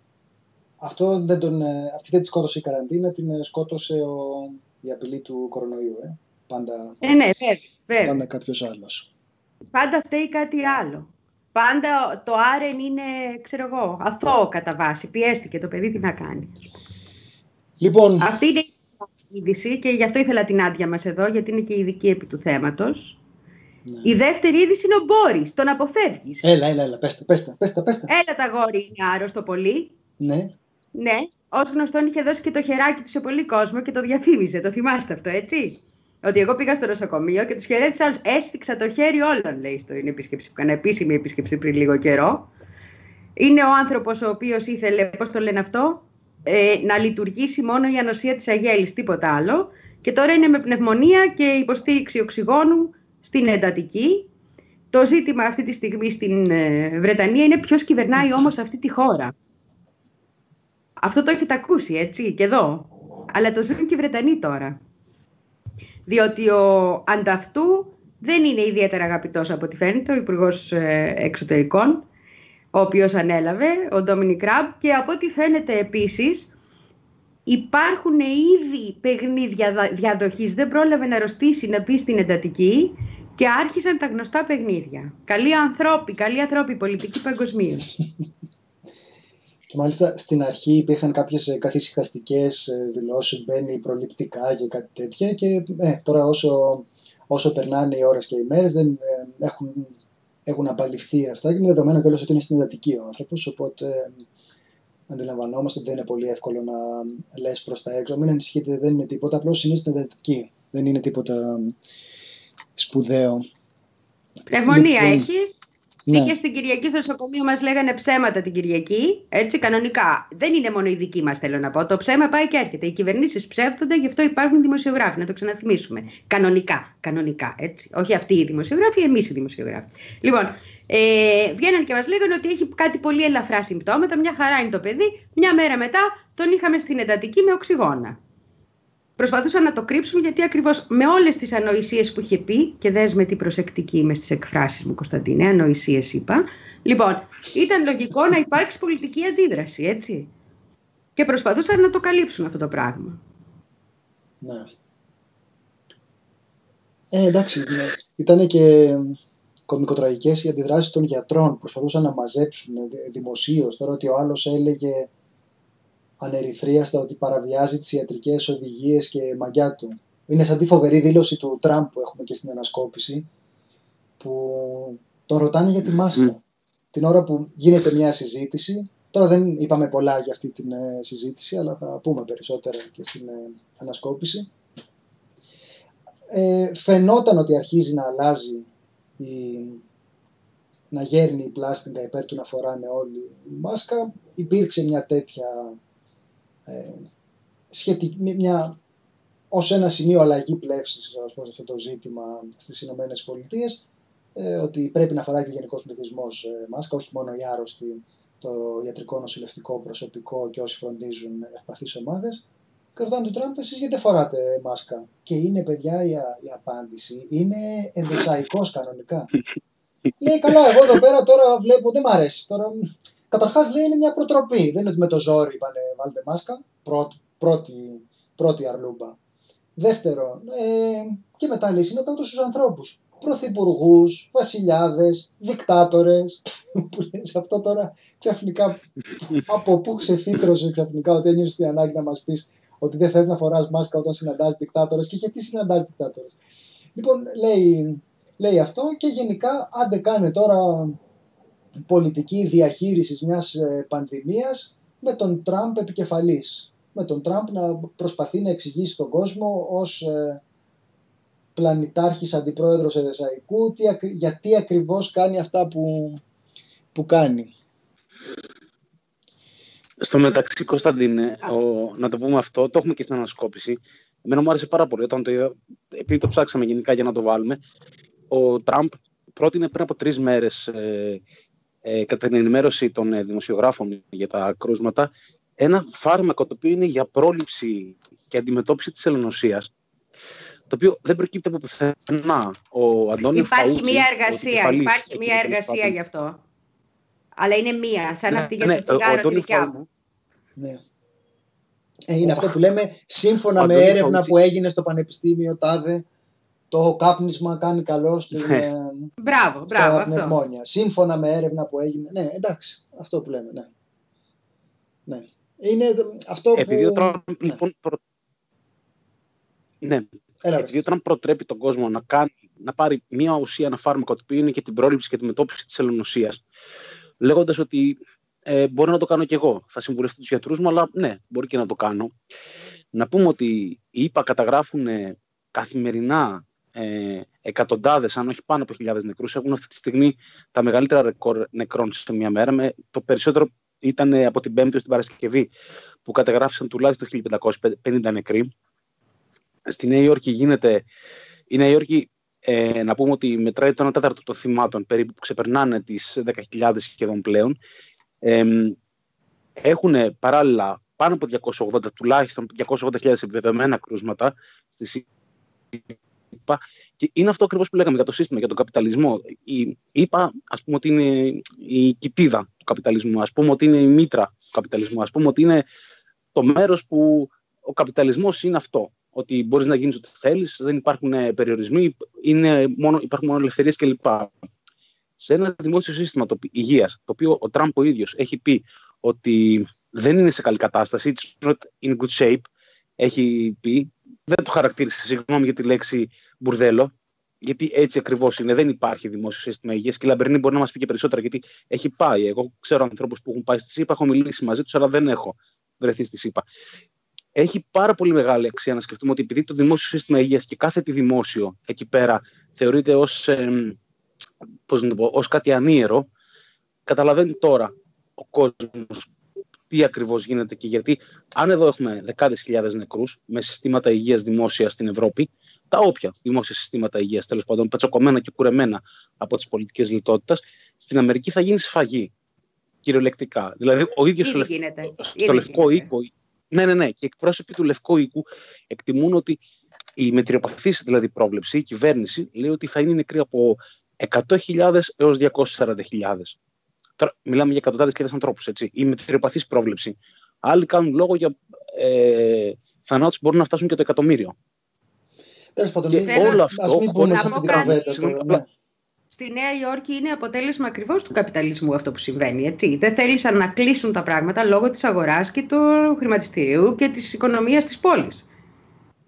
Αυτή δεν τη σκότωσε η καραντίνα, την σκότωσε η απειλή του κορονοϊού. Πάντα, ναι, βέβαια. Πάντα κάποιος άλλος. Πάντα φταίει κάτι άλλο. Πάντα το άρεν είναι, ξέρω εγώ, αθώο κατά βάση. Πιέστηκε το παιδί, τι να κάνει. Λοιπόν. Αυτή είναι η είδηση και γι' αυτό ήθελα την άδεια μας εδώ, γιατί είναι και ειδική επί του θέματος. Ναι. Η δεύτερη είδηση είναι ο Μπόρις, τον αποφεύγεις. Έλα, πέστε. Έλα τα γόρι, είναι άρρωστο πολύ. Ναι, ως γνωστόν είχε δώσει και το χεράκι του σε πολύ κόσμο και το διαφήμιζε. Το θυμάστε αυτό, έτσι? Ότι εγώ πήγα στο νοσοκομείο και τους χαιρέτησα όλους. Έσφιξα το χέρι όλων, λέει, στην επίσκεψη που έκανα, επίσημη επίσκεψη πριν λίγο καιρό. Είναι ο άνθρωπος ο οποίος ήθελε, πώς το λένε αυτό, να λειτουργήσει μόνο η ανοσία της αγέλης, τίποτα άλλο. Και τώρα είναι με πνευμονία και υποστήριξη οξυγόνου στην εντατική. Το ζήτημα αυτή τη στιγμή στην Βρετανία είναι ποιος κυβερνάει όμως αυτή τη χώρα. Αυτό το έχετε ακούσει, έτσι, και εδώ. Αλλά το ζουν και οι Βρετανοί τώρα. Διότι ο ανταυτού δεν είναι ιδιαίτερα αγαπητός από ό,τι φαίνεται, ο Υπουργός Εξωτερικών, ο οποίος ανέλαβε, ο Ντόμινικ Ραμπ, και από ό,τι φαίνεται επίσης υπάρχουν ήδη παιχνίδια διαδοχής. Δεν πρόλαβε να αρρωστήσει, να μπει στην εντατική και άρχισαν τα γνωστά παιχνίδια. Καλοί ανθρώποι, πολιτικοί παγκοσμίως. Και μάλιστα στην αρχή υπήρχαν κάποιες καθησυχαστικές δηλώσεις, μπαίνει προληπτικά και κάτι τέτοια και τώρα όσο περνάνε οι ώρες και οι μέρες έχουν απαλληφθεί αυτά και είναι δεδομένο κιόλας ότι είναι στην εντατική ο άνθρωπος, οπότε αντιλαμβανόμαστε ότι δεν είναι πολύ εύκολο να λες προς τα έξω. Μην ανησυχείτε, δεν είναι τίποτα, απλώς είναι στην εντατική, δεν είναι τίποτα σπουδαίο. Πνευμονία έχει. Ναι. Και στην Κυριακή στο νοσοκομείο μας λέγανε ψέματα την Κυριακή. Έτσι, κανονικά. Δεν είναι μόνο η δική μας, θέλω να πω. Το ψέμα πάει και έρχεται. Οι κυβερνήσεις ψεύδονται, γι' αυτό υπάρχουν δημοσιογράφοι. Να το ξαναθυμίσουμε. Κανονικά. Έτσι. Όχι αυτοί οι δημοσιογράφοι, εμείς οι δημοσιογράφοι. Λοιπόν, βγαίναν και μας λέγανε ότι έχει κάτι πολύ ελαφρά συμπτώματα. Μια χαρά είναι το παιδί. Μια μέρα μετά τον είχαμε στην εντατική με οξυγόνα. Προσπαθούσαν να το κρύψουν γιατί ακριβώς με όλες τις ανοησίες που είχε πει, και δες με τι προσεκτική είμαι στις εκφράσεις μου, Κωνσταντίνε, ανοησίες είπα. Λοιπόν, ήταν λογικό να υπάρξει πολιτική αντίδραση, έτσι. Και προσπαθούσαν να το καλύψουν αυτό το πράγμα. Ναι. Εντάξει, ήταν και κωμικοτραγικές οι αντιδράσεις των γιατρών. Προσπαθούσαν να μαζέψουν δημοσίως τώρα ότι ο άλλος έλεγε ανερυθρίαστα ότι παραβιάζει τις ιατρικές οδηγίες και μαγιά του. Είναι σαν τη φοβερή δήλωση του Τραμπ που έχουμε και στην ανασκόπηση, που τον ρωτάνε για τη μάσκα. Την ώρα που γίνεται μια συζήτηση, τώρα δεν είπαμε πολλά για αυτή την συζήτηση, αλλά θα πούμε περισσότερα και στην ανασκόπηση. Φαινόταν ότι αρχίζει να αλλάζει, να γέρνει η πλάστιγκα υπέρ του να φοράνε όλοι η μάσκα. Υπήρξε μια τέτοια ως ένα σημείο αλλαγή πλεύσης σε αυτό το ζήτημα στις Ηνωμένες Πολιτείες, ότι πρέπει να φοράει και ο γενικός πληθυσμός μάσκα, όχι μόνο οι άρρωστοι, το ιατρικό νοσηλευτικό προσωπικό και όσοι φροντίζουν ευπαθείς ομάδες. Και ρωτάνε του Τραμπ, εσείς γιατί φοράτε μάσκα? Και είναι, παιδιά, η απάντηση είναι ενδεσαϊκός κανονικά. Λέει, καλά, εγώ εδώ πέρα τώρα βλέπω, δεν μ' αρέσει. Καταρχάς, λέει, είναι μια προτροπή. Δεν είναι ότι με το ζόρι είπανε βάλτε μάσκα. Πρώτη αρλούμπα. Δεύτερο, και μετά λέει, συναντάω στους ανθρώπους. Πρωθυπουργούς, βασιλιάδες, δικτάτορες. Που λες αυτό τώρα ξαφνικά, από πού ξεφύτρωσε ξαφνικά ότι ένιωσες την ανάγκη να μας πεις ότι δεν θες να φοράς μάσκα όταν συναντάς δικτάτορες, και γιατί συναντάς δικτάτορες? Λοιπόν, λέει αυτό, και γενικά άντε κάνε τώρα πολιτική διαχείριση μιας πανδημίας με τον Τραμπ επικεφαλής. Με τον Τραμπ να προσπαθεί να εξηγήσει στον κόσμο ως πλανητάρχης αντιπρόεδρος εδεσαϊκού γιατί ακριβώς κάνει αυτά που κάνει. Στο μεταξύ, Κωνσταντίνε, να το πούμε αυτό, το έχουμε και στην ανασκόπηση. Εμένα μου άρεσε πάρα πολύ όταν το είδα, επειδή το ψάξαμε γενικά για να το βάλουμε. Ο Τραμπ πρότεινε πριν από 3 μέρες, κατά την ενημέρωση των δημοσιογράφων για τα κρούσματα, ένα φάρμακο το οποίο είναι για πρόληψη και αντιμετώπιση της ελονοσίας, το οποίο δεν προκύπτει από πουθενά. Υπάρχει μια εργασία γι' αυτό. Αλλά είναι μία, σαν αυτή για το τσιγάρο τη δικιά μου. Ναι. Είναι αυτό που λέμε, σύμφωνα με έρευνα που έγινε στο Πανεπιστήμιο τάδε, το κάπνισμα κάνει καλό στην στα πνευμόνια. Σύμφωνα με έρευνα που έγινε. Ναι, εντάξει, αυτό που λέμε, ναι. Είναι αυτό επειδή που... ο Τραμπ, λοιπόν, επειδή ο Τραμπ προτρέπει τον κόσμο να πάρει μια ουσία, ένα φάρμακο, το οποίο είναι και την πρόληψη και τη μετώπιση της ελονοσίας, λέγοντας ότι μπορεί να το κάνω κι εγώ. Θα συμβουλευτεί τους γιατρούς μου, αλλά ναι, μπορεί και να το κάνω. Να πούμε ότι οι ΗΠΑ καταγράφουν καθημερινά εκατοντάδες, αν όχι πάνω από 1.000 νεκρούς. Έχουν αυτή τη στιγμή τα μεγαλύτερα ρεκόρ νεκρών σε μια μέρα. Το περισσότερο ήταν από την Πέμπτη ως την Παρασκευή, που καταγράφησαν τουλάχιστον 1.550 νεκροί. Στη Νέα Υόρκη η Νέα Υόρκη, να πούμε ότι μετράει το 1/4 των θυμάτων, περίπου, που ξεπερνάνε τις 10.000 σχεδόν πλέον. Έχουν παράλληλα πάνω από 280, τουλάχιστον 280.000 επιβεβαιωμένα κρούσματα στις ΗΠΑ. Και είναι αυτό ακριβώς που λέγαμε για το σύστημα, για τον καπιταλισμό. Η ΗΠΑ, ας πούμε ότι είναι η κοιτίδα του καπιταλισμού, ας πούμε ότι είναι η μήτρα του καπιταλισμού, ας πούμε ότι είναι το μέρος που ο καπιταλισμός είναι αυτό. Ότι μπορείς να γίνεις ό,τι θέλεις, δεν υπάρχουν περιορισμοί, υπάρχουν μόνο ελευθερίες κλπ. Σε ένα δημόσιο σύστημα υγείας, το οποίο ο Τραμπ ο ίδιος έχει πει ότι δεν είναι σε καλή κατάσταση, it's not in good shape, έχει πει, δεν το χαρακτήρισε, συγγνώμη για τη λέξη μπουρδέλο, γιατί έτσι ακριβώς είναι, δεν υπάρχει δημόσιο σύστημα υγείας, και η Λαμπερνή μπορεί να μας πει και περισσότερα, γιατί έχει πάει. Εγώ ξέρω ανθρώπους που έχουν πάει στη ΣΥΠΑ, έχω μιλήσει μαζί τους, αλλά δεν έχω βρεθεί στη ΣΥΠΑ. Έχει πάρα πολύ μεγάλη αξία να σκεφτούμε ότι επειδή το δημόσιο σύστημα υγείας και κάθε τι δημόσιο εκεί πέρα θεωρείται ως κάτι ανίερο, καταλαβαίνει τώρα ο κόσμος τι ακριβώς γίνεται και γιατί. Αν εδώ έχουμε δεκάδες χιλιάδες νεκρούς με συστήματα υγείας δημόσια στην Ευρώπη, τα όποια δημόσια συστήματα υγείας, τέλος πάντων, πετσοκομμένα και κουρεμένα από τις πολιτικές λιτότητας, στην Αμερική θα γίνει σφαγή. Κυριολεκτικά. Δηλαδή, ο ίδιος στο Λευκό Οίκο. Ναι. Και οι εκπρόσωποι του Λευκού Οίκου εκτιμούν ότι η μετριοπαθής δηλαδή πρόβλεψη, η κυβέρνηση λέει ότι θα είναι νεκροί από 100.000 έως 240.000. Τώρα μιλάμε για εκατοντάδες χιλιάδες ανθρώπους, έτσι. Η μετριοπαθής πρόβλεψη. Άλλοι κάνουν λόγο για θανάτους που μπορούν να φτάσουν και το 100.000. Τέλος πάντων, ας μην πούμε σε αυτή την καβέντα. Στη Νέα Υόρκη είναι αποτέλεσμα ακριβώς του καπιταλισμού αυτό που συμβαίνει. Έτσι. Δεν θέλησαν να κλείσουν τα πράγματα λόγω της αγοράς και του χρηματιστηρίου και της οικονομίας της πόλης.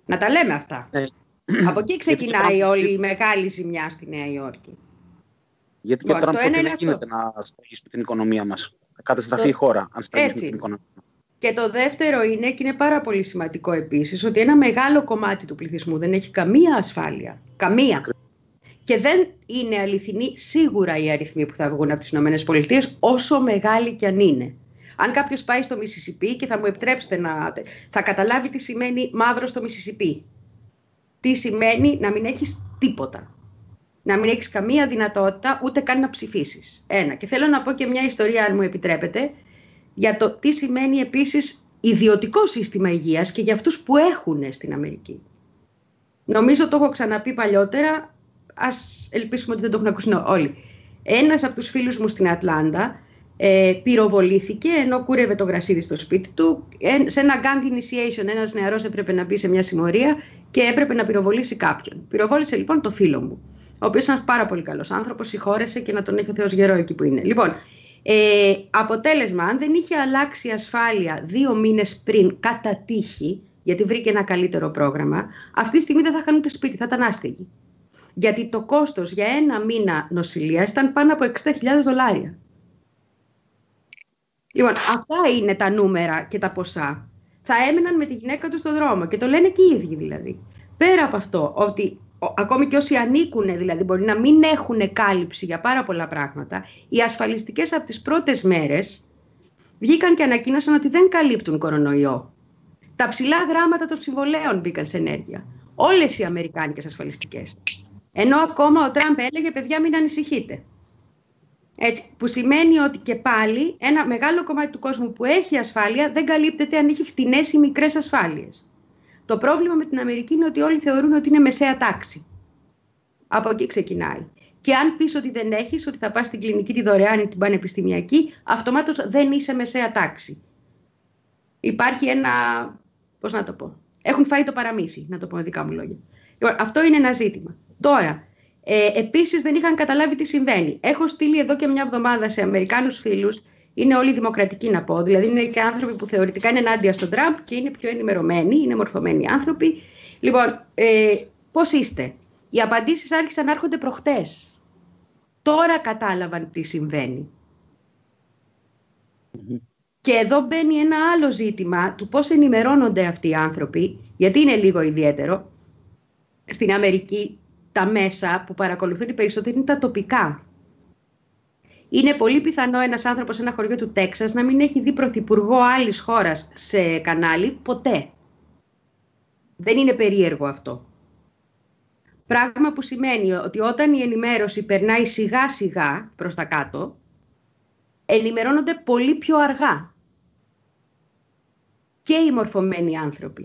Να τα λέμε αυτά. Από εκεί ξεκινάει όλη η μεγάλη ζημιά στη Νέα Υόρκη. Γιατί και τώρα δεν γίνεται να στραγγίσουμε την οικονομία μας. Να καταστραφεί η χώρα, αν στραγγίσουμε την οικονομία. Και το δεύτερο είναι, και είναι πάρα πολύ σημαντικό επίσης, ότι ένα μεγάλο κομμάτι του πληθυσμού δεν έχει καμία ασφάλεια. Καμία. Και δεν είναι αληθινή σίγουρα οι αριθμοί που θα βγουν από τις ΗΠΑ, όσο μεγάλοι κι αν είναι. Αν κάποιος πάει στο Μισισιπί, και θα μου επιτρέψετε θα καταλάβει τι σημαίνει μαύρο στο Μισισιπί. Τι σημαίνει να μην έχεις τίποτα. Να μην έχεις καμία δυνατότητα ούτε καν να ψηφίσεις. Ένα. Και θέλω να πω και μια ιστορία, αν μου επιτρέπετε, για το τι σημαίνει επίσης ιδιωτικό σύστημα υγείας και για αυτούς που έχουν στην Αμερική. Νομίζω το έχω ξαναπεί παλιότερα, ας ελπίσουμε ότι δεν το έχουν ακούσει όλοι. Ένας από τους φίλους μου στην Ατλάντα πυροβολήθηκε ενώ κούρευε το γρασίδι στο σπίτι του. Σε ένα gang initiation ένας νεαρός έπρεπε να μπει σε μια συμμορία και έπρεπε να πυροβολήσει κάποιον. Πυροβόλησε λοιπόν το φίλο μου, ο οποίος ήταν πάρα πολύ καλός άνθρωπος, συγχώρεσε και να τον έχει ο Θεός γερό εκεί που είναι. Λοιπόν, αποτέλεσμα, αν δεν είχε αλλάξει η ασφάλεια 2 μήνες πριν κατά τύχη, γιατί βρήκε ένα καλύτερο πρόγραμμα, αυτή τη στιγμή δεν θα είχαν ούτε σπίτι, θα ήταν άστεγοι. Γιατί το κόστος για 1 μήνα νοσηλείας ήταν πάνω από $60,000. Λοιπόν, αυτά είναι τα νούμερα και τα ποσά. Θα έμεναν με τη γυναίκα του στον δρόμο και το λένε και οι ίδιοι δηλαδή. Πέρα από αυτό, ότι ακόμη και όσοι ανήκουν, δηλαδή μπορεί να μην έχουν κάλυψη για πάρα πολλά πράγματα, οι ασφαλιστικές από τις πρώτες μέρες βγήκαν και ανακοίνωσαν ότι δεν καλύπτουν κορονοϊό. Τα ψηλά γράμματα των συμβολέων μπήκαν σε ενέργεια. Όλες οι αμερικάνικες ασφαλιστικές. Ενώ ακόμα ο Τραμπ έλεγε, παιδιά, μην ανησυχείτε. Έτσι, που σημαίνει ότι και πάλι ένα μεγάλο κομμάτι του κόσμου που έχει ασφάλεια δεν καλύπτεται αν έχει φτηνές ή μικρές ασφάλειες. Το πρόβλημα με την Αμερική είναι ότι όλοι θεωρούν ότι είναι μεσαία τάξη. Από εκεί ξεκινάει. Και αν πεις ότι δεν έχεις, ότι θα πας στην κλινική τη δωρεάν ή την πανεπιστημιακή, αυτομάτως δεν είσαι μεσαία τάξη. Υπάρχει ένα, πώς να το πω, έχουν φάει το παραμύθι, να το πω με δικά μου λόγια. Λοιπόν, αυτό είναι ένα ζήτημα. Τώρα, επίσης δεν είχαν καταλάβει τι συμβαίνει. Έχω στείλει εδώ και μια εβδομάδα σε Αμερικάνους φίλους, είναι όλοι δημοκρατικοί να πω, δηλαδή είναι και άνθρωποι που θεωρητικά είναι ενάντια στον Τραμπ και είναι πιο ενημερωμένοι, είναι μορφωμένοι άνθρωποι. Λοιπόν, πώς είστε? Οι απαντήσεις άρχισαν να έρχονται προχτές. Τώρα κατάλαβαν τι συμβαίνει. Και εδώ μπαίνει ένα άλλο ζήτημα του πώς ενημερώνονται αυτοί οι άνθρωποι, γιατί είναι λίγο ιδιαίτερο. Στην Αμερική τα μέσα που παρακολουθούν οι περισσότεροι είναι τα τοπικά. Είναι πολύ πιθανό ένας άνθρωπος σε ένα χωριό του Τέξας να μην έχει δει πρωθυπουργό άλλης χώρας σε κανάλι ποτέ. Δεν είναι περίεργο αυτό. Πράγμα που σημαίνει ότι όταν η ενημέρωση περνάει σιγά σιγά προς τα κάτω, ενημερώνονται πολύ πιο αργά. Και οι μορφωμένοι άνθρωποι.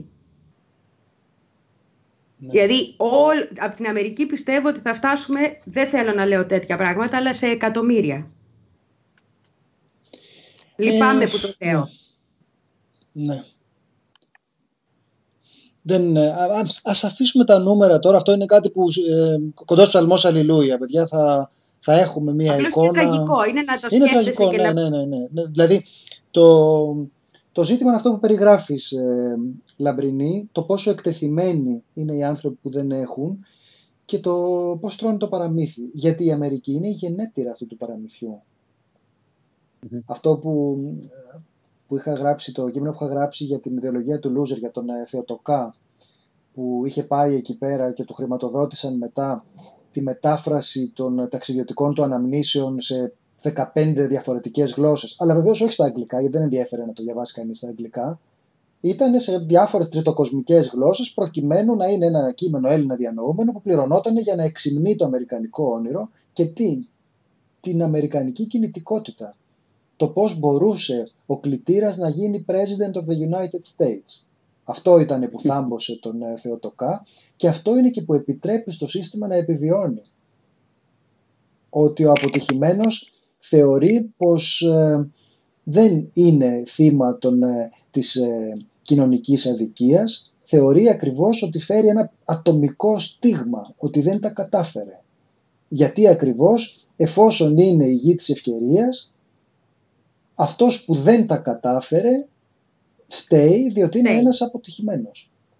Ναι. Δηλαδή, από την Αμερική πιστεύω ότι θα φτάσουμε, δεν θέλω να λέω τέτοια πράγματα, αλλά σε εκατομμύρια. Λυπάμαι που το λέω. Ναι. Ας αφήσουμε τα νούμερα τώρα. Αυτό είναι κάτι που κοντός ψαλμός αλληλούια, παιδιά, θα έχουμε μία απλώς εικόνα. Είναι τραγικό, είναι να το σκέφτεσαι τραγικό, και ναι. Δηλαδή, το ζήτημα είναι αυτό που περιγράφεις, Λαμπρινή, το πόσο εκτεθειμένοι είναι οι άνθρωποι που δεν έχουν και το πώς τρώνε το παραμύθι. Γιατί η Αμερική είναι η γενέτειρα αυτού του παραμυθιού. Αυτό που είχα γράψει, το κείμενο που είχα γράψει για την ιδεολογία του Λούζερ, για τον Θεοτοκά, που είχε πάει εκεί πέρα και του χρηματοδότησαν μετά τη μετάφραση των ταξιδιωτικών του αναμνήσεων σε 15 διαφορετικές γλώσσες, αλλά βεβαίως όχι στα αγγλικά, γιατί δεν ενδιέφερε να το διαβάσει κανείς στα αγγλικά. Ήταν σε διάφορες τριτοκοσμικές γλώσσες, προκειμένου να είναι ένα κείμενο Έλληνα διανοούμενο που πληρωνόταν για να εξυμνεί το αμερικανικό όνειρο και την αμερικανική κινητικότητα. Το πώς μπορούσε ο κλητήρας να γίνει President of the United States. Αυτό ήταν που θάμπωσε τον Θεοτοκά και αυτό είναι και που επιτρέπει στο σύστημα να επιβιώνει. Ότι ο αποτυχημένος θεωρεί πως δεν είναι θύμα της κοινωνικής αδικίας, θεωρεί ακριβώς ότι φέρει ένα ατομικό στίγμα, ότι δεν τα κατάφερε. Γιατί ακριβώς εφόσον είναι η γη της ευκαιρίας, αυτός που δεν τα κατάφερε φταίει διότι είναι ένας αποτυχημένος.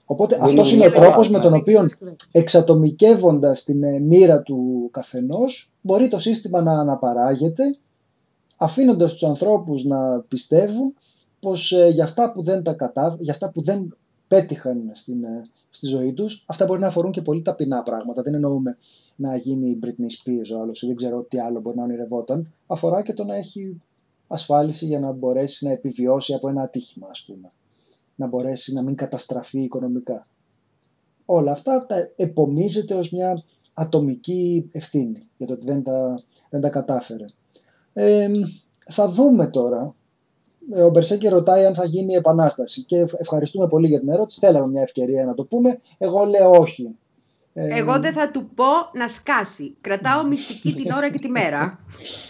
Οπότε αυτός είναι ο τρόπος με τον οποίο, εξατομικεύοντας την μοίρα του καθενός, μπορεί το σύστημα να αναπαράγεται, αφήνοντας τους ανθρώπους να πιστεύουν πως για αυτά που δεν πέτυχαν στη ζωή τους, αυτά μπορεί να αφορούν και πολύ ταπεινά πράγματα. Δεν εννοούμε να γίνει η Britney Spears ο άλλος ή δεν ξέρω τι άλλο μπορεί να ονειρευόταν. Αφορά και το να έχει ασφάλιση για να μπορέσει να επιβιώσει από ένα ατύχημα, ας πούμε. Να μπορέσει να μην καταστραφεί οικονομικά. Όλα αυτά τα επομίζεται ως μια ατομική ευθύνη για το ότι δεν τα κατάφερε. Θα δούμε τώρα. Ο Μπερσέκη ρωτάει αν θα γίνει επανάσταση και ευχαριστούμε πολύ για την ερώτηση. Θέλαμε μια ευκαιρία να το πούμε. Εγώ λέω όχι. Εγώ δεν θα του πω να σκάσει. Κρατάω μυστική την ώρα και τη μέρα.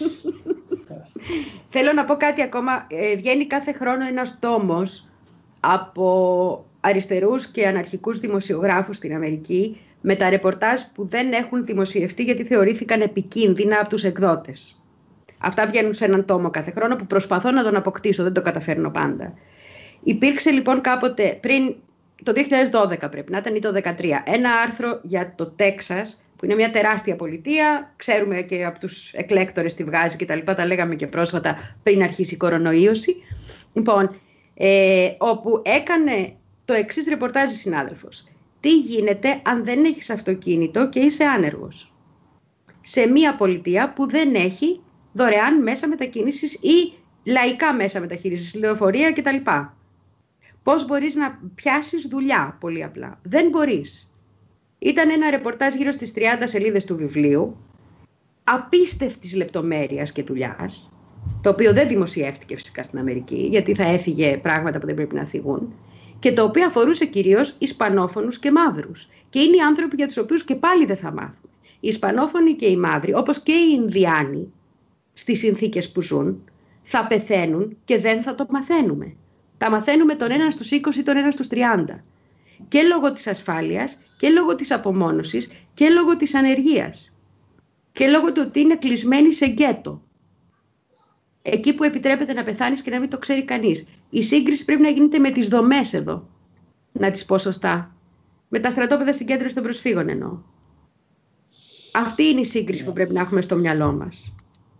Θέλω να πω κάτι ακόμα. Βγαίνει κάθε χρόνο ένας τόμος από αριστερούς και αναρχικούς δημοσιογράφους στην Αμερική με τα ρεπορτάζ που δεν έχουν δημοσιευτεί γιατί θεωρήθηκαν επικίνδυνα από τους εκδότες. Αυτά βγαίνουν σε έναν τόμο κάθε χρόνο που προσπαθώ να τον αποκτήσω, δεν το καταφέρνω πάντα. Υπήρξε λοιπόν κάποτε, πριν το 2012 πρέπει να ήταν ή το 2013, ένα άρθρο για το Τέξας, που είναι μια τεράστια πολιτεία, ξέρουμε και από τους εκλέκτορες τη βγάζει και τα λοιπά, τα λέγαμε και πρόσφατα πριν αρχίσει η κορονοϊώση. Λοιπόν, όπου έκανε το εξής ρεπορτάζ η συνάδελφος. Τι γίνεται αν δεν έχεις αυτοκίνητο και είσαι άνεργος σε μια πολιτεία που δεν έχει δωρεάν μέσα μετακίνησης ή λαϊκά μέσα μεταχείρισης, λεωφορεία κτλ. Πώς μπορείς να πιάσεις δουλειά, πολύ απλά? Δεν μπορείς. Ήταν ένα ρεπορτάζ γύρω στις 30 σελίδες του βιβλίου, απίστευτης λεπτομέρειας και δουλειάς, το οποίο δεν δημοσιεύτηκε φυσικά στην Αμερική, γιατί θα έφυγε πράγματα που δεν πρέπει να θυγούν, και το οποίο αφορούσε κυρίως Ισπανόφωνους και μαύρους. Και είναι οι άνθρωποι για τους οποίους και πάλι δεν θα μάθουμε. Οι Ισπανόφωνοι και οι μαύροι, όπως και οι Ινδιάνοι, στις συνθήκες που ζουν, θα πεθαίνουν και δεν θα το μαθαίνουμε. Τα μαθαίνουμε τον έναν στους 20 ή τον έναν στους 30. Και λόγω της ασφάλειας και λόγω της απομόνωσης και λόγω της ανεργίας. Και λόγω του ότι είναι κλεισμένοι σε γκέτο. Εκεί που επιτρέπεται να πεθάνεις και να μην το ξέρει κανείς. Η σύγκριση πρέπει να γίνεται με τις δομές εδώ. Να τις πω σωστά. Με τα στρατόπεδα συγκέντρωσης των προσφύγων εννοώ. Αυτή είναι η σύγκριση που πρέπει να έχουμε στο μυαλό μας.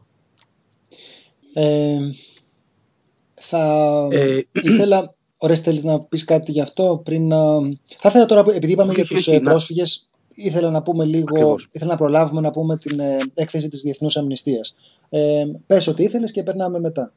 Ήθελα, Ορέστη, θέλεις να πεις κάτι γι' αυτό πριν να... Θα ήθελα τώρα, επειδή είπαμε για τους πρόσφυγες, ήθελα να πούμε λίγο, ήθελα να προλάβουμε να πούμε την έκθεση της Διεθνούς Αμνηστίας. Πες ό,τι ήθελες και περνάμε μετά.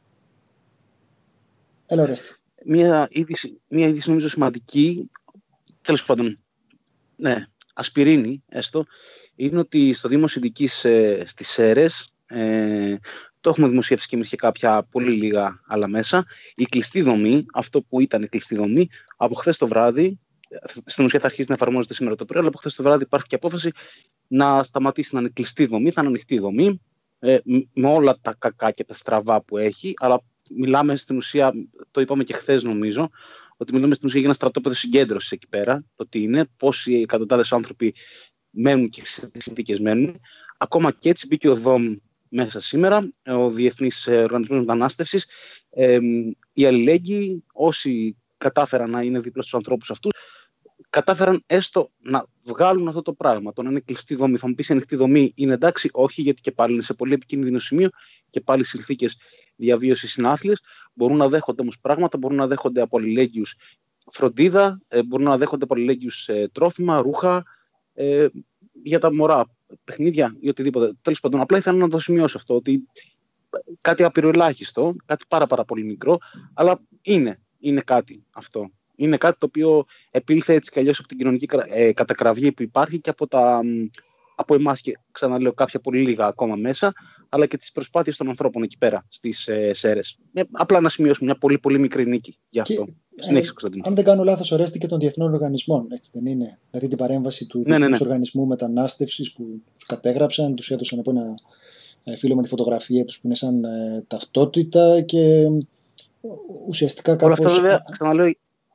Έλα, Ορέστη. Μια είδηση νομίζω σημαντική, τέλος πάντων, ναι, ασπιρίνη έστω, είναι ότι στο Δήμο Συνδικής στις Σέρρες, το έχουμε δημοσιεύσει και εμείς και κάποια πολύ λίγα άλλα μέσα, η κλειστή δομή, αυτό που ήταν η κλειστή δομή, από χθες το βράδυ, στην ουσία θα αρχίσει να εφαρμόζεται σήμερα το πρωί, αλλά από χθες το βράδυ υπάρχει και απόφαση να σταματήσει να είναι κλειστή δομή, θα είναι ανοιχτή δομή, με όλα τα κακά και τα στραβά που έχει, αλλά μιλάμε στην ουσία, το είπαμε και χθες νομίζω, ότι μιλάμε στην ουσία για ένα στρατόπεδο συγκέντρωσης εκεί πέρα, το τι είναι, πόσοι εκατοντάδες άνθρωποι μένουν και σε τι συνθήκες μένουν. Ακόμα και έτσι μπήκε ο ΔΟΜ μέσα σήμερα, ο Διεθνής Οργανισμός Μετανάστευσης. Οι αλληλέγγυοι, όσοι κατάφεραν να είναι δίπλα στους ανθρώπους αυτούς, κατάφεραν έστω να βγάλουν αυτό το πράγμα. Το να είναι κλειστή δομή. Θα μου πεις, ανοιχτή δομή είναι εντάξει? Όχι, γιατί και πάλι είναι σε πολύ επικίνδυνο σημείο και πάλι συνθήκες διαβίωσης είναι άθλιες. Μπορούν να δέχονται όμως πράγματα, μπορούν να δέχονται από αλληλέγγυους φροντίδα, μπορούν να δέχονται από αλληλέγγυους τρόφιμα, ρούχα, για τα μωρά, παιχνίδια ή οτιδήποτε. Τέλος πάντων, απλά ήθελα να το σημειώσω αυτό, ότι κάτι απειροελάχιστο, κάτι πάρα πολύ μικρό, αλλά είναι κάτι αυτό. Είναι κάτι το οποίο επήλθε έτσι κι αλλιώς από την κοινωνική κατακραυγή που υπάρχει και από εμάς, και ξαναλέω κάποια πολύ λίγα ακόμα μέσα, αλλά και τις προσπάθειες των ανθρώπων εκεί πέρα στις Σέρρες. Απλά να σημειώσουμε μια πολύ μικρή νίκη γι' αυτό. Συνέχισε, Κωνσταντίνο. Αν δεν κάνω λάθος, Ορέστη, και των διεθνών οργανισμών, έτσι δεν είναι? Δηλαδή την παρέμβαση του Διεθνούς Οργανισμού Μετανάστευσης που τους κατέγραψαν, τους έδωσαν από ένα φίλο με τη φωτογραφία τους που είναι σαν ταυτότητα και ουσιαστικά κάπως... Όλα αυτά βέβαια, ξαναλέω,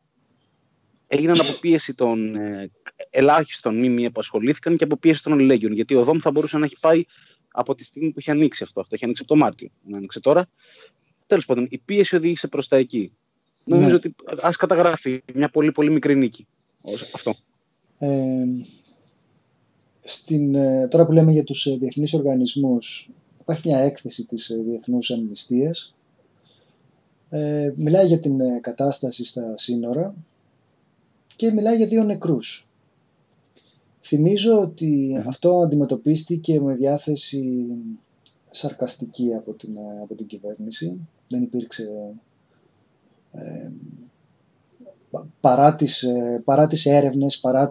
έγιναν από πίεση των ελάχιστων ΜΜΕ που ασχολήθηκαν και από πίεση των αλληλέγγυων. Γιατί ο ΔΟΜ θα μπορούσε να έχει πάει από τη στιγμή που είχε ανοίξει αυτό. Αυτό είχε ανοίξει από το Μάρτιο. Να ανοίξει τώρα. Τέλος πάντων, η πίεση οδήγησε προς τα εκεί. Νομίζω ότι ας καταγραφεί μια πολύ μικρή νίκη. Αυτό. Τώρα που λέμε για τους διεθνείς οργανισμούς, υπάρχει μια έκθεση της Διεθνούς Αμνηστίας. Μιλάει για την κατάσταση στα σύνορα και μιλάει για 2 νεκρούς. Θυμίζω ότι αυτό αντιμετωπίστηκε με διάθεση σαρκαστική από την κυβέρνηση. Δεν υπήρξε, παρά τις έρευνες, παρά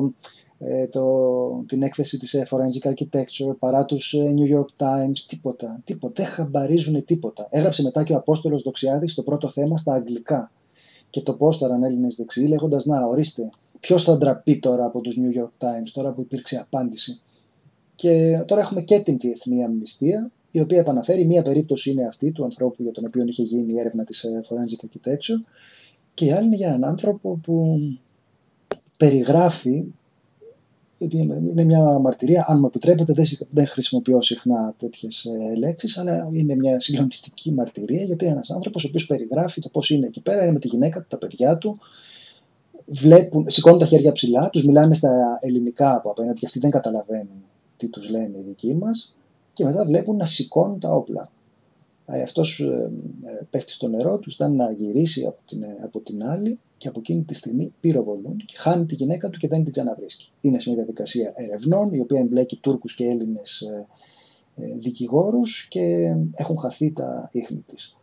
την έκθεση της Forensic Architecture, παρά τους New York Times, τίποτα, δεν χαμπαρίζουν τίποτα. Έγραψε μετά και ο Απόστολος Δοξιάδης το πρώτο θέμα στα αγγλικά και το πόσταραν Έλληνες δεξιοί λέγοντας να ορίστε, ποιος θα ντραπεί τώρα από τους New York Times, τώρα που υπήρξε απάντηση. Και τώρα έχουμε και την Διεθνή Αμνηστία, η οποία επαναφέρει μία περίπτωση είναι αυτή του ανθρώπου για τον οποίο είχε γίνει η έρευνα της Forensic Architecture και η άλλη είναι για έναν άνθρωπο που περιγράφει, είναι μια μαρτυρία, αν μου επιτρέπετε δεν χρησιμοποιώ συχνά τέτοιες λέξεις, αλλά είναι μια συγκλονιστική μαρτυρία γιατί είναι ένας άνθρωπος ο οποίος περιγράφει το πώς είναι εκεί πέρα, είναι με τη γυναίκα του, τα παιδιά του, σηκώνουν τα χέρια ψηλά, τους μιλάνε στα ελληνικά από απέναντι και αυτοί δεν καταλαβαίνουν τι τους λένε οι δικοί μας και μετά βλέπουν να σηκώνουν τα όπλα. Αυτός πέφτει στο νερό, τους ήταν να γυρίσει από την άλλη και από εκείνη τη στιγμή πυροβολούν και χάνει τη γυναίκα του και δεν την ξαναβρίσκει. Είναι σε μια διαδικασία ερευνών η οποία εμπλέκει Τούρκους και Έλληνες δικηγόρους και έχουν χαθεί τα ίχνη της.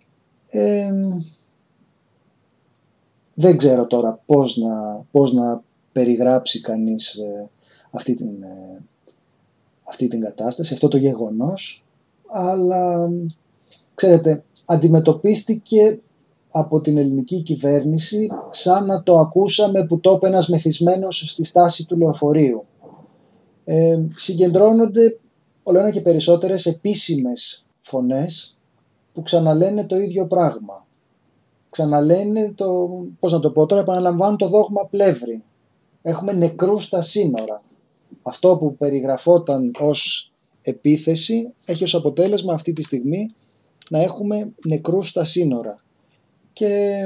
Δεν ξέρω τώρα πώς να περιγράψει κανείς αυτή την κατάσταση, αυτό το γεγονός, αλλά ξέρετε, αντιμετωπίστηκε από την ελληνική κυβέρνηση σαν να το ακούσαμε που το είπε ένας μεθυσμένος στη στάση του λεωφορείου. Συγκεντρώνονται όλο ένα και περισσότερες επίσημες φωνές που ξαναλένε το ίδιο πράγμα. Ξαναλένε πώς να το πω τώρα, επαναλαμβάνουν το δόγμα Πλεύρη. Έχουμε νεκρούς στα σύνορα. Αυτό που περιγραφόταν ως επίθεση έχει ως αποτέλεσμα αυτή τη στιγμή να έχουμε νεκρούς στα σύνορα. Και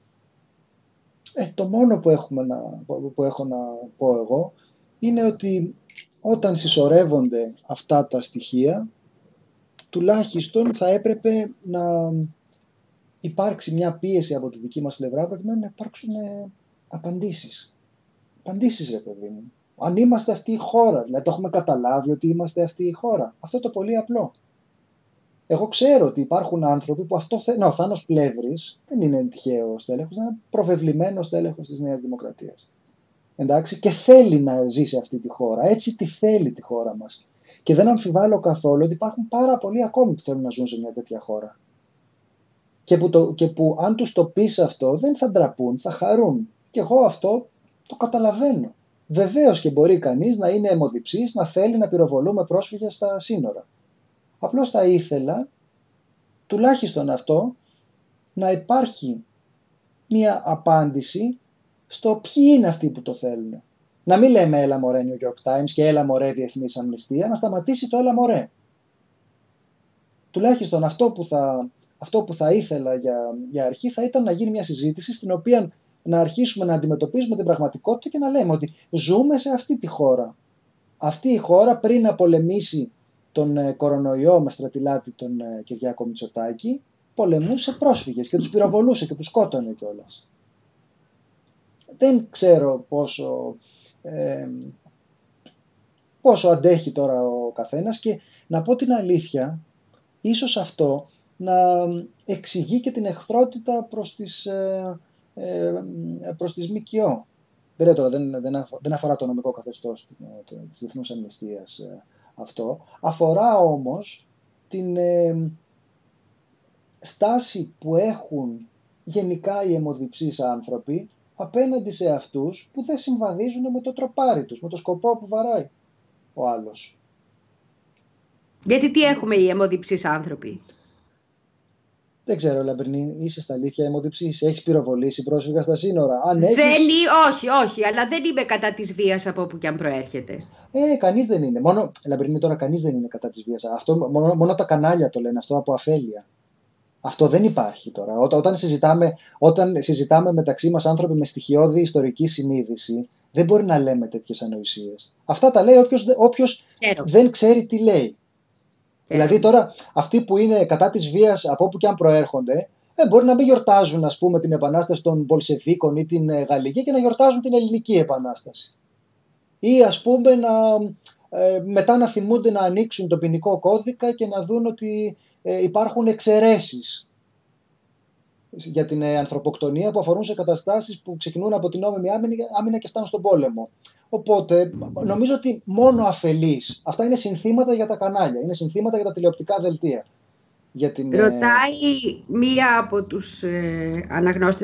το μόνο που έχω να πω εγώ είναι ότι όταν συσσωρεύονται αυτά τα στοιχεία, τουλάχιστον θα έπρεπε να υπάρξει μια πίεση από τη δική μας πλευρά προκειμένου να υπάρξουν απαντήσεις. Απαντήσεις, ρε παιδί μου. Αν είμαστε αυτή η χώρα, δηλαδή το έχουμε καταλάβει ότι είμαστε αυτή η χώρα. Αυτό το πολύ απλό. Εγώ ξέρω ότι υπάρχουν άνθρωποι που αυτό θέλουν. Ο Θάνος Πλεύρης δεν είναι τυχαίο τέλεχος, είναι προβεβλημένος τέλεχος της Νέας Δημοκρατίας. Εντάξει, και θέλει να ζει σε αυτή τη χώρα. Έτσι τη θέλει τη χώρα μας. Και δεν αμφιβάλλω καθόλου ότι υπάρχουν πάρα πολλοί ακόμη που θέλουν να ζουν σε μια τέτοια χώρα. Και που αν τους το πεις αυτό δεν θα ντραπούν, θα χαρούν. Και εγώ αυτό το καταλαβαίνω. Βεβαίως και μπορεί κανείς να είναι αιμοδιψής, να θέλει να πυροβολούμε πρόσφυγες στα σύνορα. Απλώς θα ήθελα, τουλάχιστον αυτό, να υπάρχει μία απάντηση στο ποιοι είναι αυτοί που το θέλουν. Να μην λέμε έλα μωρέ New York Times και έλα μωρέ Διεθνής Αμνηστία, να σταματήσει το έλα μωρέ. Τουλάχιστον αυτό που θα ήθελα για αρχή θα ήταν να γίνει μια συζήτηση στην οποία να αρχίσουμε να αντιμετωπίζουμε την πραγματικότητα και να λέμε ότι ζούμε σε αυτή τη χώρα. Αυτή η χώρα πριν να πολεμήσει τον κορονοϊό με στρατιλάτη τον Κυριάκο Μητσοτάκη, πολεμούσε πρόσφυγες και τους πυροβολούσε και τους σκότωνε κιόλας. Δεν ξέρω πόσο αντέχει τώρα ο καθένας και να πω την αλήθεια, ίσως αυτό να εξηγεί και την εχθρότητα προς τις ΜΚΟ. Δεν αφορά το νομικό καθεστώς της Διεθνούς Αμνηστίας αυτό. Αφορά όμως την στάση που έχουν γενικά οι αιμοδιψείς άνθρωποι απέναντι σε αυτούς που δεν συμβαδίζουν με το τροπάρι τους, με το σκοπό που βαράει ο άλλος. Γιατί τι έχουμε οι αιμοδιψείς άνθρωποι? Δεν ξέρω, Λαμπρινή, είσαι στα αλήθεια αιμοδιψής, έχεις πυροβολήσει πρόσφυγα στα σύνορα? Αν έχεις... Όχι, αλλά δεν είμαι κατά της βίας από όπου και αν προέρχεται. Κανείς δεν είναι. Λαμπρινή, τώρα κανείς δεν είναι κατά της βίας. Αυτό, μόνο τα κανάλια το λένε αυτό από αφέλεια. Αυτό δεν υπάρχει τώρα. Όταν συζητάμε μεταξύ μας άνθρωποι με στοιχειώδη ιστορική συνείδηση, δεν μπορεί να λέμε τέτοιες ανοησίες. Αυτά τα λέει όποιος δεν ξέρει τι λέει. Δηλαδή τώρα αυτοί που είναι κατά της βίας από όπου και αν προέρχονται, μπορεί να μην γιορτάζουν, ας πούμε, την επανάσταση των Μπολσεβίκων ή την Γαλλική και να γιορτάζουν την Ελληνική επανάσταση. Ή ας πούμε μετά να θυμούνται να ανοίξουν το ποινικό κώδικα και να δουν ότι υπάρχουν εξαιρέσεις για την ανθρωποκτονία που αφορούν σε καταστάσεις που ξεκινούν από την νόμιμη άμυνα και φτάνουν στον πόλεμο. Οπότε νομίζω ότι μόνο αφελείς. Αυτά είναι συνθήματα για τα κανάλια, είναι συνθήματα για τα τηλεοπτικά δελτία. Ρωτάει μία από τους αναγνώστες